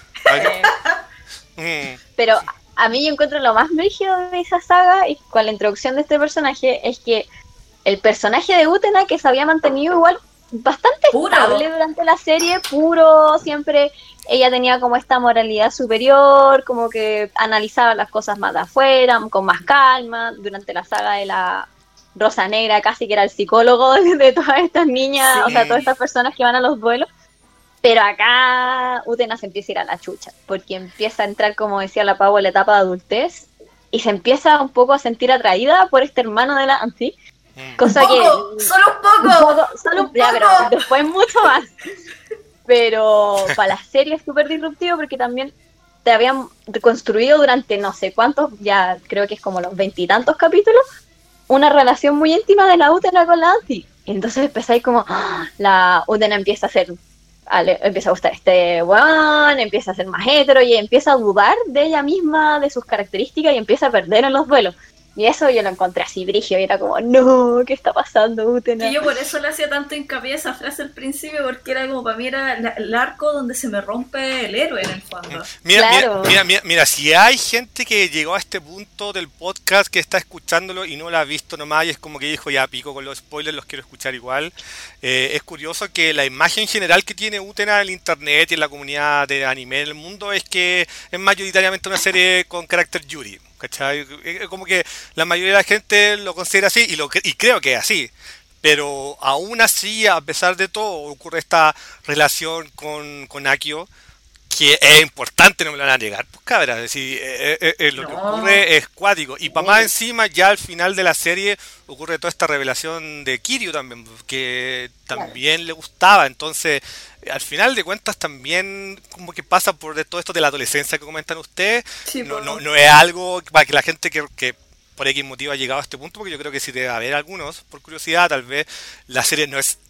mm. Pero a mí yo encuentro lo más brígido de esa saga y con la introducción de este personaje es que el personaje de Utena, que se había mantenido igual bastante puro. Estable durante la serie, puro, siempre ella tenía como esta moralidad superior, como que analizaba las cosas más de afuera, con más calma. Durante la saga de la Rosa Negra casi que era el psicólogo de, de todas estas niñas, sí. O sea, todas estas personas que van a los duelos. Pero acá Utena se empieza a ir a la chucha, porque empieza a entrar, como decía la Pau, en la etapa de adultez, y se empieza un poco a sentir atraída por este hermano de la Anti. Cosa un poco, que, solo un poco, un poco solo un ya, pero después mucho más. Pero para la serie es súper disruptivo porque también te habían reconstruido durante no sé cuántos, ya creo que es como los veintitantos capítulos, una relación muy íntima de la Utena con la Anti. Entonces empezáis como, ¡oh! La Utena empieza a ser, le empieza a gustar este weón, empieza a ser más hetero y empieza a dudar de ella misma, de sus características y empieza a perder en los duelos. Y eso yo lo encontré así brígido y era como, no, ¿qué está pasando, Utena? Y yo por eso le hacía tanto hincapié a esa frase al principio, porque era como, para mí era el arco donde se me rompe el héroe en el fondo. Mira, claro. mira, mira, mira, mira, si hay gente que llegó a este punto del podcast que está escuchándolo y no lo ha visto nomás y es como que dijo, ya pico con los spoilers, los quiero escuchar igual. Eh, es curioso que la imagen general que tiene Utena en el internet y en la comunidad de anime en el mundo es que es mayoritariamente una serie con carácter yuri. ¿Cachai? Como que la mayoría de la gente lo considera así y, lo, y creo que es así, pero aún así, a pesar de todo, ocurre esta relación con, con Akio que es importante, no me lo van a negar, pues cabra, es decir, eh, eh, eh, lo no. que ocurre es cuático y para más encima ya al final de la serie ocurre toda esta revelación de Kiryu también, que también claro. le gustaba, entonces al final de cuentas también como que pasa por todo esto de la adolescencia que comentan ustedes, sí, no, no, no es algo para que la gente que, que por X motivo ha llegado a este punto, porque yo creo que si debe haber algunos, por curiosidad, tal vez la serie no es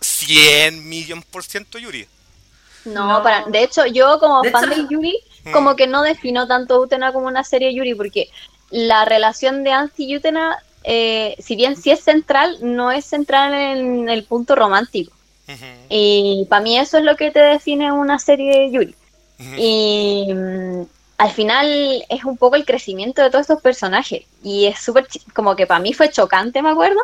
cien millones por ciento Yuri. No, no, para, de hecho yo como de fan hecho, de Yuri, hmm. como que no defino tanto Utena como una serie Yuri, porque la relación de Anti y Utena, eh, si bien sí es central, no es central en el punto romántico. Uh-huh. Y para mí eso es lo que te define una serie Yuri. Uh-huh. Y um, al final es un poco el crecimiento de todos estos personajes. Y es súper, ch- como que para mí fue chocante, me acuerdo,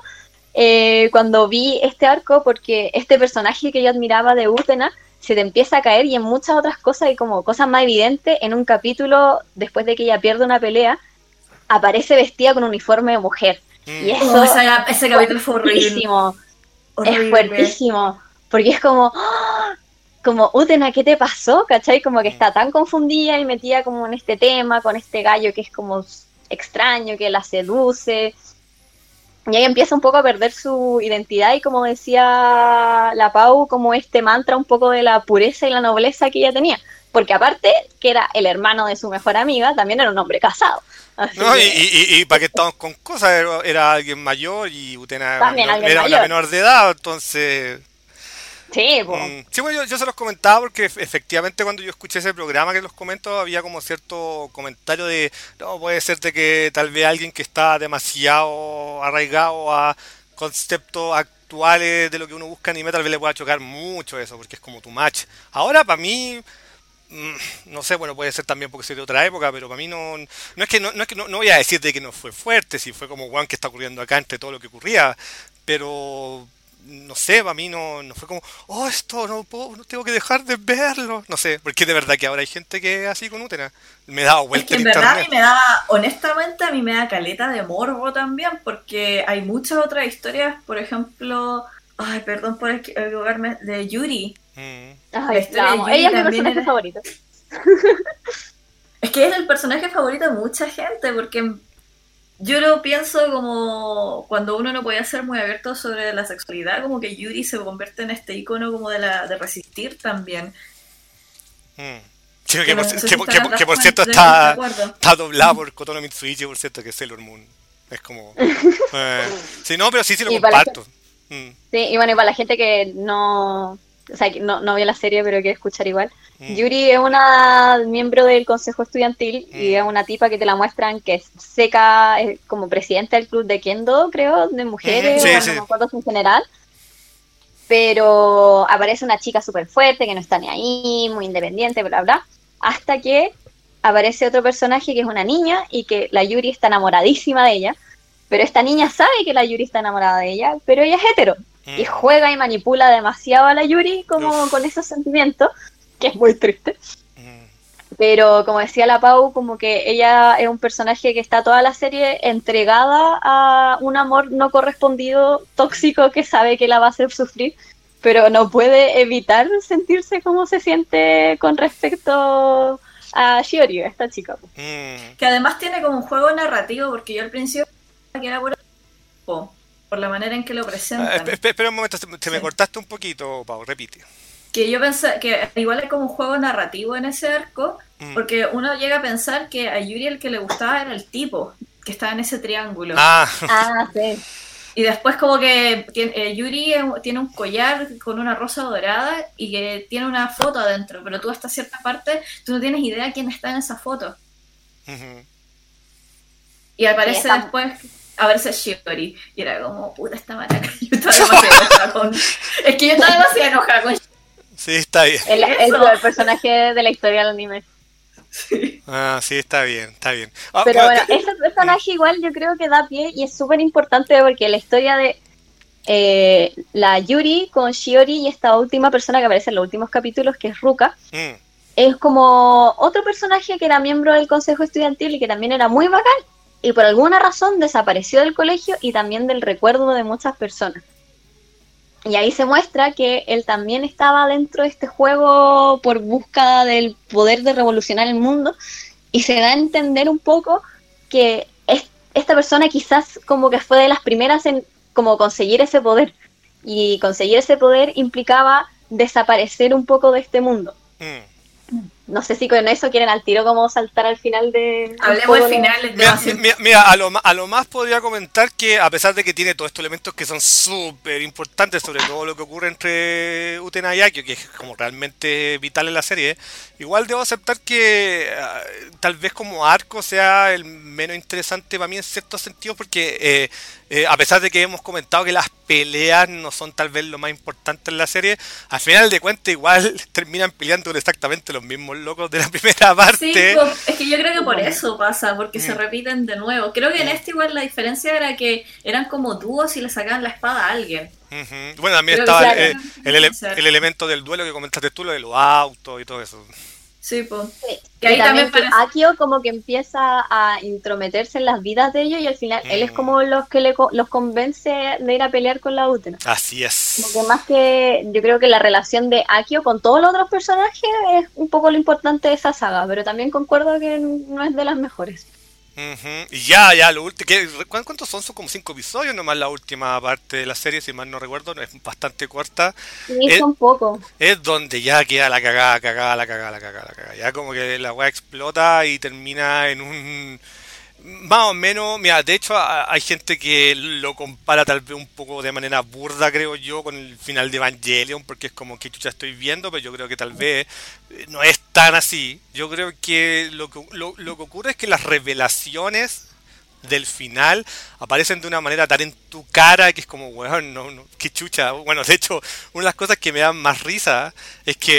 eh, cuando vi este arco, porque este personaje que yo admiraba de Utena se te empieza a caer y en muchas otras cosas y como cosas más evidentes, en un capítulo, después de que ella pierde una pelea, aparece vestida con un uniforme de mujer. Mm. Y eso oh, esa, ese capítulo fue fuertísimo. Horrible. Es fuertísimo. Porque es como, ¡oh! Como, Utena, ¿qué te pasó? ¿Cachai? Como que está tan confundida y metida como en este tema, con este gallo que es como extraño, que la seduce. Y ahí empieza un poco a perder su identidad y como decía la Pau, como este mantra un poco de la pureza y la nobleza que ella tenía. Porque aparte, que era el hermano de su mejor amiga, también era un hombre casado. Así no, que... y, y, y para que estamos con cosas, era, era alguien mayor y Utena era, era una menor de edad, entonces... Sí, pues. Mm, sí, bueno, yo, yo se los comentaba porque efectivamente cuando yo escuché ese programa que los comento había como cierto comentario de no, puede ser de que tal vez alguien que está demasiado arraigado a conceptos actuales de lo que uno busca en anime tal vez le pueda chocar mucho eso porque es como tu match. Ahora para mí mmm, no sé, bueno, puede ser también porque soy de otra época, pero para mí no no es que no, no es que no, no voy a decir de que no fue fuerte, si fue como Juan que está ocurriendo acá entre todo lo que ocurría, pero no sé, para mí no, no fue como, oh, esto no puedo, no tengo que dejar de verlo. No sé, porque de verdad que ahora hay gente que es así con Utena. Me he dado vuelta es que en en verdad internet. a mí me da, honestamente, a mí me da caleta de morbo también, porque hay muchas otras historias, por ejemplo, ay, perdón por equivocarme, de Yuri. Mm. La historia de Yuri Ella es mi también personaje era... favorito. Es que es el personaje favorito de mucha gente, porque yo lo pienso como cuando uno no podía ser muy abierto sobre la sexualidad, como que Yuri se convierte en este icono como de la de resistir también. Mm. Sí, que, Que por, no sé que, si por- están que de por- que por cierto acuerdo, de está, acuerdo. está doblado por Kotono Mitsuichi, por cierto, que es Sailor Moon. Es como... eh, sí, no, pero sí, sí lo Y para la comparto. Mm, Sí, y bueno, y para la gente que no, o sea, que no, no vio la serie, pero quiere escuchar igual, mm, Yuri es una miembro del consejo estudiantil y es mm, una tipa que te la muestran que es seca, es como presidenta del club de Kendo, creo, de mm, mujeres, sí, o sí. no me acuerdo si en general, pero aparece una chica súper fuerte que no está ni ahí, muy independiente, bla, bla, hasta que aparece otro personaje que es una niña y que la Yuri está enamoradísima de ella, pero esta niña sabe que la Yuri está enamorada de ella, pero ella es hetero. Y Mm, juega y manipula demasiado a la Yuri como uf, con esos sentimientos, que es muy triste. mm, Pero como decía la Pau, como que ella es un personaje que está toda la serie entregada a un amor no correspondido, tóxico, que sabe que la va a hacer sufrir, pero no puede evitar sentirse como se siente con respecto a Shiori, esta chica. mm. Que además tiene como un juego narrativo, porque yo al principio pensaba que era por, por la manera en que lo Ah, presentan. esp- esp- espera un momento, te, te me Sí. cortaste un poquito, Pau, repite. Que yo pensé que igual es como un juego narrativo en ese arco, Mm. porque uno llega a pensar que a Yuri el que le gustaba era el tipo que estaba en ese triángulo. Ah, Ah, sí. Y después como que tiene, eh, Yuri es- tiene un collar con una rosa dorada y que tiene una foto adentro, pero tú hasta cierta parte tú no tienes idea quién está en esa foto. ujú. Y aparece Sí, está- después, aparece Shiori. Y era como, puta, esta maraca. Yo estaba demasiado enojada con... Es que yo estaba demasiado enojada con Sí, está bien. El, el Eso. peor personaje de la historia del anime. Shiori. Ah, sí, está bien, está bien. Ah, Pero bueno, te- ese personaje igual yo creo que da pie y es súper importante porque la historia de eh, la Yuri con Shiori y esta última persona que aparece en los últimos capítulos, que es Ruka, mm, es como otro personaje que era miembro del consejo estudiantil y que también era muy bacán y por alguna razón desapareció del colegio y también del recuerdo de muchas personas. Y ahí se muestra que él también estaba dentro de este juego por búsqueda del poder de revolucionar el mundo y se da a entender un poco que es, esta persona quizás como que fue de las primeras en como conseguir ese poder y conseguir ese poder implicaba desaparecer un poco de este mundo. mm. No sé si con eso quieren al tiro como saltar al final de... Hablemos del de- final. es Mira, demasiado- mira, mira, a, lo, ma- a lo más podría comentar que a pesar de que tiene todos estos elementos que son súper importantes, sobre todo lo que ocurre entre Utena y Akio, que es como realmente vital en la serie, igual debo aceptar que ah, tal vez como arco sea el menos interesante para mí en ciertos sentidos, porque eh, eh, a pesar de que hemos comentado que las peleas no son tal vez lo más importante en la serie, al final de cuentas igual terminan peleando con exactamente los mismos locos de la primera parte. Sí, pues, es que yo creo que por eso pasa, porque se Mm. repiten de nuevo. Creo que en Mm. este igual la diferencia era que eran como dúos y le sacaban la espada a alguien. Ujú. Bueno, también Creo que estaba claro, el, el ele- o sea, el elemento del duelo que comentaste tú, lo de los autos y todo eso. Sí, pues. Sí. Que ahí Y también también que parece- Akio como que empieza a intrometerse en las vidas de ellos y al final él es Mm. como los que le, co- los convence de ir a pelear con la Utena. Así Como es. que más que yo creo que la relación de Akio con todos los otros personajes es un poco lo importante de esa saga, pero también concuerdo que no es de las mejores. Ujú. Y ya, ya, lo último. ¿Cuántos son? Son como cinco episodios nomás la última parte de la serie, si mal no recuerdo. Es bastante corta. Sí, Eh, son pocos. Es donde ya queda la cagada, cagada, la cagada, la cagada, la cagada. Ya como que la weá explota y termina en un... Más o menos, mira, de hecho a- hay gente que lo compara tal vez un poco de manera burda, creo yo, con el final de Evangelion, porque es como que chucha estoy viendo, pero yo creo que tal vez eh, no es tan así. Yo creo que lo que, lo, lo que ocurre es que las revelaciones del final aparecen de una manera tan en tu cara que es como, weón, no, no, qué chucha. Bueno, de hecho, una de las cosas que me dan más risa es que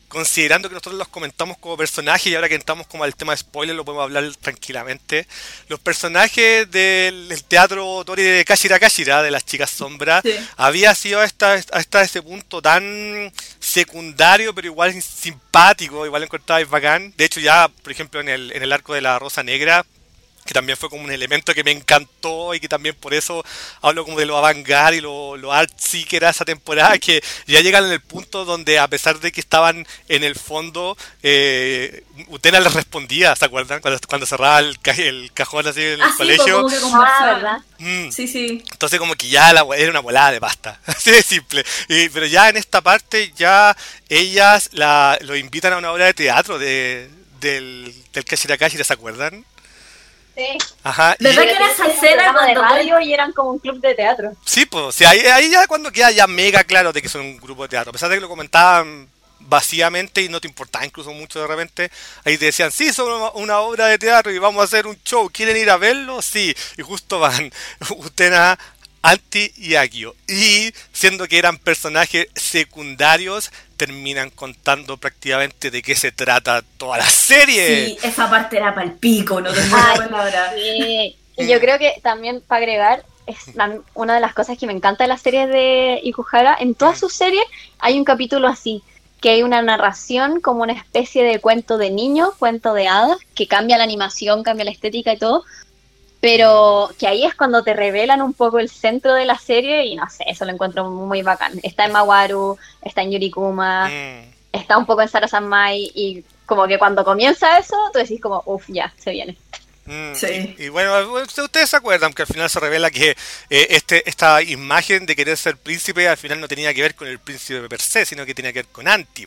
considerando que nosotros los comentamos como personajes y ahora que entramos como al tema de spoiler lo podemos hablar tranquilamente, los personajes del, del teatro Tori de Kashira Kashira, de las chicas sombras, sí. había sido hasta, hasta ese punto tan secundario pero igual simpático, igual encontraba bacán. De hecho ya, por ejemplo, en el, en el arco de la Rosa Negra, que también fue como un elemento que me encantó y que también por eso hablo como de lo avant-garde y lo, lo artsy que era esa temporada, que ya llegan en el punto donde a pesar de que estaban en el fondo, eh, Utena les respondía, ¿se acuerdan? Cuando, cuando cerraba el, ca el cajón así en el ah, colegio. Sí, como que conversaba, ¿verdad? Mm. Sí, sí. Entonces como que ya la, era una volada de pasta, así de simple. Y, pero ya en esta parte ya ellas la, lo invitan a una obra de teatro de, del, del Kashira Kashira, ¿se acuerdan? Sí. Ajá. ¿Verdad que era esa escena de radio y eran como un club de teatro? Sí, pues, o sea, ahí, ahí ya cuando queda ya mega claro de que son un grupo de teatro, a pesar de que lo comentaban vacíamente y no te importaba incluso mucho de repente, ahí te decían, sí, son una, una obra de teatro y vamos a hacer un show, ¿quieren ir a verlo? Sí, y justo van Utena, Anti y Akio, y siendo que eran personajes secundarios, terminan contando prácticamente de qué se trata toda la serie. Sí, esa parte era pa'l pico, no tengo una palabra. Sí. Y yo creo que también, para agregar, es una de las cosas que me encanta de las series de Ikuhara. En todas sus series hay un capítulo así, que hay una narración como una especie de cuento de niños, cuento de hadas, que cambia la animación, cambia la estética y todo, pero que ahí es cuando te revelan un poco el centro de la serie y no sé, eso lo encuentro muy bacán. Está en Mawaru, está en Yurikuma, mm. está un poco en Sarasanmai y como que cuando comienza eso, tú decís como, uff, ya, se viene. Mm, sí. Y, y bueno, ustedes se acuerdan que al final se revela que eh, este esta imagen de querer ser príncipe al final no tenía que ver con el príncipe per se, sino que tenía que ver con Anti.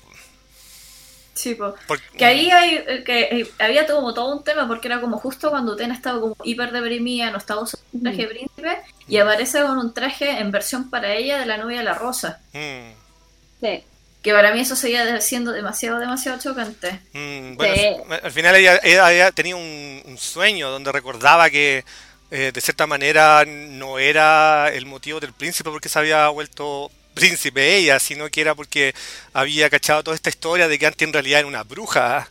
Sí, po. Porque, que ahí hay, que había como todo un tema porque era como justo cuando Utena estaba como hiper deprimida, no estaba usando un traje de príncipe y aparece con un traje en versión para ella de la novia de la Rosa. Mm. Sí. Que para mí eso seguía siendo demasiado, demasiado chocante. Mm, bueno, sí. Al final ella, ella, ella tenía un, un sueño donde recordaba que eh, de cierta manera no era el motivo del príncipe porque se había vuelto príncipe ella, sino que era porque había cachado toda esta historia de que Anti en realidad era una bruja.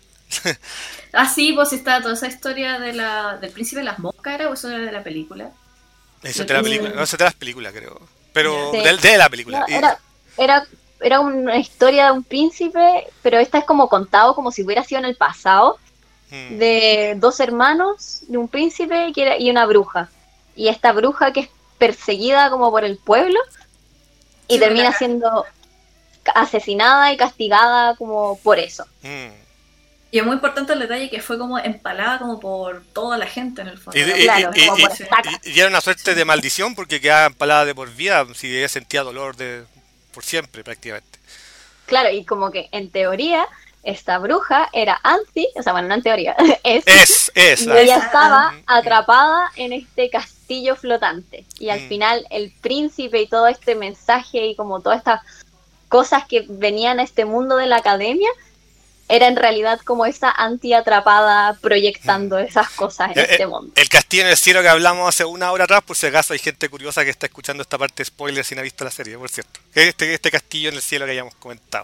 Ah, sí, pues estaba toda esa historia de la, del príncipe de las moscas, ¿era o eso era de la película? Eso es de la película, no, eso es de las películas, creo. Pero sí. de, de la película. No, era, era, era una historia de un príncipe, pero esta es como contado como si hubiera sido en el pasado, hmm. de dos hermanos, de un príncipe y una bruja. Y esta bruja que es perseguida como por el pueblo, y sí, termina siendo asesinada y castigada como por eso. Mm. Y es muy importante el detalle que fue como empalada como por toda la gente en el fondo. Y, y, claro, y, como y, por y, y era una suerte de maldición porque quedaba empalada de por vida, si ella sentía dolor de por siempre prácticamente. Claro, y como que en teoría esta bruja era Anti, o sea, bueno, no en teoría, es, es, es y ella estaba atrapada en este castillo flotante. Y al mm. final el príncipe y todo este mensaje y como todas estas cosas que venían a este mundo de la academia, era en realidad como esa Anti atrapada proyectando mm. esas cosas en el, este mundo. El castillo en el cielo que hablamos hace una hora atrás, por si acaso hay gente curiosa que está escuchando esta parte de spoiler sin haber visto la serie, por cierto. Este, este castillo en el cielo que hayamos comentado.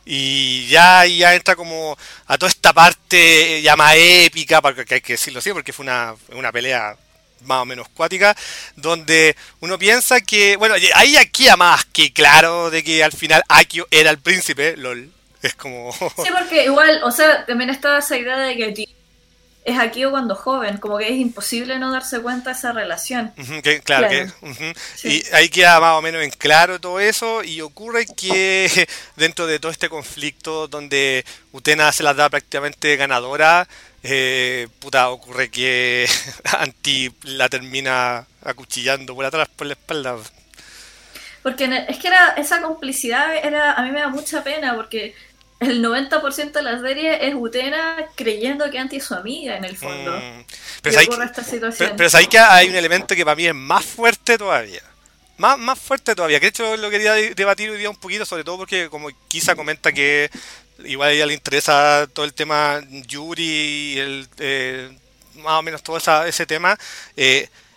Y ya, ya entra como a toda esta parte ya más épica, porque hay que decirlo así, porque fue una, una pelea más o menos cuática, donde uno piensa que, bueno, ahí aquí ya más que claro de que al final Akio era el príncipe, lol. Es como... Sí, porque igual, o sea, también está esa idea de que es Akio cuando joven, como que es imposible no darse cuenta de esa relación. Uh-huh, que, claro, claro. Que, uh-huh. Sí. Y ahí queda más o menos en claro todo eso, y ocurre que dentro de todo este conflicto donde Utena se las da prácticamente ganadora, eh, puta, ocurre que Anti la termina acuchillando por atrás, por la espalda. Porque es que era esa complicidad, era a mí me da mucha pena, porque el noventa por ciento de la serie es Utena creyendo que Anti es su amiga, en el fondo. Mm, pero, es ahí, esta situación. pero, pero es ahí que hay un elemento que para mí es más fuerte todavía. Más, más fuerte todavía. Que de hecho lo quería debatir hoy día un poquito, sobre todo porque como Kisa comenta que igual a ella le interesa todo el tema Yuri y el, eh, más o menos todo esa, ese tema. Eh,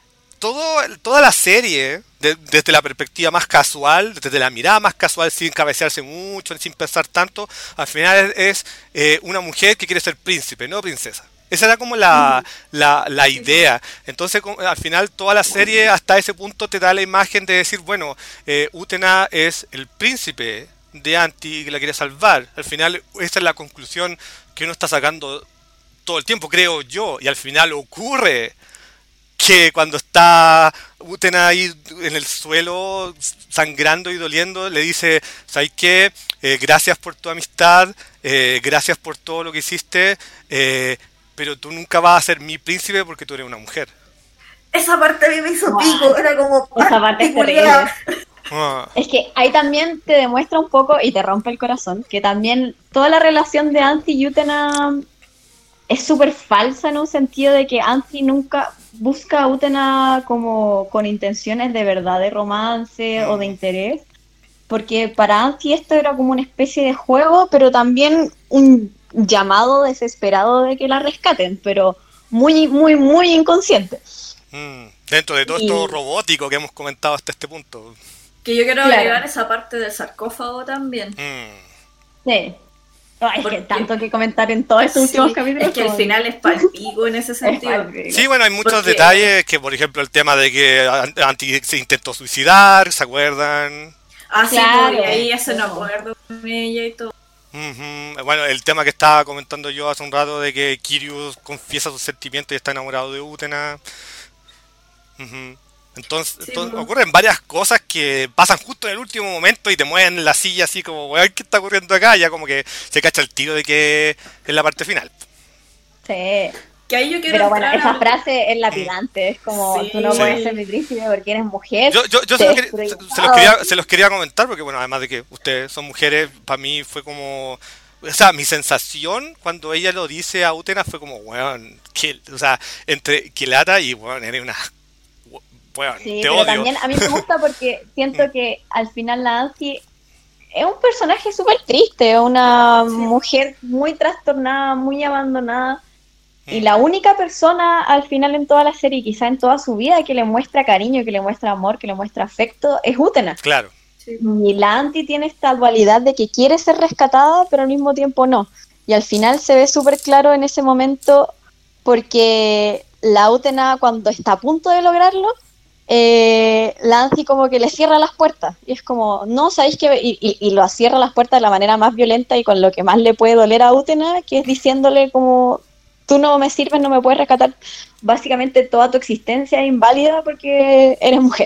todo, toda la serie, de, desde la perspectiva más casual, desde la mirada más casual, sin cabecearse mucho, sin pensar tanto, al final es, es eh, una mujer que quiere ser príncipe, no princesa. Esa era como la, la, la idea. Entonces, al final, toda la serie hasta ese punto te da la imagen de decir, bueno, eh, Utena es el príncipe de Anti que la quiere salvar. Al final, esa es la conclusión que uno está sacando todo el tiempo, creo yo. Y al final ocurre que cuando está Utena ahí en el suelo, sangrando y doliendo, le dice, ¿sabes qué? Eh, gracias por tu amistad, eh, gracias por todo lo que hiciste, eh, pero tú nunca vas a ser mi príncipe porque tú eres una mujer. Esa parte a mí me hizo wow. pico, era como... Esa parte es terrible. Ah. Es que ahí también te demuestra un poco, y te rompe el corazón, que también toda la relación de Anti y Utena es súper falsa en un sentido de que Anti nunca busca a Utena como con intenciones de verdad, de romance mm. o de interés, porque para Anti esto era como una especie de juego, pero también un llamado desesperado de que la rescaten, pero muy, muy, muy inconsciente. Mm, dentro de todo y... esto robótico que hemos comentado hasta este punto. Que yo quiero claro. agregar esa parte del sarcófago también. Mm. Sí. No, es Porque... que tanto que comentar en todos estos sí, últimos capítulos. Es que el final es palpico en ese sentido. Sí, bueno, hay muchos Porque... detalles, que por ejemplo el tema de que Anti se intentó suicidar, ¿se acuerdan? Ah, sí, claro. Y ahí ya se no acuerdo con ella y todo. Uh-huh. Bueno, el tema que estaba comentando yo hace un rato de que Kiryu confiesa sus sentimientos y está enamorado de Utena. Uh-huh. Entonces, sí, entonces bueno. ocurren varias cosas que pasan justo en el último momento y te mueven en la silla así como, weón, ¿qué está ocurriendo acá? Ya como que se cacha el tiro de que es la parte final. Sí. Que ahí yo quiero Pero bueno, esa frase es lapidante, es como, sí, tú no sí. puedes ser mi príncipe porque eres mujer. Yo, yo, yo se, los quería, se, se, los quería, se los quería comentar porque, bueno, además de que ustedes son mujeres, para mí fue como... O sea, mi sensación cuando ella lo dice a Utena fue como, weón, que, o sea, entre que lata y, weón, eres una... Weón, sí, te pero odio. También a mí me gusta porque siento que al final la Ansi es un personaje súper triste, una sí. mujer muy trastornada, muy abandonada. Y la única persona al final en toda la serie, quizá en toda su vida, que le muestra cariño, que le muestra amor, que le muestra afecto, es Utena. Claro. Sí. Y la Anti tiene esta dualidad de que quiere ser rescatada, pero al mismo tiempo no. Y al final se ve súper claro en ese momento, porque la Utena, cuando está a punto de lograrlo, eh, la Anti como que le cierra las puertas. Y es como, no, ¿sabéis qué? Y, y, y lo cierra las puertas de la manera más violenta y con lo que más le puede doler a Utena, que es diciéndole como... Tú no me sirves, no me puedes rescatar. Básicamente toda tu existencia es inválida porque eres mujer.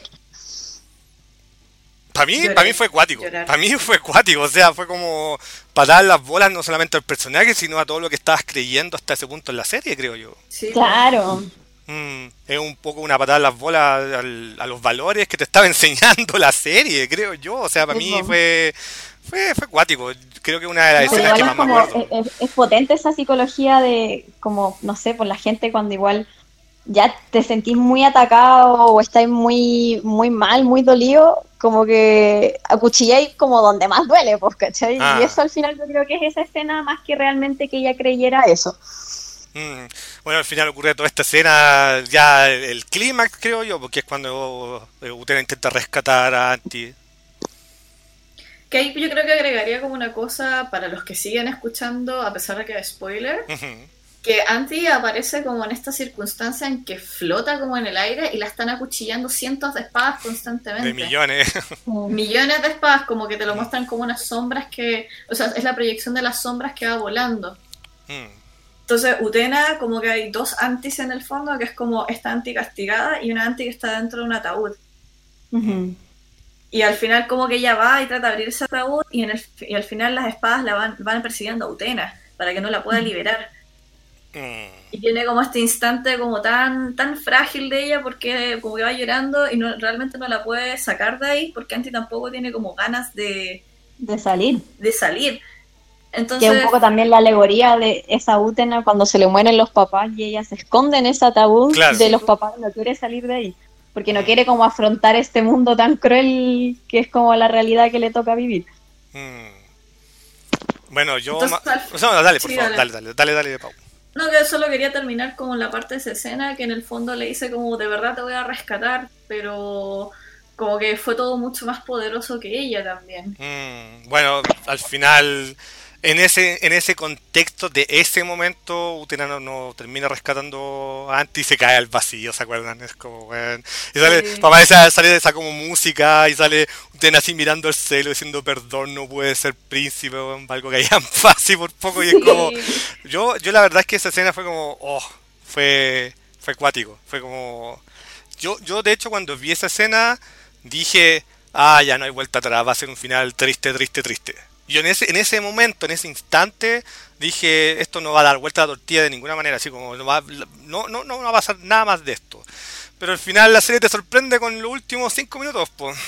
Para mí, para mí fue cuático. Para mí fue cuático. O sea, fue como para dar las bolas no solamente al personaje, sino a todo lo que estabas creyendo hasta ese punto en la serie, creo yo. Sí, claro. Mm, es un poco una patada en las bolas al, a los valores que te estaba enseñando la serie, creo yo. O sea, para sí, mí fue... Fue, fue cuático, creo que una de las no, escenas que más como, me acuerdo. Es, es potente esa psicología de, como, no sé, por la gente cuando igual ya te sentís muy atacado o estáis muy, muy mal, muy dolido, como que acuchilláis como donde más duele, pues, ¿cachai? Ah. Y eso al final yo creo que es esa escena más que realmente que ella creyera eso. Mm. Bueno, al final ocurre toda esta escena, ya el, el clímax, creo yo, porque es cuando Utena intenta rescatar a Anti. Que ahí yo creo que agregaría como una cosa para los que siguen escuchando, a pesar de que es spoiler, uh-huh. que Anti aparece como en esta circunstancia en que flota como en el aire y la están acuchillando cientos de espadas constantemente. De millones. Millones de espadas, como que te lo muestran como unas sombras que... O sea, es la proyección de las sombras que va volando. Uh-huh. Entonces, Utena, como que hay dos Antis en el fondo, que es como esta Anti castigada y una Anti que está dentro de un ataúd. Uh-huh. Y al final como que ella va y trata de abrir ese ataúd y, en el, y al final las espadas la van, van persiguiendo a Utena para que no la pueda liberar. Mm. Y tiene como este instante como tan tan frágil de ella porque como que va llorando y no, realmente no la puede sacar de ahí porque Anti tampoco tiene como ganas de... De salir. De salir. Entonces, que es un poco también la alegoría de esa Utena cuando se le mueren los papás y ella se esconde en ese ataúd claro. de los papás, no quiere salir de ahí. Porque no quiere como afrontar este mundo tan cruel que es como la realidad que le toca vivir. Hmm. Bueno, yo... Entonces, ma... no, dale, por sí, favor, dale, dale, dale, dale, dale, Pau. No, que solo quería terminar con la parte de esa escena que en el fondo le dice como de verdad te voy a rescatar, pero como que fue todo mucho más poderoso que ella también. Mm, bueno, al final, en ese en ese contexto de ese momento, Utena no, no termina rescatando a Anti y se cae al vacío, ¿se acuerdan? Es como, bueno, y sale, Sí. papá, esa, sale esa como música y sale Utena así mirando el cielo diciendo perdón, no puede ser príncipe, weón, algo que hayan fácil por poco y es como, yo, yo la verdad es que esa escena fue como, oh, fue, fue cuático, fue como, yo, yo de hecho cuando vi esa escena dije, ah, ya no hay vuelta atrás, va a ser un final triste, triste, triste. Yo en ese, en ese momento, en ese instante, dije, esto no va a dar vuelta a la tortilla de ninguna manera, así como no va, no, no, no va a pasar nada más de esto. Pero al final la serie te sorprende con los últimos cinco minutos, pues.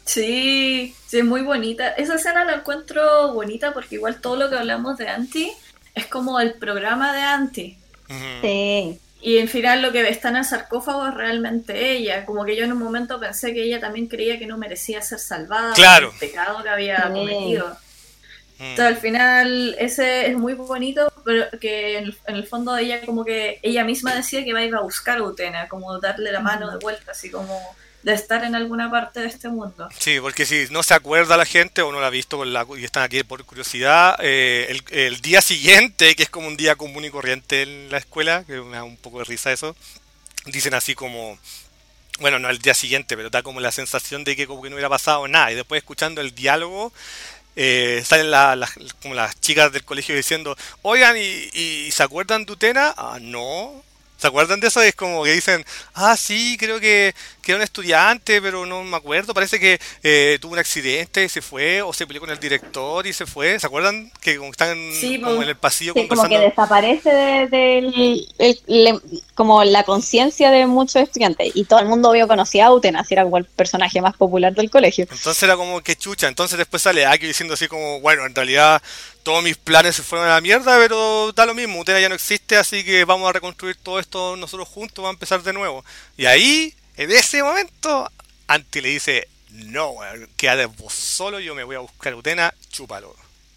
Sí, sí, es muy bonita. Esa escena la encuentro bonita porque igual todo lo que hablamos de Anti es como el programa de Anti. Uh-huh. Sí. Y en final lo que está en el sarcófago es realmente ella. Como que yo en un momento pensé que ella también creía que no merecía ser salvada Claro. por el pecado que había Sí. cometido. Mm. Entonces al final ese es muy bonito, pero que en el, en el fondo ella como que ella misma decía que iba a ir a buscar a Utena, como darle la mano de vuelta, así como de estar en alguna parte de este mundo. Sí, porque si no se acuerda la gente o no la ha visto por la, y están aquí por curiosidad, eh, el, el día siguiente, que es como un día común y corriente en la escuela, que me da un poco de risa eso, dicen así como, bueno, no el día siguiente, pero da como la sensación de que como que no hubiera pasado nada, y después escuchando el diálogo, eh, salen la- las- como las chicas del colegio diciendo, oigan, ¿y, y se acuerdan de Utena? Ah, no. ¿Se acuerdan de eso? Es como que dicen, ah, sí, creo que, que era un estudiante, pero no me acuerdo. Parece que eh, tuvo un accidente y se fue, o se peleó con el director y se fue. ¿Se acuerdan? Que como están Sí, como po. en el pasillo Sí, como conversando. que desaparece de, del- el- le- como la conciencia de muchos estudiantes y todo el mundo obvio conocía a Utena, así era como el personaje más popular del colegio. Entonces era como que chucha. Entonces después sale Aki diciendo así como, bueno, en realidad todos mis planes se fueron a la mierda, pero da lo mismo, Utena ya no existe, así que vamos a reconstruir todo esto nosotros juntos, vamos a empezar de nuevo. Y ahí, en ese momento, Anti le dice, no, weón, quédate vos solo, yo me voy a buscar a Utena, chúpalo.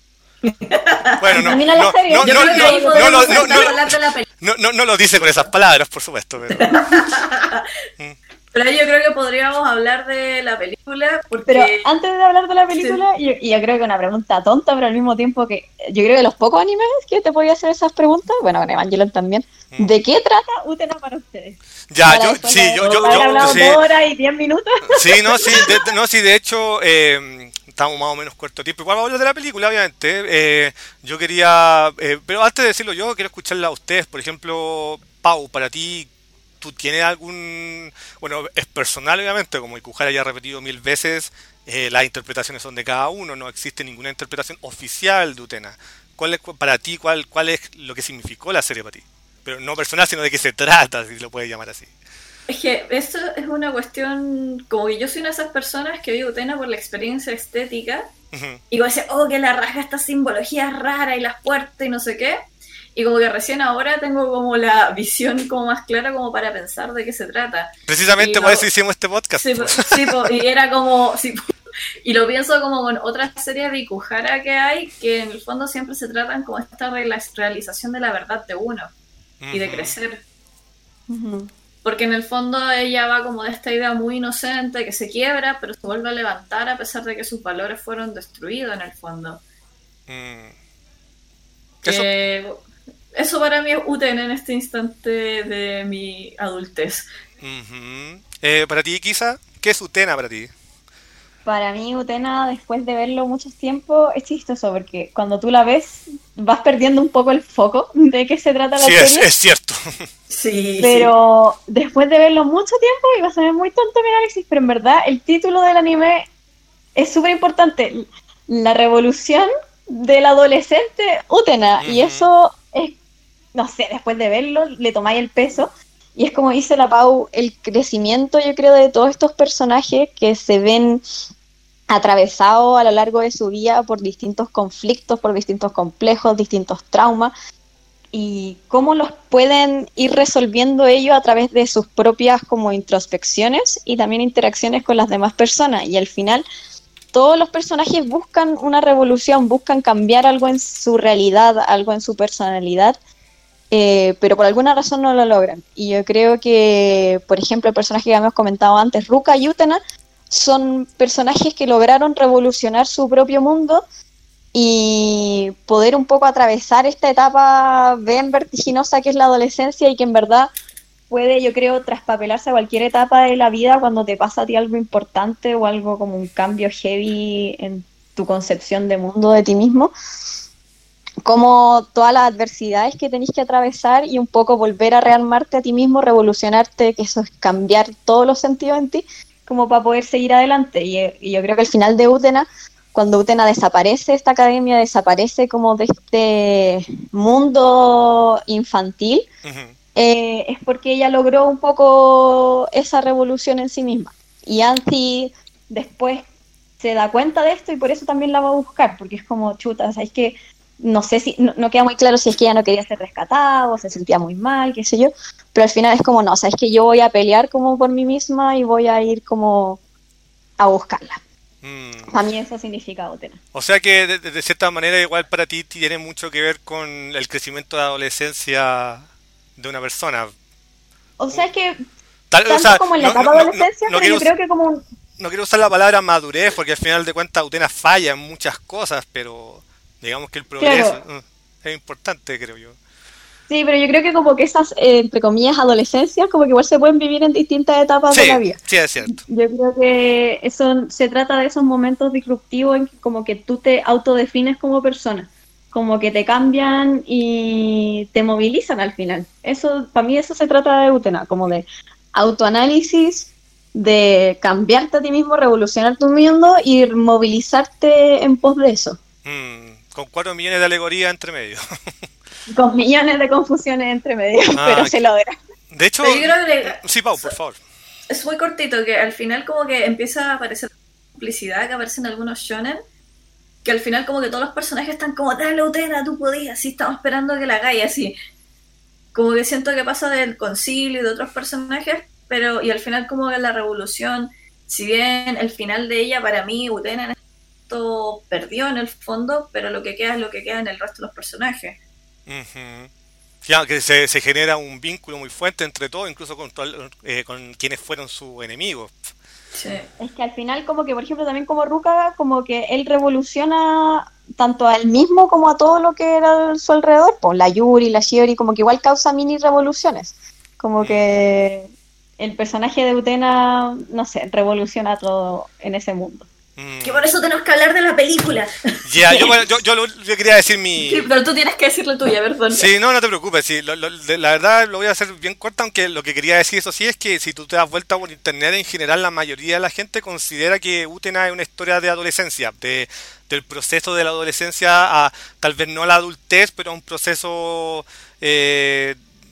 Bueno, no, Termina la no, serie. no, Yo no, creo que ahí no, no, podemos no, no, empezar a no, hablar de la película. no, no, no lo dice con esas palabras, por supuesto, pero... Pero yo creo que podríamos hablar de la película porque... Pero antes de hablar de la película, yo, y yo creo que una pregunta tonta, pero al mismo tiempo que yo creo que los pocos animes que te podía hacer esas preguntas, bueno, con Evangelion también, ¿de qué trata Utena para ustedes? Ya, Para yo, después sí, de yo, yo, haber yo, hablado sí. dos horas y diez minutos. Sí, no, sí, de, de- no, sí, de hecho, eh, estamos más o menos corto de tiempo. Igual vamos a hablar de la película, obviamente. Eh, yo quería, eh, pero antes de decirlo yo, quiero escucharla a ustedes. Por ejemplo, Pau, para ti, ¿tú tienes algún, bueno, es personal, obviamente, como Ikuhara ya ha repetido mil veces, eh, las interpretaciones son de cada uno, no existe ninguna interpretación oficial de Utena. ¿Cuál es, para ti, cuál, cuál es lo que significó la serie para ti? Pero no personal, sino de qué se trata, si lo puedes llamar así. Es que esto es una cuestión, como que yo soy una de esas personas que vive Utena por la experiencia estética, Ujú. y como decía, oh, que la raja, esta simbología rara y las puertas y no sé qué, y como que recién ahora tengo como la visión como más clara como para pensar de qué se trata. Precisamente Y por lo- eso hicimos este podcast. Sí, po- sí, po, y era como, sí, po, y lo pienso como con otras series de Ikuhara que hay, que en el fondo siempre se tratan como esta rela- realización de la verdad de uno, y de Ujú. crecer. Porque en el fondo ella va como de esta idea muy inocente que se quiebra, pero se vuelve a levantar a pesar de que sus valores fueron destruidos en el fondo. Mm. Eso, Que- eso para mí es Utena en este instante de mi adultez. ujú. Eh, para ti, Kisa, ¿qué es Utena para ti? Para mí, Utena, después de verlo mucho tiempo, es chistoso porque cuando tú la ves, vas perdiendo un poco el foco de qué se trata la Sí, es, serie. es cierto. Sí, Pero después de verlo mucho tiempo, y va a ser muy tonto mi análisis, pero en verdad el título del anime es súper importante. La revolución del adolescente Utena. Y Ujú. eso es, no sé, después de verlo, le tomáis el peso. Y es como dice la Pau, el crecimiento, yo creo, de todos estos personajes que se ven atravesados a lo largo de su vida por distintos conflictos, por distintos complejos, distintos traumas, y cómo los pueden ir resolviendo ellos a través de sus propias como introspecciones y también interacciones con las demás personas. Y al final todos los personajes buscan una revolución, buscan cambiar algo en su realidad, algo en su personalidad, eh, pero por alguna razón no lo logran. Y yo creo que, por ejemplo, el personaje que habíamos comentado antes, Ruka y Utena, son personajes que lograron revolucionar su propio mundo y poder un poco atravesar esta etapa bien vertiginosa que es la adolescencia y que en verdad puede, yo creo, traspapelarse a cualquier etapa de la vida cuando te pasa a ti algo importante o algo como un cambio heavy en tu concepción de mundo, de ti mismo, como todas las adversidades que tenés que atravesar y un poco volver a rearmarte a ti mismo, revolucionarte, que eso es cambiar todos los sentidos en ti, como para poder seguir adelante. Y, y yo creo que al final de Utena, cuando Utena desaparece, esta academia desaparece como de este mundo infantil, uh-huh. eh, es porque ella logró un poco esa revolución en sí misma. Y Anthy después se da cuenta de esto y por eso también la va a buscar, porque es como, chuta, ¿sabes qué? No sé si, no, no queda muy claro si es que ella no quería ser rescatada o se sentía muy mal, qué sé yo, pero al final es como, no, o sea, es que yo voy a pelear como por mí misma y voy a ir como a buscarla. Mm. A mí eso significa Utena. O sea que de, de cierta manera igual para ti tiene mucho que ver con el crecimiento de adolescencia de una persona. O sea, es que Tal, tanto o sea, como en la no, etapa de no, adolescencia, no, no, no pero yo creo que como un... No quiero usar la palabra madurez porque al final de cuentas Utena falla en muchas cosas, pero digamos que el progreso claro. es importante, creo yo. Sí, pero yo creo que como que esas, eh, entre comillas, adolescencias, como que igual se pueden vivir en distintas etapas sí, de la vida. Sí, es cierto. Yo creo que eso se trata de esos momentos disruptivos en que como que tú te autodefines como persona, como que te cambian y te movilizan al final. Eso, para mí eso se trata de Utena, como de autoanálisis, de cambiarte a ti mismo, revolucionar tu mundo y movilizarte en pos de eso. Mm, con cuatro millones de alegorías entre medio. Con millones de confusiones entre medio, ah, pero se logra. De hecho, yo creo que sí, Pau, por favor. Es muy cortito, que al final como que empieza a aparecer complicidad que aparece en algunos shonen, que al final como que todos los personajes están como, dale Utena, tú podías, así estamos esperando que la hagáis, así. Como que siento que pasa del concilio y de otros personajes, pero y al final como que la revolución, si bien el final de ella para mí, Utena en esto perdió en el fondo, pero lo que queda es lo que queda en el resto de los personajes. Uh-huh. Ya, que se, se genera un vínculo muy fuerte entre todos, incluso con, eh, con quienes fueron sus enemigos. Sí. Es que al final como que, por ejemplo, también como Ruka, como que él revoluciona tanto a él mismo como a todo lo que era a su alrededor, pues la Yuri, la Shiori, como que igual causa mini revoluciones, como mm. que el personaje de Utena, no sé, revoluciona todo en ese mundo. Que por eso tenemos que hablar de la película. Ya, yeah, yo, bueno, yo, yo, lo, yo quería decir mi... Sí, pero tú tienes que decir la tuya, perdón. Sí, no, no te preocupes. Sí, lo, lo, la verdad lo voy a hacer bien corta, aunque lo que quería decir eso sí es que si tú te das vuelta por internet, en general la mayoría de la gente considera que Utena es una historia de adolescencia, de, del proceso de la adolescencia a tal vez no a la adultez, pero a un proceso... Eh,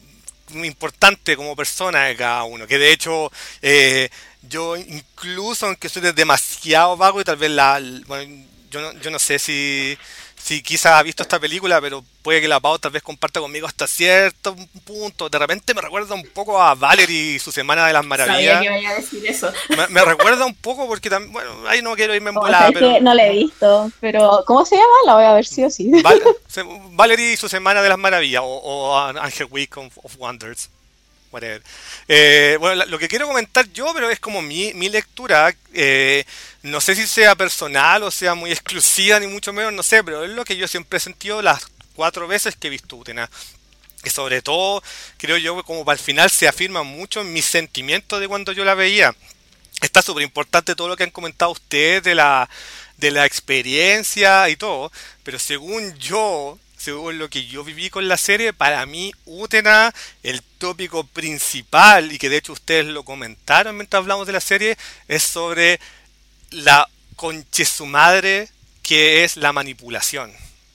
importante como persona de cada uno, que de hecho eh, yo incluso aunque soy demasiado vago y tal vez la, bueno, yo no, yo no sé si si quizás ha visto esta película, pero puede que la Pau tal vez comparta conmigo hasta cierto punto. De repente me recuerda un poco a Valerie y su Semana de las Maravillas. Sabía que iba a decir eso. Me, me recuerda un poco porque también, bueno, ahí no quiero irme en volada, oh, pero... que no la he visto, pero ¿cómo se llama? La voy a ver sí o sí. Val, Valerie y su Semana de las Maravillas, o, o Angel Week of, of Wonders. Whatever. Eh, bueno, lo que quiero comentar yo, pero es como mi, mi lectura, eh, no sé si sea personal o sea muy exclusiva, ni mucho menos, no sé, pero es lo que yo siempre he sentido las cuatro veces que he visto Utena. Que sobre todo, creo yo, como para el final se afirma mucho en mis sentimientos de cuando yo la veía. Está súper importante todo lo que han comentado ustedes de la, de la experiencia y todo, pero según yo... según lo que yo viví con la serie, para mí Utena, el tópico principal, y que de hecho ustedes lo comentaron mientras hablamos de la serie, es sobre la conche su madre que es la manipulación.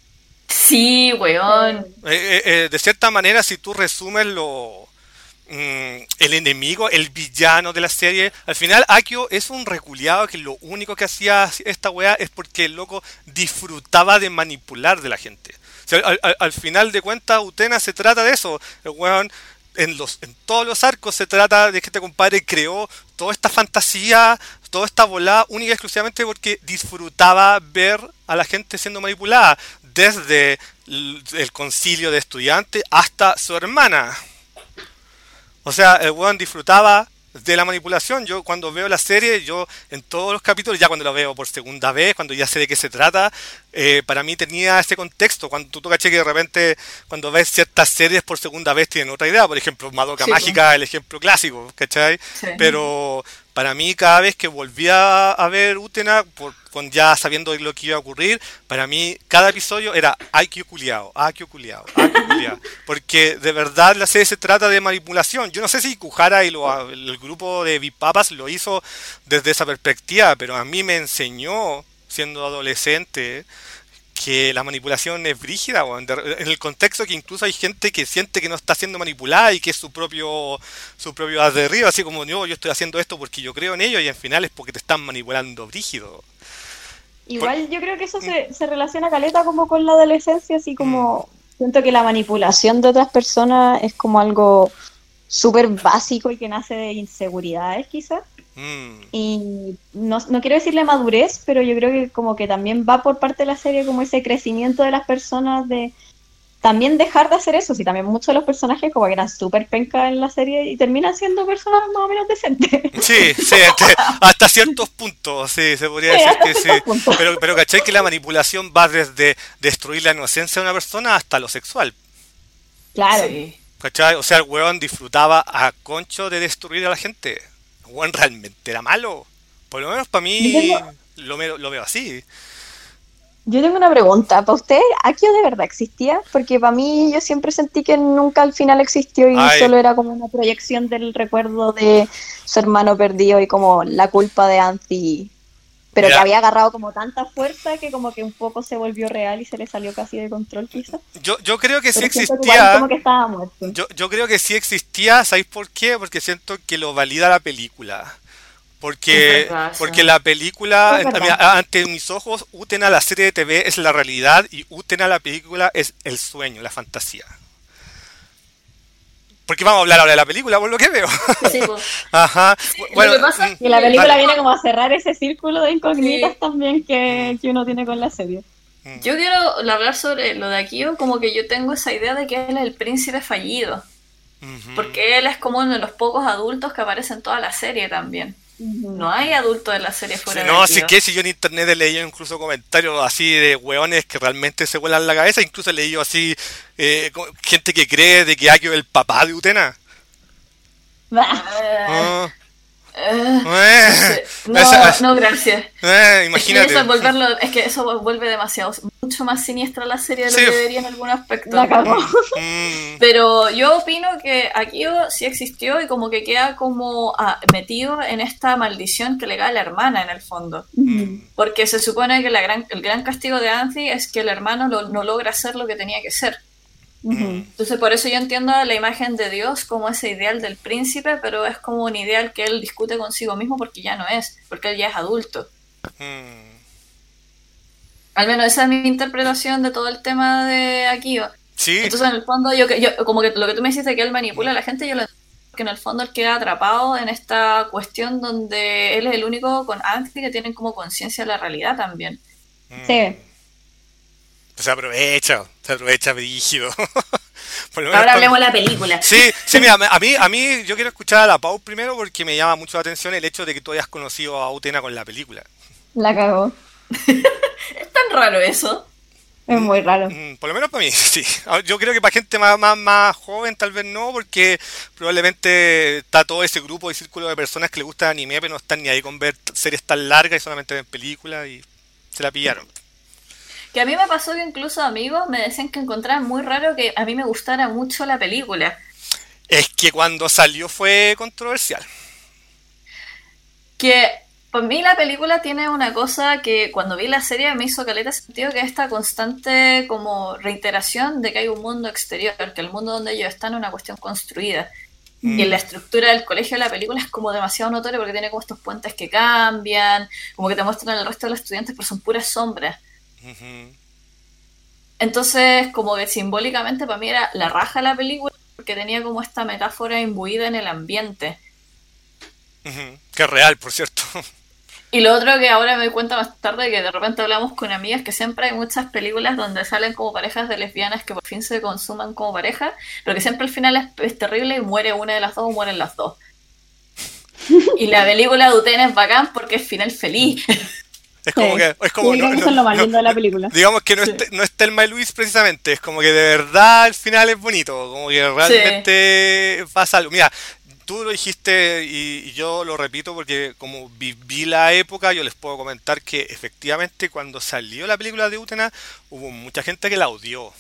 Sí, weón. Eh, eh, de cierta manera, si tú resumes lo... Mm, el enemigo, el villano de la serie, al final Akio es un reculiado que lo único que hacía esta weá es porque el loco disfrutaba de manipular de la gente. O sea, al, al, al final de cuentas Utena se trata de eso. El weón en, los, en todos los arcos se trata de que este compadre creó toda esta fantasía, toda esta volada única y exclusivamente porque disfrutaba ver a la gente siendo manipulada, desde el concilio de estudiantes hasta su hermana. O sea, el weón disfrutaba de la manipulación. Yo cuando veo la serie, yo en todos los capítulos, ya cuando lo veo por segunda vez, cuando ya sé de qué se trata, eh, para mí tenía ese contexto. Cuando tú, tú caché que de repente, cuando ves ciertas series por segunda vez, tienen otra idea. Por ejemplo, Madoka Sí, Mágica, el ejemplo clásico, ¿cachai? Sí. Pero para mí, cada vez que volvía a ver Utena, por, con ya sabiendo lo que iba a ocurrir, para mí cada episodio era ay que culiao, ay que culiao, ay que culiao. Porque de verdad la serie se trata de manipulación. Yo no sé si Kuhara y lo, el grupo de Bipapas lo hizo desde esa perspectiva, pero a mí me enseñó, siendo adolescente, que la manipulación es brígida, weón. En el contexto que incluso hay gente que siente que no está siendo manipulada y que es su propio su propio haz de arriba, así como yo, yo estoy haciendo esto porque yo creo en ello y al final es porque te están manipulando brígido. Igual Por... yo creo que eso se, se relaciona caleta como con la adolescencia, así como mm. siento que la manipulación de otras personas es como algo súper básico y que nace de inseguridades quizás. Mm. Y no, no quiero decirle madurez, pero yo creo que como que también va por parte de la serie como ese crecimiento de las personas de también dejar de hacer eso. Sí, también muchos de los personajes como que eran súper pencas en la serie y terminan siendo personas más o menos decentes. Sí, sí, este, hasta ciertos puntos, sí, se podría decir sí, que sí. Pero, pero ¿cachai? Que la manipulación va desde destruir la inocencia de una persona hasta lo sexual. Claro. Sí. ¿Cachai? O sea, el weón disfrutaba a concho de destruir a la gente. El weón realmente era malo. Por lo menos para mí tengo... lo, lo veo así. Yo tengo una pregunta. ¿Para usted Akio de verdad existía? Porque para mí yo siempre sentí que nunca al final existió y Ay. solo era como una proyección del recuerdo de su hermano perdido y como la culpa de Anthy. Pero Mira. que había agarrado como tanta fuerza que como que un poco se volvió real y se le salió casi de control quizás. Yo, yo creo que Pero sí existía. Como que estaba muerto. Yo, yo creo que sí existía. ¿Sabéis por qué? Porque siento que lo valida la película. Porque, verdad, porque la película, mira, ante mis ojos, Utena, la serie de T V, es la realidad y Utena, la película, es el sueño, la fantasía. Porque vamos a hablar ahora de la película, por lo que veo. Sí, pues. Ajá. Sí, bueno, lo que pasa y la película vale. viene como a cerrar ese círculo de incógnitas sí. también que, que uno tiene con la serie. Yo quiero hablar sobre lo de Akio, como que yo tengo esa idea de que él es el príncipe fallido. Uh-huh. Porque él es como uno de los pocos adultos que aparece en toda la serie también. No hay adultos en la serie fuera sí, de No, Akio. si que si yo en internet he leído incluso comentarios así de hueones que realmente se vuelan la cabeza, incluso he leído así eh, gente que cree de que Akio es el papá de Utena. Uh, uh, eh, no, esa, no, gracias. Eh, imagínate. Es que, eso volverlo, es que eso vuelve demasiado, mucho más siniestra la serie de lo sí. que debería en algún aspecto. La cagó. Pero yo opino que Akio sí existió y como que queda como ah, metido en esta maldición que le cae a la hermana en el fondo. Mm. Porque se supone que la gran, el gran castigo de Anthy es que el hermano lo, no logra hacer lo que tenía que ser. Uh-huh. Entonces por eso yo entiendo la imagen de Dios como ese ideal del príncipe, pero es como un ideal que él discute consigo mismo porque ya no es, porque él ya es adulto. Uh-huh. Al menos esa es mi interpretación de todo el tema de Akio. Sí. Entonces en el fondo yo, yo como que lo que tú me dijiste que él manipula a la gente, yo lo entiendo que en el fondo él queda atrapado en esta cuestión donde él es el único con Anthy que tienen como conciencia de la realidad también. Uh-huh. Sí. Se aprovecha, se aprovecha brígido. Ahora hablemos de la película. Sí, sí, mira, a mí, a mí yo quiero escuchar a la Pau primero porque me llama mucho la atención el hecho de que tú hayas conocido a Utena con la película. La cagó. Es tan raro eso. Es muy raro. Por lo menos para mí, sí. Yo creo que para gente más, más, más joven tal vez no, porque probablemente está todo ese grupo y círculo de personas que le gusta el anime, pero no están ni ahí con ver series tan largas y solamente ven películas y se la pillaron. Que a mí me pasó que incluso amigos me decían que encontraban muy raro que a mí me gustara mucho la película. Es que cuando salió fue controversial. Que para mí la película tiene una cosa que cuando vi la serie me hizo caleta sentido, que es esta constante como reiteración de que hay un mundo exterior, que el mundo donde ellos están es una cuestión construida. Mm. Y en la estructura del colegio de la película es como demasiado notorio porque tiene como estos puentes que cambian, como que te muestran el resto de los estudiantes, pero son puras sombras. Uh-huh. Entonces como que simbólicamente para mí era la raja de la película porque tenía como esta metáfora imbuida en el ambiente. Uh-huh. Que es real, por cierto. Y lo otro que ahora me doy cuenta más tarde, que de repente hablamos con amigas, que siempre hay muchas películas donde salen como parejas de lesbianas que por fin se consuman como pareja, pero que siempre al final es, es terrible y muere una de las dos o mueren las dos. Y la película de Utena es bacán porque es final feliz. Es como Sí. que... Es como, Sí, no, creo que no, eso es lo más no, lindo de la película. digamos que no, Sí. es, no es Thelma y Luis precisamente, es como que de verdad el final es bonito, como que realmente pasa algo. Mira, tú lo dijiste y, y yo lo repito porque como viví la época, yo les puedo comentar que efectivamente cuando salió la película de Utena hubo mucha gente que la odió.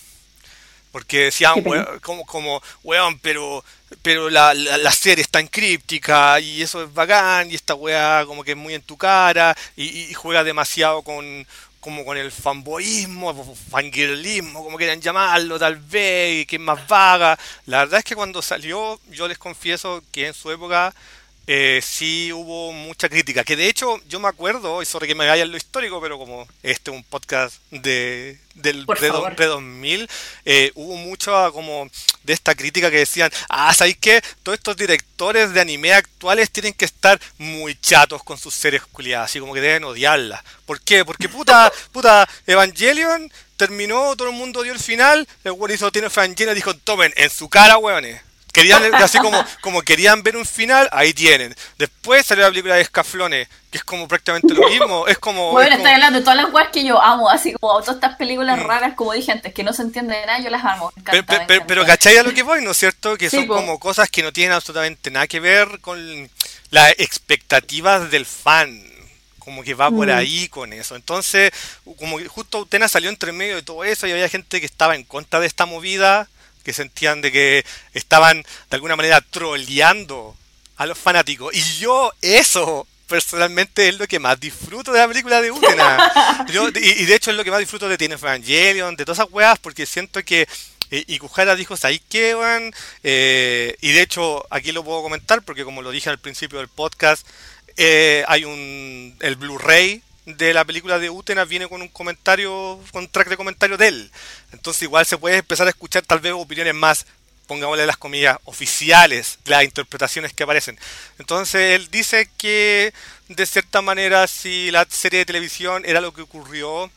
Porque decían, Qué pena. "Weón, como, como, weón, pero, pero la, la, la serie es tan críptica y eso es bacán y esta weá como que es muy en tu cara y, y juega demasiado con, como con el fanboyismo, o fangirlismo, como quieran llamarlo, tal vez, y que es más vaga". La verdad es que cuando salió, yo les confieso que en su época eh, sí hubo mucha crítica. Que de hecho, yo me acuerdo, y sorry que me vaya en lo histórico, pero como este es un podcast de, del Por pre, favor. pre dos mil, eh, hubo mucho como de esta crítica que decían, ah, ¿sabéis qué? Todos estos directores de anime actuales tienen que estar muy chatos con sus series culiadas, así como que deben odiarlas. ¿Por qué? Porque puta, puta, Evangelion terminó, todo el mundo dio el final, el weón hizo tiene Evangelion y dijo, tomen, en su cara, weones. Querían, así como, como querían ver un final, ahí tienen. Después salió la película de Escaflones, que es como prácticamente lo mismo. Es como. Bueno, es como- estoy hablando de todas las weas que yo amo, así como todas estas películas raras, como dije antes, que no se entiende de nada, yo las amo. Me Pero, encanta, me pero, encanta. pero ¿cachai a lo que voy, no es cierto? Que Sí, son po. como cosas que no tienen absolutamente nada que ver con las expectativas del fan. Como que va por Mm. ahí con eso. Entonces, como que justo Utena salió entre medio de todo eso y había gente que estaba en contra de esta movida, que sentían de que estaban de alguna manera troleando a los fanáticos. Y yo eso personalmente es lo que más disfruto de la película de Utena. Yo, y, y de hecho es lo que más disfruto de Teen Evangelion, de todas esas weas, porque siento que eh, Ikuhara dijo, ¿sabes qué, weón? Eh, y de hecho aquí lo puedo comentar porque como lo dije al principio del podcast, eh, hay un el Blu-ray de la película de Utena viene con un comentario, con un track de comentario de él. Entonces igual se puede empezar a escuchar tal vez opiniones más, pongámosle las comillas, oficiales, de las interpretaciones que aparecen. Entonces él dice que de cierta manera si la serie de televisión era lo que ocurrió,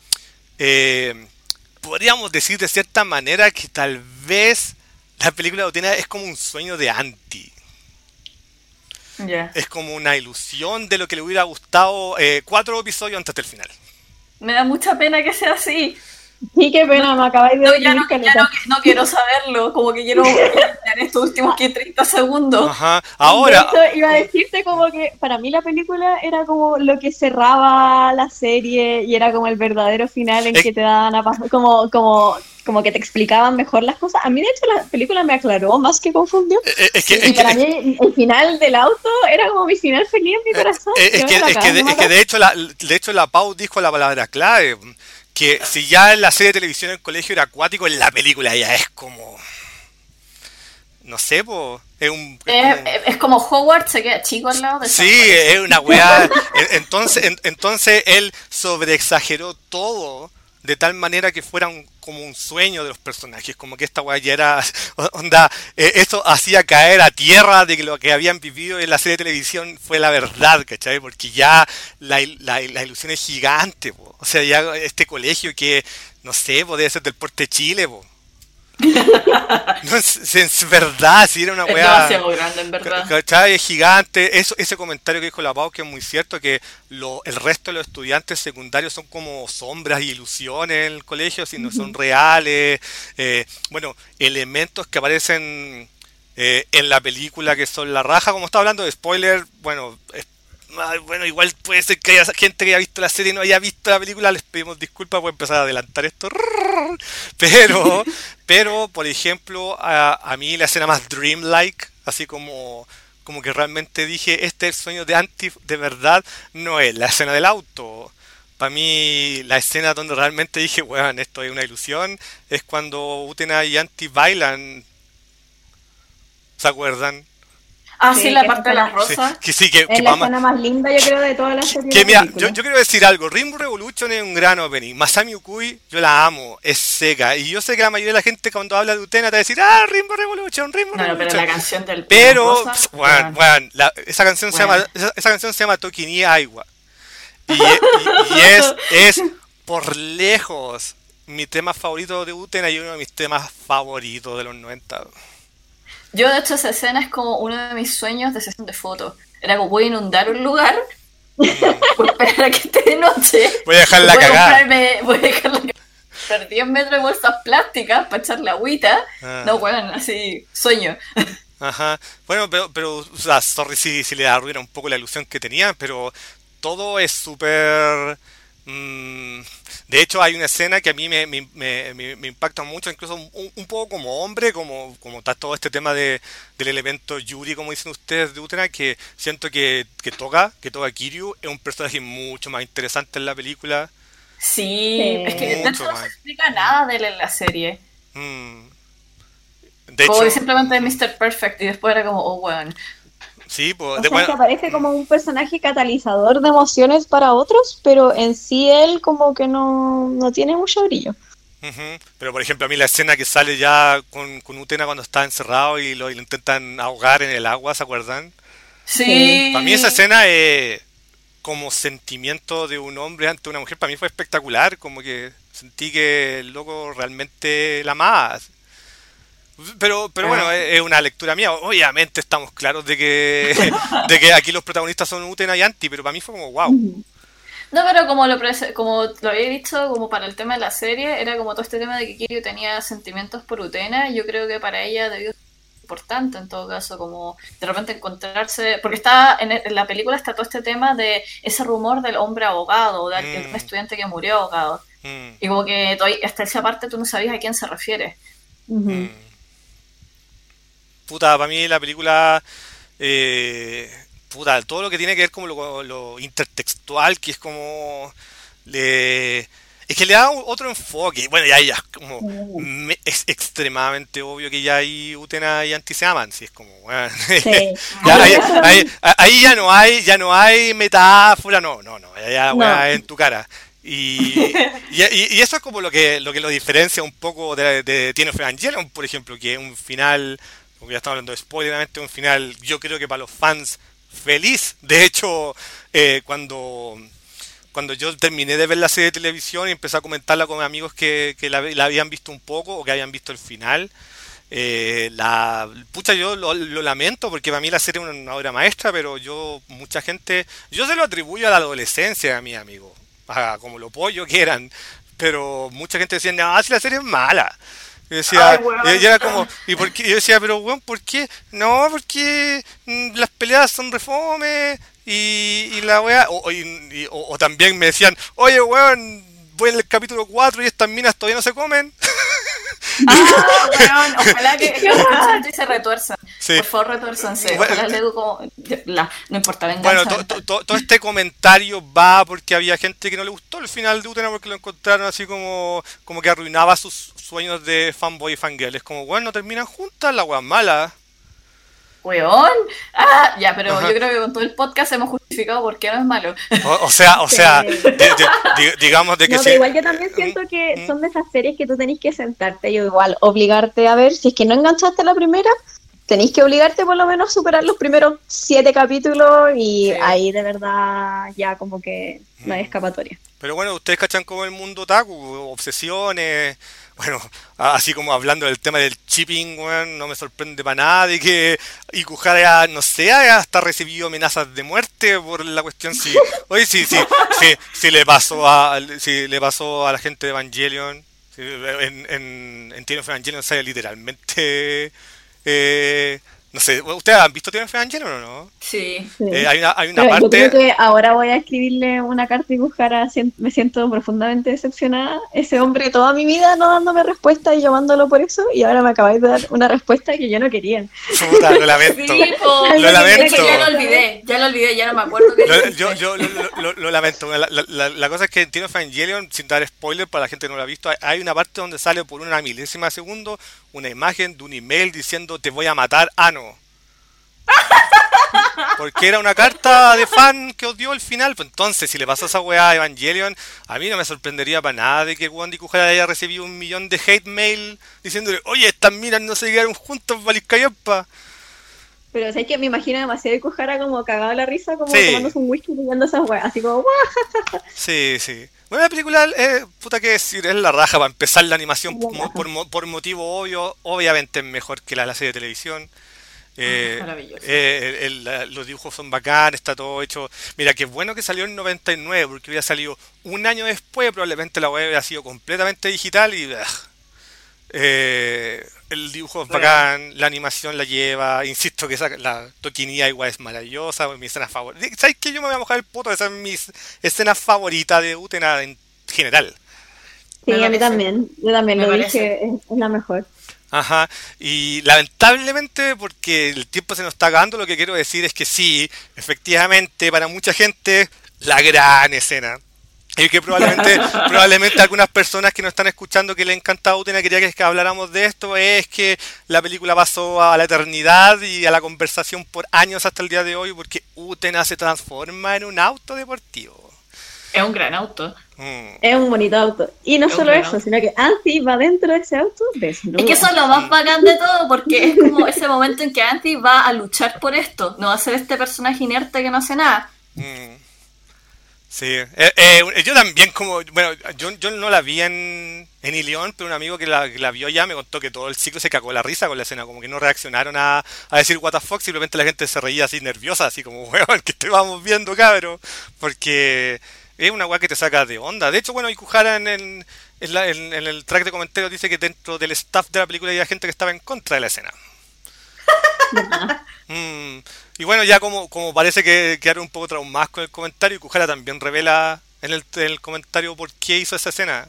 eh, podríamos decir de cierta manera que tal vez la película de Utena es como un sueño de Anti. Ya. Es como una ilusión de lo que le hubiera gustado eh, cuatro episodios antes del final. Me da mucha pena que sea así. Sí, qué pena, me acabáis de No, decir ya no, ya caleta. no, no quiero saberlo, como que quiero en estos últimos que treinta segundos. Ajá. Ahora, De hecho, iba a decirte como que para mí la película era como lo que cerraba la serie y era como el verdadero final en Es- que te daban a pas- como, como, como que te explicaban mejor las cosas. A mí, de hecho, la película me aclaró más que confundió. eh, es que, Y es que, para mí, el final del auto era como mi final feliz en mi corazón. Eh, es, Yo que, me la es, que acabé de, de es que matar. de hecho la, de hecho la Pau dijo la palabra clave, que si ya en la serie de televisión el colegio era acuático, en la película ya es como, no sé, po, es un es Es, como- es como Howard se queda chico al lado de sí, Sam. es una weá. En- entonces en- entonces él sobreexageró todo de tal manera que fuera un- como un sueño de los personajes, como que esta weá ya era onda, eh, eso hacía caer a tierra de que lo que habían vivido en la serie de televisión fue la verdad, ¿cachai? Porque ya la, il- la, la ilusión es gigante, po. O sea, ya este colegio que, no sé, podría ser del Porte Chile, po. No, es, es verdad, si era una Es weá. demasiado grande, en verdad. ¿Cachai? Es gigante. Eso, ese comentario que dijo la Pau, que es muy cierto, que lo, el resto de los estudiantes secundarios son como sombras y ilusiones en el colegio, si no son reales. Eh, bueno, elementos que aparecen eh, en la película que son la raja. Como estaba hablando de spoiler, bueno, es- ay, bueno, igual puede ser que haya gente que haya visto la serie y no haya visto la película, les pedimos disculpas por empezar a adelantar esto. Pero, pero por ejemplo, a, a mí la escena más dreamlike, así como, como que realmente dije, este es el sueño de Anti de verdad, no es la escena del auto. Para mí, la escena donde realmente dije, weón, esto es una ilusión, es cuando Utena y Anti bailan. ¿Se acuerdan? Ah, Sí, sí, la que parte de esa las rosas. Sí, que sí, que, que Es la mamá- escena más linda, yo creo, de toda la serie. que de mira, películas. yo, yo quiero decir algo, Rainbow Revolution es un gran opening, Masami Ukui, yo la amo, es seca, y yo sé que la mayoría de la gente cuando habla de Utena te va a decir, ah, Rainbow Revolution, Rainbow No, no, pero Revolution. la canción del Pero, Rosa, pss, weón, weón. weón, la- esa canción se Weón. llama, esa, esa canción se llama Toki ni Aiwa. Y, y, y es, es por lejos mi tema favorito de Utena y uno de mis temas favoritos de los noventa. Yo, de hecho, esa escena es como uno de mis sueños de sesión de fotos. Era como voy a inundar un lugar, voy a esperar a que esté de noche. Voy a dejar la voy cagada. A comprarme, voy a dejar la cagada. diez metros de bolsas plásticas para echarle agüita. Ah. No, bueno, así, sueño. Ajá. Bueno, pero, pero o sea, sorry si, si le arruina un poco la ilusión que tenía, pero todo es súper... Mmm, de hecho, hay una escena que a mí me, me, me, me impacta mucho, incluso un, un poco como hombre, como, como está todo este tema de, del elemento Yuri, como dicen ustedes, de Utena, que siento que, que Toga, que Toga Kiryu es un personaje mucho más interesante en la película. Sí, sí. Es que de hecho no se explica nada de él en la serie. Mm. De como hecho, que simplemente es mister Perfect y después era como, oh, bueno. Sí, pues, o de, sea, bueno, que aparece como un personaje catalizador de emociones para otros, pero en sí él como que no, no tiene mucho brillo. Uh-huh. Pero por ejemplo a mí la escena que sale ya con, con Utena cuando está encerrado y lo, y lo intentan ahogar en el agua, ¿se acuerdan? Sí. Para mí esa escena es como sentimiento de un hombre ante una mujer, para mí fue espectacular, como que sentí que el loco realmente la amaba. Pero, pero bueno, es una lectura mía. Obviamente estamos claros de que de que aquí los protagonistas son Utena y Anti, pero para mí fue como wow. No, pero como lo como lo había dicho, como para el tema de la serie, era como todo este tema de que Kiryu tenía sentimientos por Utena. Yo creo que para ella debió ser importante en todo caso, como de repente encontrarse, porque está en, en la película está todo este tema de ese rumor del hombre abogado, de mm. un estudiante que murió ahogado. Mm. Y como que todavía, hasta esa parte tú no sabías a quién se refiere. Uh-huh. Mm. Puta, para mí la película, eh, puta, todo lo que tiene que ver con lo, lo intertextual, que es como, le, es que le da otro enfoque. Bueno, ya, ya como, uh. me, es extremadamente obvio que ya hay Utena y Anti se aman, si es como, bueno, sí. ya, ahí, ahí, ahí ya no hay, ya no hay metáfora, no, no, no, ya, bueno, no. En tu cara. Y, y, y eso es como lo que lo que lo diferencia un poco de, de Teen of Evangelion, por ejemplo, que es un final, como ya estamos hablando de spoileramente, un final yo creo que para los fans feliz. De hecho, eh, cuando cuando yo terminé de ver la serie de televisión y empecé a comentarla con amigos que, que la, la habían visto un poco o que habían visto el final, eh, la pucha yo lo, lo lamento porque para mí la serie es una, una obra maestra, pero yo, mucha gente, yo se lo atribuyo a la adolescencia a mis amigos, a, como lo pollo que eran, pero mucha gente decía, no, si la serie es mala. Y decía, ay, bueno. Y era como, ¿y por qué? Y yo decía, pero weón, ¿por qué? No, porque mmm, las peleas son refome y, y la weá, o, y, y, o, o también me decían, oye weón, voy en el capítulo cuatro y estas minas todavía no se comen. Ah, weón, ojalá que, que se retuerzan. Sí. Por favor, retuérzanse. Bueno, ojalá le digo como, la, no importa, venganza. Bueno, todo to, to, to este comentario va porque había gente que no le gustó el final de Utena porque lo encontraron así como, como que arruinaba sus sueños de fanboy y fangirl. Es como, bueno, no terminan juntas, la weá mala. Weón, ah, ya, pero ajá. Yo creo que con todo el podcast hemos justificado por qué no es malo. O, o sea, o sea, de, de, de, digamos de que no, sí. Pero igual yo también siento que mm. son de esas series que tú tenés que sentarte, yo igual, obligarte a ver, si es que no enganchaste la primera, tenéis que obligarte por lo menos a superar los primeros siete capítulos y sí. Ahí de verdad ya como que no hay escapatoria. Pero bueno, ustedes cachan como el mundo otaku, obsesiones. Bueno, así como hablando del tema del chipping, bueno, no me sorprende para nada de que Ikuhara, no sé, hasta recibido amenazas de muerte por la cuestión si, oye, si, si, si, si le pasó a, si le pasó a la gente de Evangelion, si, en, en, en Teen of Evangelion sale literalmente, eh, no sé, ¿ustedes han visto Teen of Evangelion o no? Sí. Eh, hay una, hay una Pero parte... Yo creo que ahora voy a escribirle una carta a Ikuhara, me siento profundamente decepcionada. Ese hombre toda mi vida no dándome respuesta y llamándolo por eso, y ahora me acabáis de dar una respuesta que yo no quería. Puta, lo lamento. Sí, po, lo lo lamento. Que ya lo olvidé, ya lo olvidé, ya no me acuerdo. Que lo, yo yo lo, lo, lo lamento. La, la, la cosa es que en Teen of Evangelion, sin dar spoiler para la gente que no lo ha visto, hay una parte donde sale por una milésima de segundo una imagen de un email diciendo te voy a matar, Ano. Porque era una carta de fan que odió el final. Pues entonces, si le pasó esa weá a Evangelion, a mí no me sorprendería para nada de que Wanda y Ikuhara haya recibido un millón de hate mail diciéndole, oye, estas minas no se quedaron juntos, Valiscayampa. Pero o sea, es que me imagino demasiado que Kuhara como cagado la risa, como Sí. tomándose un whisky leyendo esas weas, así como ¡guau! Sí, sí. Bueno, la película, eh, puta que decir, es la raja. Para empezar, la animación, La por, raja. por, mo- por motivo obvio, obviamente es mejor que la, la serie de televisión. Eh, Maravilloso. eh, el- el- la- los dibujos son bacán, está todo hecho. Mira, qué bueno que salió en noventa y nueve, porque hubiera salido un año después, probablemente la web hubiera sido completamente digital y... ugh. Eh, el dibujo es bacán, la animación la lleva, insisto que esa, la Toquinía igual es maravillosa, mi escena favorita. ¿Sabes qué? Yo me voy a mojar el poto, esa es mi escena favorita de Utena en general. Sí, Me a mí parece. también. Yo también Me lo parece. dije, es, es la mejor. Ajá, y lamentablemente, porque el tiempo se nos está acabando, lo que quiero decir es que sí, efectivamente, para mucha gente, la gran escena. Y que probablemente, probablemente algunas personas que nos están escuchando que le encanta Utena quería que habláramos de esto, es que la película pasó a la eternidad y a la conversación por años hasta el día de hoy, porque Utena se transforma en un auto deportivo. Es un gran auto. Mm. Es un bonito auto. Y no Es un solo gran eso, auto. sino que Anzi va dentro de ese auto desnuda. Es que eso es lo más bacán de todo, porque es como ese momento en que Anti va a luchar por esto, no va a ser este personaje inerte que no hace nada. Mm. Sí, eh, eh, yo también como, bueno, yo, yo no la vi en, en Ilión, pero un amigo que la, que la vio ya me contó que todo el ciclo se cagó la risa con la escena, como que no reaccionaron a, a decir what the fuck, simplemente la gente se reía así nerviosa, así como, weón, que te vamos viendo, cabrón, porque es una weá que te saca de onda. De hecho, bueno, Ikuhara en, en, en, la- en- en el track de comentarios dice que dentro del staff de la película había gente que estaba en contra de la escena. Mm, y bueno, ya como, como parece que quedaron un poco traumados con el comentario, y Kuhara también revela en el, en el comentario por qué hizo esa escena.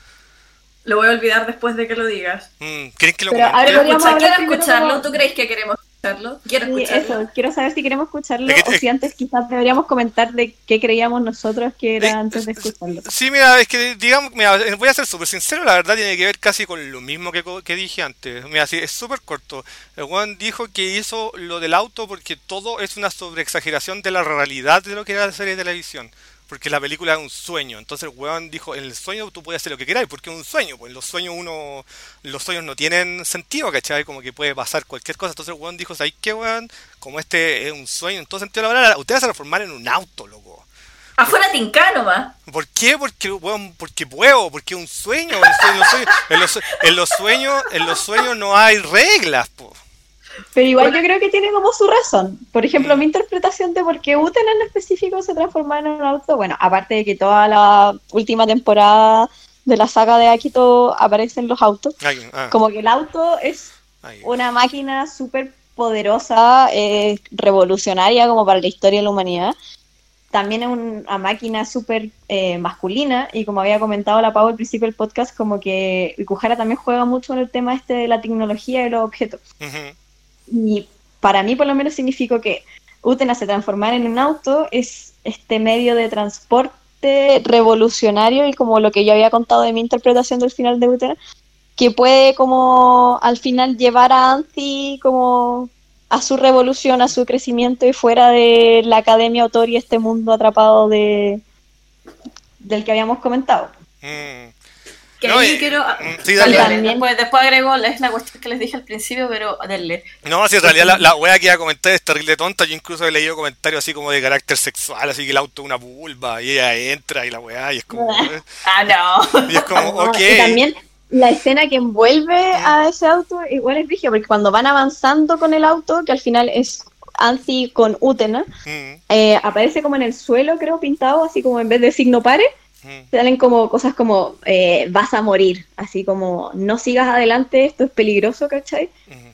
Lo voy a olvidar después de que lo digas. Mm, ¿Quieren que lo Pero, a comente? ver, podríamos Escucha, hablar ¿Quiero primero escucharlo? como- ¿Tú crees que queremos escucharlo? Quiero Sí, escucharlo. eso, quiero saber si queremos escucharlo Es que- o si antes quizás deberíamos comentar de qué creíamos nosotros que era Eh, antes de escucharlo. Sí, mira, es que digamos, mira, voy a ser súper sincero, la verdad tiene que ver casi con lo mismo que, co- que dije antes. Mira, sí, es súper corto. El Juan dijo que hizo lo del auto porque todo es una sobreexageración de la realidad de lo que era la serie de televisión. Porque la película es un sueño. Entonces el weón dijo, en el sueño tú puedes hacer lo que quieras, porque es un sueño. Pues en los sueños uno, los sueños no tienen sentido, ¿cachai? Como que puede pasar cualquier cosa. Entonces el weón dijo, ¿sabes qué, weón? Como este es un sueño, en todo sentido de la palabra, ustedes se van a transformar en un auto, loco. Afuera Tinca nomás. ¿Por qué? Porque, weón, porque puedo, porque es un sueño. En, en los sueños, en, los, en los sueños, en los sueños no hay reglas, po. Pero igual yo creo que tiene como su razón. Por ejemplo, mi interpretación de por qué Utena en específico se transforma en un auto, bueno, aparte de que toda la última temporada de la saga de Akito aparecen los autos, Ay, ah, como que el auto es ay. una máquina súper poderosa, eh, revolucionaria como para la historia de la humanidad. También es una máquina súper eh, masculina y como había comentado la Pau al principio del podcast, como que Ikuhara también juega mucho en el tema este de la tecnología y los objetos. Ujú. Y para mí por lo menos significó que Utena se transformara en un auto es este medio de transporte revolucionario y como lo que yo había contado de mi interpretación del final de Utena, que puede como al final llevar a Anzi como a su revolución, a su crecimiento y fuera de la Academia Otori, este mundo atrapado de del que habíamos comentado. Mm. Que No, ahí eh, quiero. mm, sí, dale, dale, dale. dale. Después, después agrego la, es la cuestión que les dije al principio, pero denle. No, si en realidad la, la wea que iba a comentar es terrible tonta. Yo incluso he leído comentarios así como de carácter sexual, así que el auto es una vulva y ella entra y la weá, y es como. Ah, no. Y es como, ok. Y también la escena que envuelve a ese auto igual es brígida, porque cuando van avanzando con el auto, que al final es Anzi con Utena, Mm, eh, aparece como en el suelo, creo, pintado, así como en vez de signo pare, mm, salen como cosas como eh, vas a morir, así como no sigas adelante, esto es peligroso, ¿cachai? mm.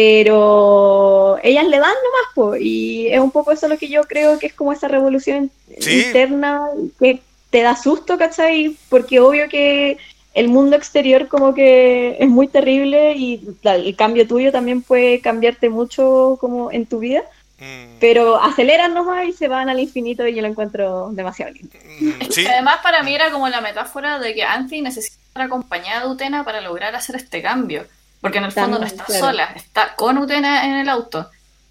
Pero ellas le dan nomás, po, y es un poco eso lo que yo creo que es como esa revolución Sí. interna que te da susto, ¿cachai? Porque obvio que el mundo exterior como que es muy terrible y la- el cambio tuyo también puede cambiarte mucho como en tu vida, Mm, pero aceleran nomás y se van al infinito y yo lo encuentro demasiado lindo. mm, sí, Además, para mí era como la metáfora de que Anti necesita estar acompañada de Utena para lograr hacer este cambio. Porque en el fondo no También, está claro. sola, está con Utena en el auto.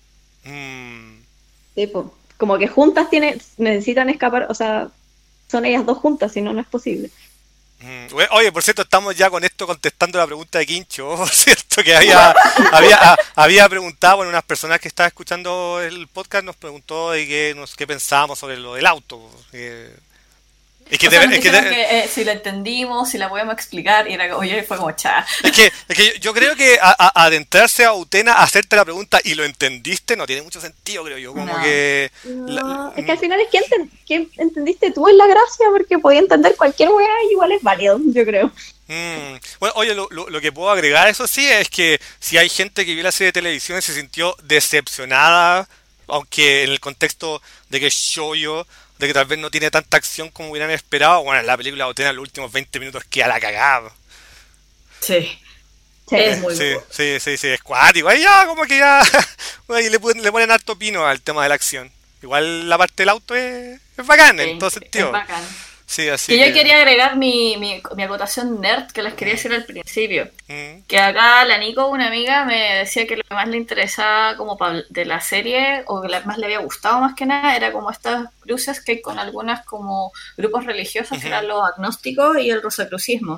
mm, Sí, po. Como que juntas tienen, necesitan escapar, o sea, son ellas dos juntas, si no, no es posible. Oye, por cierto, estamos ya con esto contestando la pregunta de Quincho, por cierto, que había había, había preguntado, bueno, unas personas que estaban escuchando el podcast nos preguntó de qué, nos, qué pensábamos sobre lo del auto. Eh, es que, o sea, de, es que, de, que eh, si la entendimos, si la podemos explicar, y era, oye, fue como chá. Es que, es que yo, yo creo que a, a, adentrarse a Utena, hacerte la pregunta y lo entendiste, no tiene mucho sentido, creo yo. Como no. que. No, la, es que al final es que enten, ¿qué entendiste tú en la gracia, porque podía entender cualquier weá, igual es válido, yo creo. Mm. Bueno, oye, lo, lo, lo que puedo agregar, eso sí, es que si hay gente que vio la serie de televisión y se sintió decepcionada, aunque en el contexto de que es shoujo, de que tal vez no tiene tanta acción como hubieran esperado, bueno, en la película Utena los últimos veinte minutos queda la cagada. Sí. Sí, es muy sí, bueno. sí, sí, sí, es cuático. Ahí ya, como que ya. Ahí le, le ponen harto pino al tema de la acción. Igual la parte del auto es, es bacán, sí, en todo sentido. Es bacán. Sí, así que, que yo quería agregar mi, mi, mi acotación nerd que les quería decir al principio. Mm. Que acá la Nico, una amiga, me decía que lo que más le interesaba como de la serie, o que más le había gustado más que nada, era como estas cruces que hay con algunas como grupos religiosos, uh-huh. que eran los agnósticos y el rosacrucismo.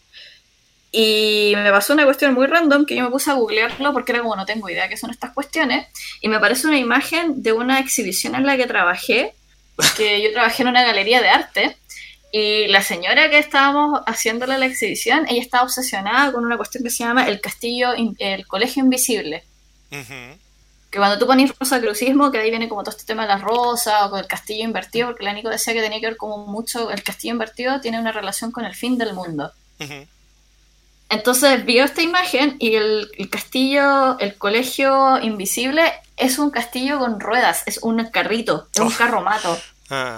Y me pasó una cuestión muy random que yo me puse a googlearlo porque era como no tengo idea qué son estas cuestiones, y me aparece una imagen de una exhibición en la que trabajé, porque yo trabajé en una galería de arte. Y la señora que estábamos haciéndole la exhibición, ella estaba obsesionada con una cuestión que se llama el castillo, el colegio invisible. Uh-huh. Que cuando tú pones rosacrucismo, que ahí viene como todo este tema de las rosas, o con el castillo invertido, porque la Nico decía que tenía que ver como mucho, el castillo invertido tiene una relación con el fin del mundo. Uh-huh. Entonces vio esta imagen y el, el castillo, el colegio invisible, es un castillo con ruedas, es un carrito, es un oh. carromato. Ah.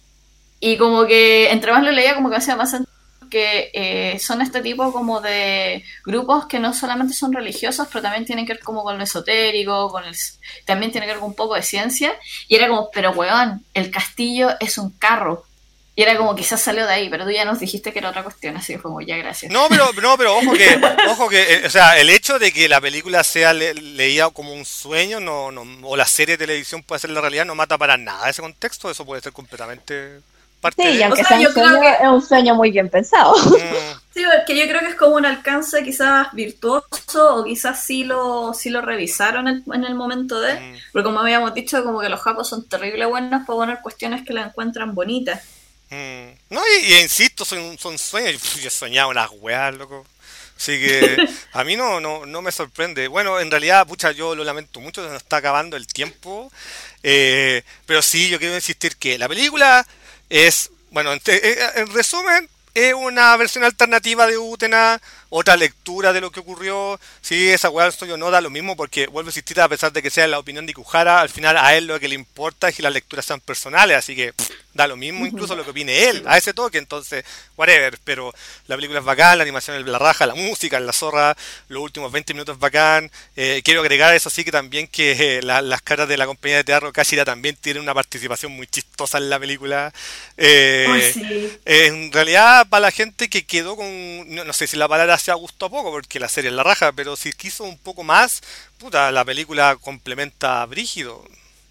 Y como que entre más lo leía, como que me hacía más sentido que eh, son este tipo como de grupos que no solamente son religiosos, pero también tienen que ver como con lo esotérico, con el, también tienen que ver con un poco de ciencia. Y era como, pero weón, el castillo es un carro. Y era como, quizás salió de ahí, pero tú ya nos dijiste que era otra cuestión, así que fue como, ya, gracias. No, pero, no, pero ojo que, ojo que, eh, o sea, el hecho de que la película sea le, leída como un sueño, no, no, o la serie de televisión puede ser la realidad, no mata para nada ese contexto, eso puede ser completamente... Sí, y de... aunque o sea, sea un sueño, que... es un sueño muy bien pensado. Mm. Sí, porque yo creo que es como un alcance quizás virtuoso, o quizás sí lo, sí lo revisaron en el, en el momento de... Mm. Porque como habíamos dicho, como que los japos son terrible buenos para poner cuestiones que la encuentran bonitas. Mm. No, y, y insisto, son, son sueños, yo he soñado unas weas, loco. Así que a mí no, no, no me sorprende. Bueno, en realidad, pucha, yo lo lamento mucho, se nos está acabando el tiempo. Eh, pero sí, yo quiero insistir que la película... Es, bueno, en, en resumen, es una versión alternativa de Utena, otra lectura de lo que ocurrió. Sí, esa weá del sueño no da lo mismo porque, vuelvo a insistir, a pesar de que sea la opinión de Ikuhara, al final a él lo que le importa es que las lecturas sean personales, así que pff, da lo mismo incluso lo que opine él, a ese toque, entonces, whatever. Pero la película es bacán, la animación es la raja, la música es la zorra, los últimos veinte minutos es bacán. Eh, quiero agregar eso sí que también que eh, la, las caras de la compañía de teatro Kashira también tienen una participación muy chistosa en la película. Eh, oh, sí. eh, en realidad, para la gente que quedó con, no, no sé si la palabra se gustó a poco, porque la serie es la raja, pero si quiso un poco más, puta, la película complementa brígido.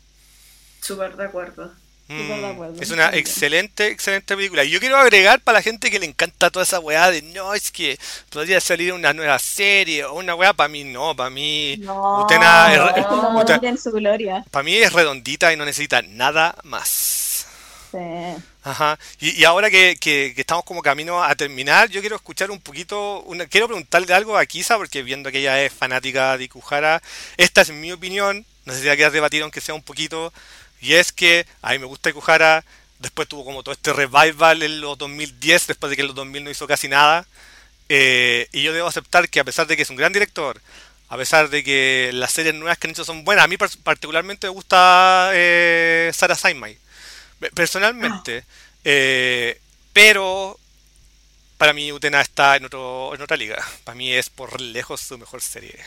Súper de acuerdo. Mm, es una excelente, excelente película. Y yo quiero agregar para la gente que le encanta toda esa weá de no, es que podría salir una nueva serie o una weá, para mí no, para mí no, Utena es, es como Utena, en su gloria. Para mí es redondita y no necesita nada más. Sí. Ajá. Y, y ahora que, que, que estamos como camino a terminar, yo quiero escuchar un poquito, una, quiero preguntarle algo a Kisa, porque viendo que ella es fanática de Ikuhara, esta es mi opinión, no sé si la quieras debatir aunque sea un poquito, y es que a mí me gusta Ikuhara, después tuvo como todo este revival en los dos mil diez, después de que en los dos mil no hizo casi nada, eh, y yo debo aceptar que a pesar de que es un gran director, a pesar de que las series nuevas que han hecho son buenas, a mí particularmente me gusta eh, Sara Saimai. Personalmente, eh, pero para mí Utena está en otro en otra liga. Para mí es por lejos su mejor serie.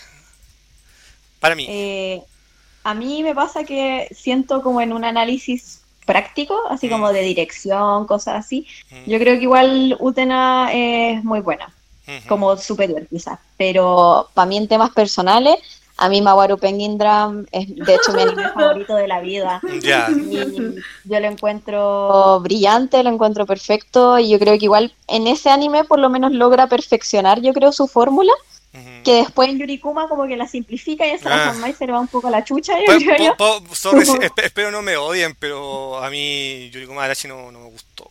Para mí. Eh, a mí me pasa que siento como en un análisis práctico, así mm. como de dirección, cosas así. Mm. Yo creo que igual Utena es muy buena, mm-hmm. como superior quizás. Pero para mí en temas personales, A mí Mawaru Penguin Drum es de hecho mi anime favorito de la vida. Ya. Y yo lo encuentro brillante, lo encuentro perfecto y yo creo que igual en ese anime por lo menos logra perfeccionar yo creo su fórmula, Ujú. que después en Yurikuma como que la simplifica y esa Ah. la Sanmai se le va un poco a la chucha, yo Po- creo yo. po- po- sorry, si- espe- espero no me odien, pero a mí Yurikuma Arashi no, no me gustó.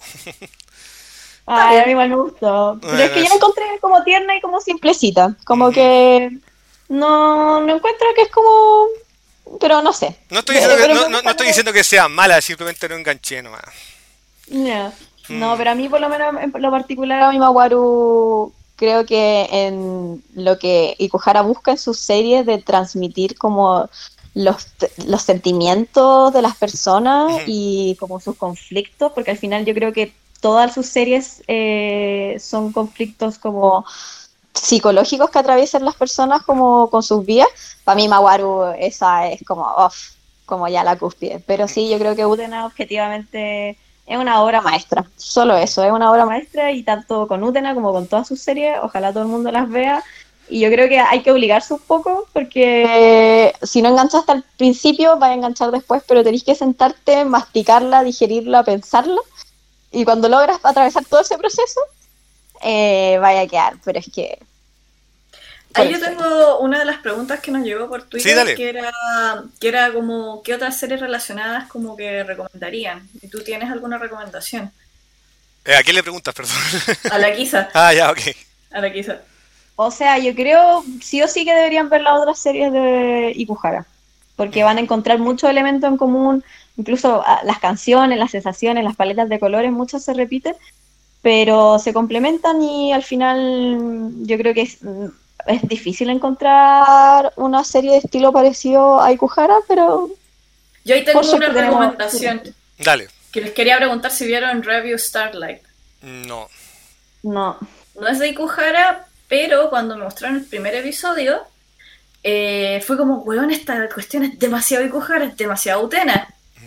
Ay, a mí igual me gustó. Pero es que yo Bueno, la encontré como tierna y como simplecita. Como Ujú. que no, no encuentro que es como... Pero no sé. No estoy Eh, diciendo que, pero no, me no- gusta no estoy como- diciendo que sea mala, simplemente no enganché nomás. No. No, Mm. pero a mí por lo menos en lo particular a mi Mawaru creo que en lo que Ikuhara busca en sus series de transmitir como los, los sentimientos de las personas Ujú. y como sus conflictos, porque al final yo creo que todas sus series eh, son conflictos como psicológicos que atraviesan las personas como con sus vidas. Para mí Mawaru esa es como off, como ya la cúspide. Pero sí, yo creo que Utena objetivamente es una obra maestra. Solo eso, es una obra maestra y tanto con Utena como con todas sus series, ojalá todo el mundo las vea. Y yo creo que hay que obligarse un poco porque si no enganchas hasta el principio, vas a enganchar después, pero tenés que sentarte, masticarla, digerirla, pensarla. Y cuando logras atravesar todo ese proceso, eh, vaya a quedar. Pero es que Ahí yo tengo una de las preguntas que nos llegó por Twitter, Sí, dale. que era que era como, ¿qué otras series relacionadas como que recomendarían? ¿Y tú tienes alguna recomendación? Eh, ¿A quién le preguntas, perdón? A la Kisa, Ah, ya, ok. a la Kisa. O sea, yo creo sí o sí que deberían ver las otras series de Ikuhara, porque van a encontrar muchos elementos en común, incluso ah, las canciones, las sensaciones, las paletas de colores, muchas se repiten, pero se complementan y al final yo creo que es, mm, es difícil encontrar una serie de estilo parecido a Ikuhara, pero Yo ahí tengo Por suerte una tenemos- recomendación, Dale. que les quería preguntar si vieron Review Starlight. No. no. No es de Ikuhara, pero cuando me mostraron el primer episodio, eh, fue como, weón, esta cuestión es demasiado Ikuhara, es demasiado Utena.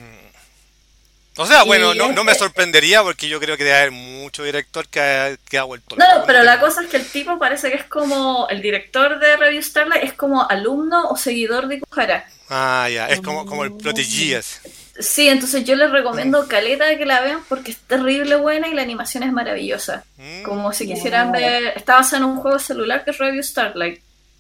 O sea, bueno, Y no, es- no me sorprendería porque yo creo que debe haber mucho director que ha, que ha vuelto No, loco no, con pero el la tema. cosa es que el tipo parece que es como, el director de Review Starlight es como alumno o seguidor de Ikuhara. Ah, ya, es como, como el Protegías. Sí, entonces yo les recomiendo caleta que la vean porque es terrible buena y la animación es maravillosa. Mm, Como si Ya. quisieran ver, está basada en un juego celular que es Review Starlight.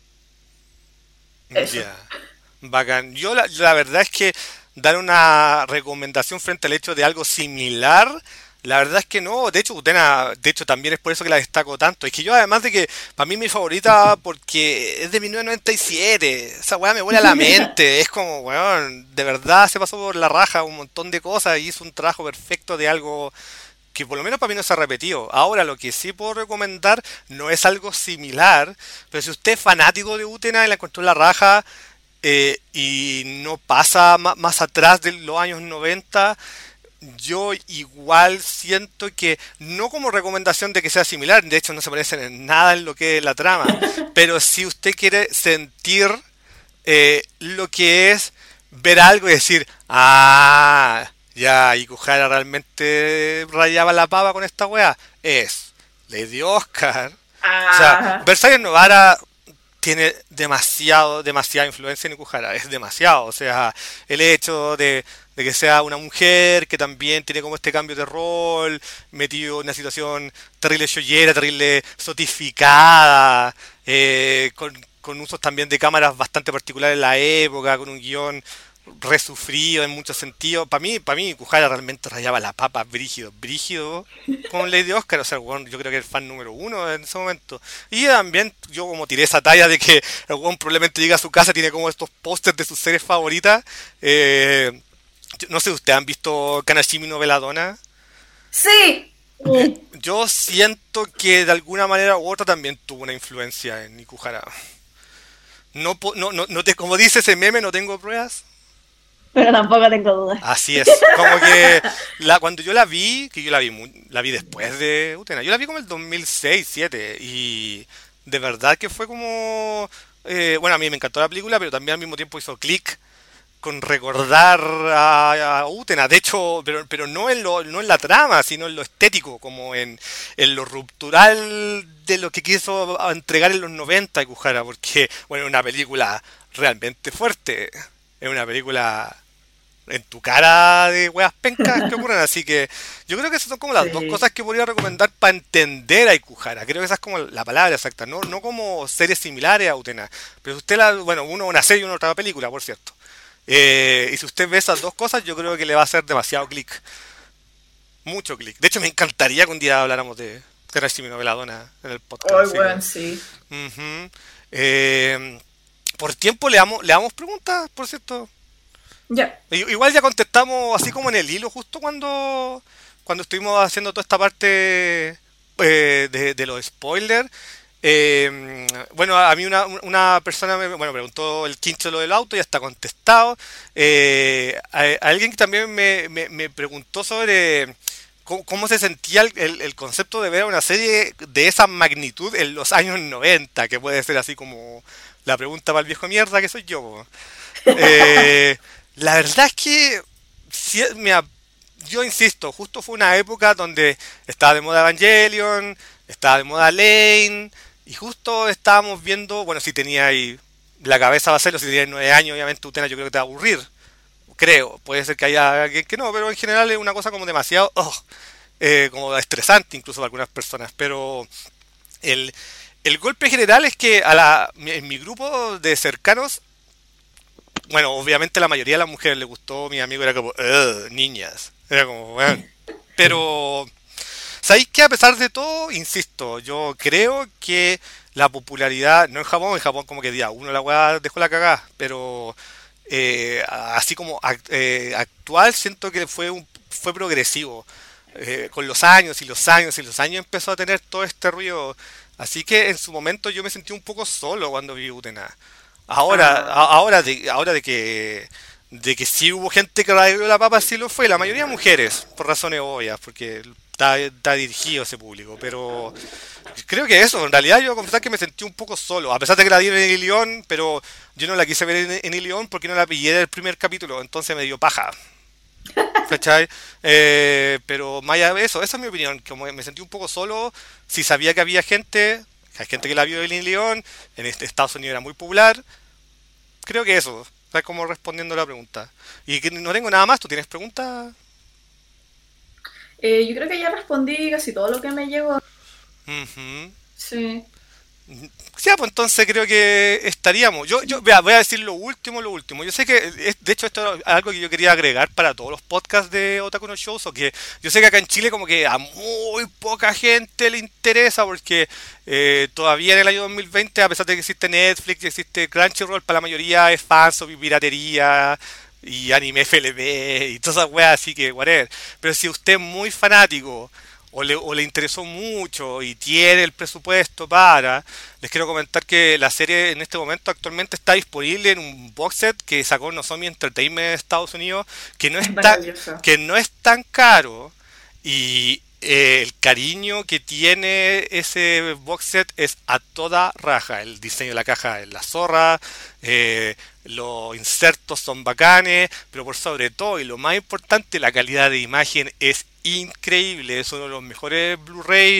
Eso. Ya. Bacán. Yo la, la verdad es que dar una recomendación frente al hecho de algo similar, la verdad es que no. De hecho, Utena, de hecho también es por eso que la destaco tanto. Es que yo además de que para mí mi favorita porque es de mil novecientos noventa y siete, esa weá me vuela la mente. Es como, weón, de verdad se pasó por la raja un montón de cosas y hizo un trabajo perfecto de algo que por lo menos para mí no se ha repetido. Ahora, lo que sí puedo recomendar no es algo similar, pero si usted es fanático de Utena y la encontró en la raja eh, y no pasa ma- más atrás de los años noventa, yo igual siento que, no como recomendación de que sea similar, de hecho no se parecen en nada en lo que es la trama, pero si usted quiere sentir eh, lo que es ver algo y decir, ah, ya, Ikuhara realmente rayaba la pava con esta wea, es Lady Oscar. O sea, Ah, Versailles Novara tiene demasiado, demasiada influencia en Ikuhara, es demasiado. O sea, el hecho de, de que sea una mujer que también tiene como este cambio de rol, metido en una situación terrible shoyera, terrible sotificada, eh, con, con usos también de cámaras bastante particulares en la época, con un guión resufrido en muchos sentidos. Para mí, para mí, Ikuhara realmente rayaba la papa brígido, brígido con Lady Oscar. O sea, el weón, yo creo que el fan número uno en ese momento. Y también yo como tiré esa talla de que el weón probablemente llega a su casa, tiene como estos pósters de sus series favoritas. Eh, yo- no sé, ¿ustedes han visto Kanashimi no Belladonna? sí, Yo siento que de alguna manera u otra también tuvo una influencia en Ikuhara. No, po- no, no, no te, como dice ese meme, no tengo pruebas. Pero tampoco tengo dudas. Así es, como que la, cuando yo la vi, que yo la vi mu- la vi después de Utena, yo la vi como el dos mil seis, siete y de verdad que fue como, eh, bueno, a mí me encantó la película, pero también al mismo tiempo hizo clic con recordar a, a Utena. De hecho, pero, pero no, en lo, no en la trama, sino en lo estético, como en, en lo ruptural de lo que quiso entregar en los noventa Ikuhara, porque, bueno, es una película realmente fuerte. Es una película en tu cara de weas pencas que ocurren, así que yo creo que esas son como las sí. dos cosas que podría recomendar para entender a Ikuhara. Creo que esa es como la palabra exacta, no, no como series similares a Utena, pero si usted la, bueno, uno una serie y una otra película, por cierto, eh, y si usted ve esas dos cosas, yo creo que le va a hacer demasiado clic, mucho clic. De hecho, me encantaría que un día habláramos de Terashimi no Belladonna en el podcast. Oh, bueno, sí. Uh-huh. eh, por tiempo le damos, le damos preguntas, por cierto. Ya. Yeah. Igual ya contestamos así como en el hilo justo cuando cuando estuvimos haciendo toda esta parte eh, de, de los spoilers. Eh, bueno, a mí una, una persona me bueno, preguntó el quincho lo del auto, ya está contestado. Eh, a, a alguien que también me, me, me preguntó sobre cómo, cómo se sentía el, el, el concepto de ver una serie de esa magnitud en los años noventa, que puede ser así como la pregunta para el viejo mierda que soy yo. Eh, La verdad es que, si, mira, yo insisto, justo fue una época donde estaba de moda Evangelion, estaba de moda Lane, y justo estábamos viendo, bueno, si tenía ahí la cabeza va a serlo, si tenías nueve años, obviamente Utena yo creo que te va a aburrir, creo, puede ser que haya alguien que no, pero en general es una cosa como demasiado, oh, eh, como estresante incluso para algunas personas, pero el, el golpe general es que a la, en mi grupo de cercanos, bueno, obviamente la mayoría de las mujeres le gustó, mi amigo era como, niñas, era como, bueno, pero, ¿sabéis qué? A pesar de todo, insisto, yo creo que la popularidad, no en Japón, en Japón como que día uno la weá dejó la cagada, pero eh, así como eh, actual siento que fue, un, fue progresivo, eh, con los años y los años y los años empezó a tener todo este ruido, así que en su momento yo me sentí un poco solo cuando vi Utena. Ahora, ah. ahora de, ahora de que de que sí hubo gente que radió la papa, sí lo fue, la mayoría mujeres, por razones obvias, porque está, está dirigido ese público, pero creo que eso, en realidad yo confesar que me sentí un poco solo, a pesar de que la dieron en Ilion, pero yo no la quise ver en, en Ilion porque no la pillé del primer capítulo, entonces me dio paja. ¿Cachai? Eh, pero más allá de eso, esa es mi opinión, como me sentí un poco solo, si sabía que había gente... Hay gente que la vio en León, en Estados Unidos era muy popular. Creo que eso, está como respondiendo a la pregunta. Y que no tengo nada más, ¿tú tienes preguntas? Eh, yo creo que ya respondí casi todo lo que me llegó. Uh-huh. Sí. Sí, pues entonces creo que estaríamos. Yo, yo vea, voy a decir lo último, lo último. Yo sé que, de hecho, esto es algo que yo quería agregar para todos los podcasts de Otaku no Shows, o que yo sé que acá en Chile como que a muy poca gente le interesa, porque eh, todavía en el año dos mil veinte, a pesar de que existe Netflix y existe Crunchyroll, para la mayoría es fansub y piratería y anime F L V y todas esas weas, así que whatever. Pero si usted es muy fanático O le, o le interesó mucho y tiene el presupuesto para, les quiero comentar que la serie en este momento actualmente está disponible en un box set que sacó Nozomi Entertainment de Estados Unidos, que no es, es tan, que no es tan caro, y eh, el cariño que tiene ese box set es a toda raja. El diseño de la caja es la zorra, eh, los insertos son bacanes, pero por sobre todo y lo más importante, la calidad de imagen es increíble. Es uno de los mejores Blu-ray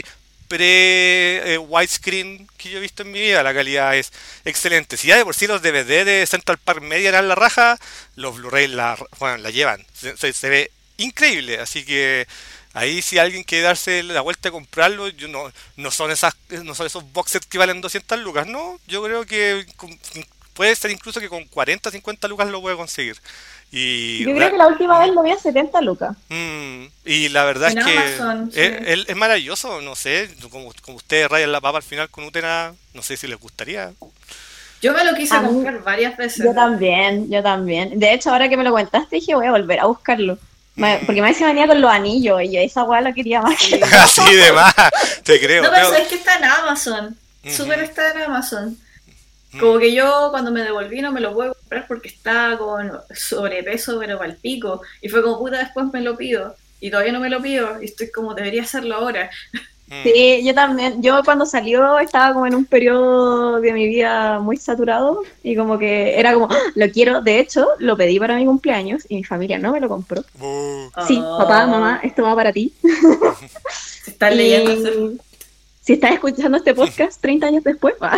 pre-widescreen que yo he visto en mi vida. La calidad es excelente. Si ya de por sí los D V D de Central Park Media eran la raja, los Blu-ray la, bueno, la llevan. Se, se, se ve increíble. Así que ahí si alguien quiere darse la vuelta a comprarlo, yo no, no son esas, no son esos box sets que valen doscientas lucas, no. Yo creo que puede ser incluso que con cuarenta, cincuenta lucas lo puede conseguir. Y yo creo que la última vez lo vi a setenta lucas. Mm, y la verdad en es que Amazon, es, sí. es, es maravilloso, no sé, como, como ustedes rayan la papa al final con Utena, no sé si les gustaría. Yo me lo quise a comprar mí, varias veces. Yo también, yo también. De hecho, ahora que me lo contaste, dije, voy a volver a buscarlo. Mm. Porque me decía venía con los anillos y yo esa weá la quería más. Así de más, te creo. No, pero sabes que está en Amazon. Mm. Súper está en Amazon. Como que yo cuando me devolví no me lo puedo comprar porque está con sobrepeso pero pa'l pico. Y fue como puta, después me lo pido. Y todavía no me lo pido. Y estoy como, debería hacerlo ahora. Sí, yo también. Yo cuando salió estaba como en un periodo de mi vida muy saturado y como que era como, ¡ah! Lo quiero. De hecho, lo pedí para mi cumpleaños y mi familia no me lo compró. Uh. Sí, papá, mamá, esto va para ti. Se están leyendo. Y si estás escuchando este podcast treinta años después, va.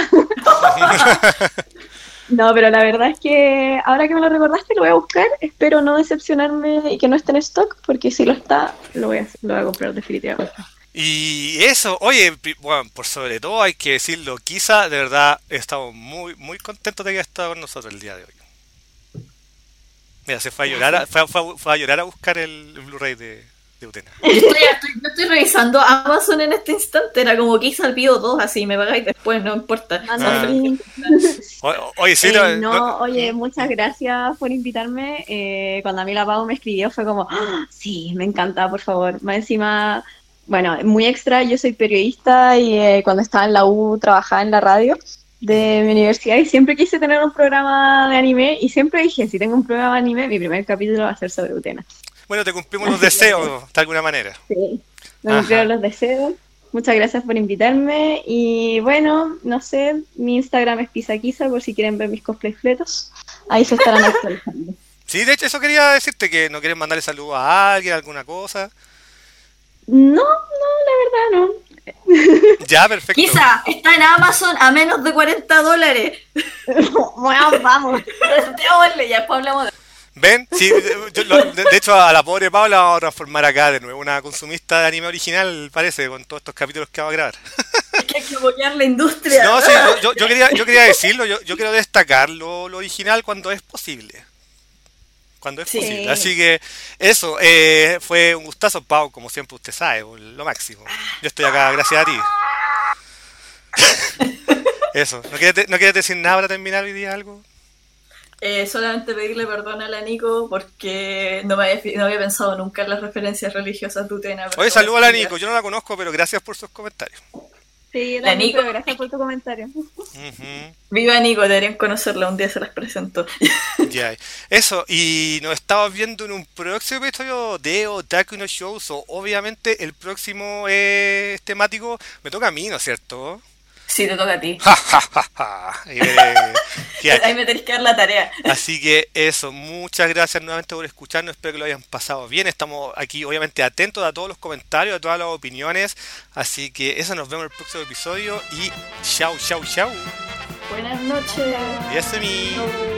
No, pero la verdad es que ahora que me lo recordaste lo voy a buscar. Espero no decepcionarme y que no esté en stock, porque si lo está, lo voy a, lo voy a comprar definitivamente. Y eso, oye, bueno, por sobre todo hay que decirlo, Kisa, de verdad, estamos muy muy contentos de que haya estado con nosotros el día de hoy. Mira, se fue a llorar, a, fue, fue, fue a llorar a buscar el, el Blu-ray de, de Utena. Yo estoy, estoy, yo estoy revisando Amazon en este instante, era como Kisa el pido dos, así me pagáis después, no importa. Ah. O, oye, sí, eh, lo, no, lo, oye, muchas gracias por invitarme. Eh, cuando a mí la Pau me escribió fue como, ¡ah! Sí, me encanta, por favor. Más encima... Bueno, muy extra, yo soy periodista y eh, cuando estaba en la U trabajaba en la radio de mi universidad y siempre quise tener un programa de anime y siempre dije, si tengo un programa de anime, mi primer capítulo va a ser sobre Utena. Bueno, te cumplimos los deseos de alguna manera. Sí, me cumplieron los deseos. Muchas gracias por invitarme y bueno, no sé, mi Instagram es pisaquisa por si quieren ver mis cosplay fletos. Ahí se estarán actualizando. Sí, de hecho eso quería decirte, que no quieres mandarle saludos a alguien, alguna cosa. No, no, la verdad no. Ya, perfecto. Kisa, está en Amazon a menos de cuarenta dólares. Bueno, vamos. Démosle, ya después hablamos de... ¿Ven? Sí, yo, lo, de, de hecho a la pobre Paula vamos a transformar acá de nuevo una consumista de anime original, parece, con todos estos capítulos que vamos a grabar. Es que hay que apoyar la industria. No, sí, yo, yo, quería, yo quería decirlo, yo, yo quiero destacar lo, lo original cuando es posible. Cuando es Sí. posible. Así que eso, eh, fue un gustazo, Pau, como siempre usted sabe, lo máximo. Yo estoy acá gracias a ti. Eso, ¿no quieres, ¿no quieres decir nada para terminar hoy día algo? Eh, solamente pedirle perdón a la Nico porque no, me había, no había pensado nunca en las referencias religiosas de Utena. Oye, saludo a la Nico, yo no la conozco, pero gracias por sus comentarios. Sí, La Nico. Gracias por tu comentario. Uh-huh. Viva Nico, deberían conocerla, un día se las presento. Ya, eso, y nos estamos viendo en un próximo episodio de Otaku no Show. So, obviamente el próximo es temático, me toca a mí, ¿no es cierto? Sí, te toca a ti. Ja, ja, ja, ja. Y veré qué hay. Ahí me tenés que dar la tarea. Así que eso, muchas gracias nuevamente por escucharnos, espero que lo hayan pasado bien, estamos aquí obviamente atentos a todos los comentarios, a todas las opiniones, así que eso, nos vemos en el próximo episodio y chau, chau, chau. Buenas noches. Y ese mi...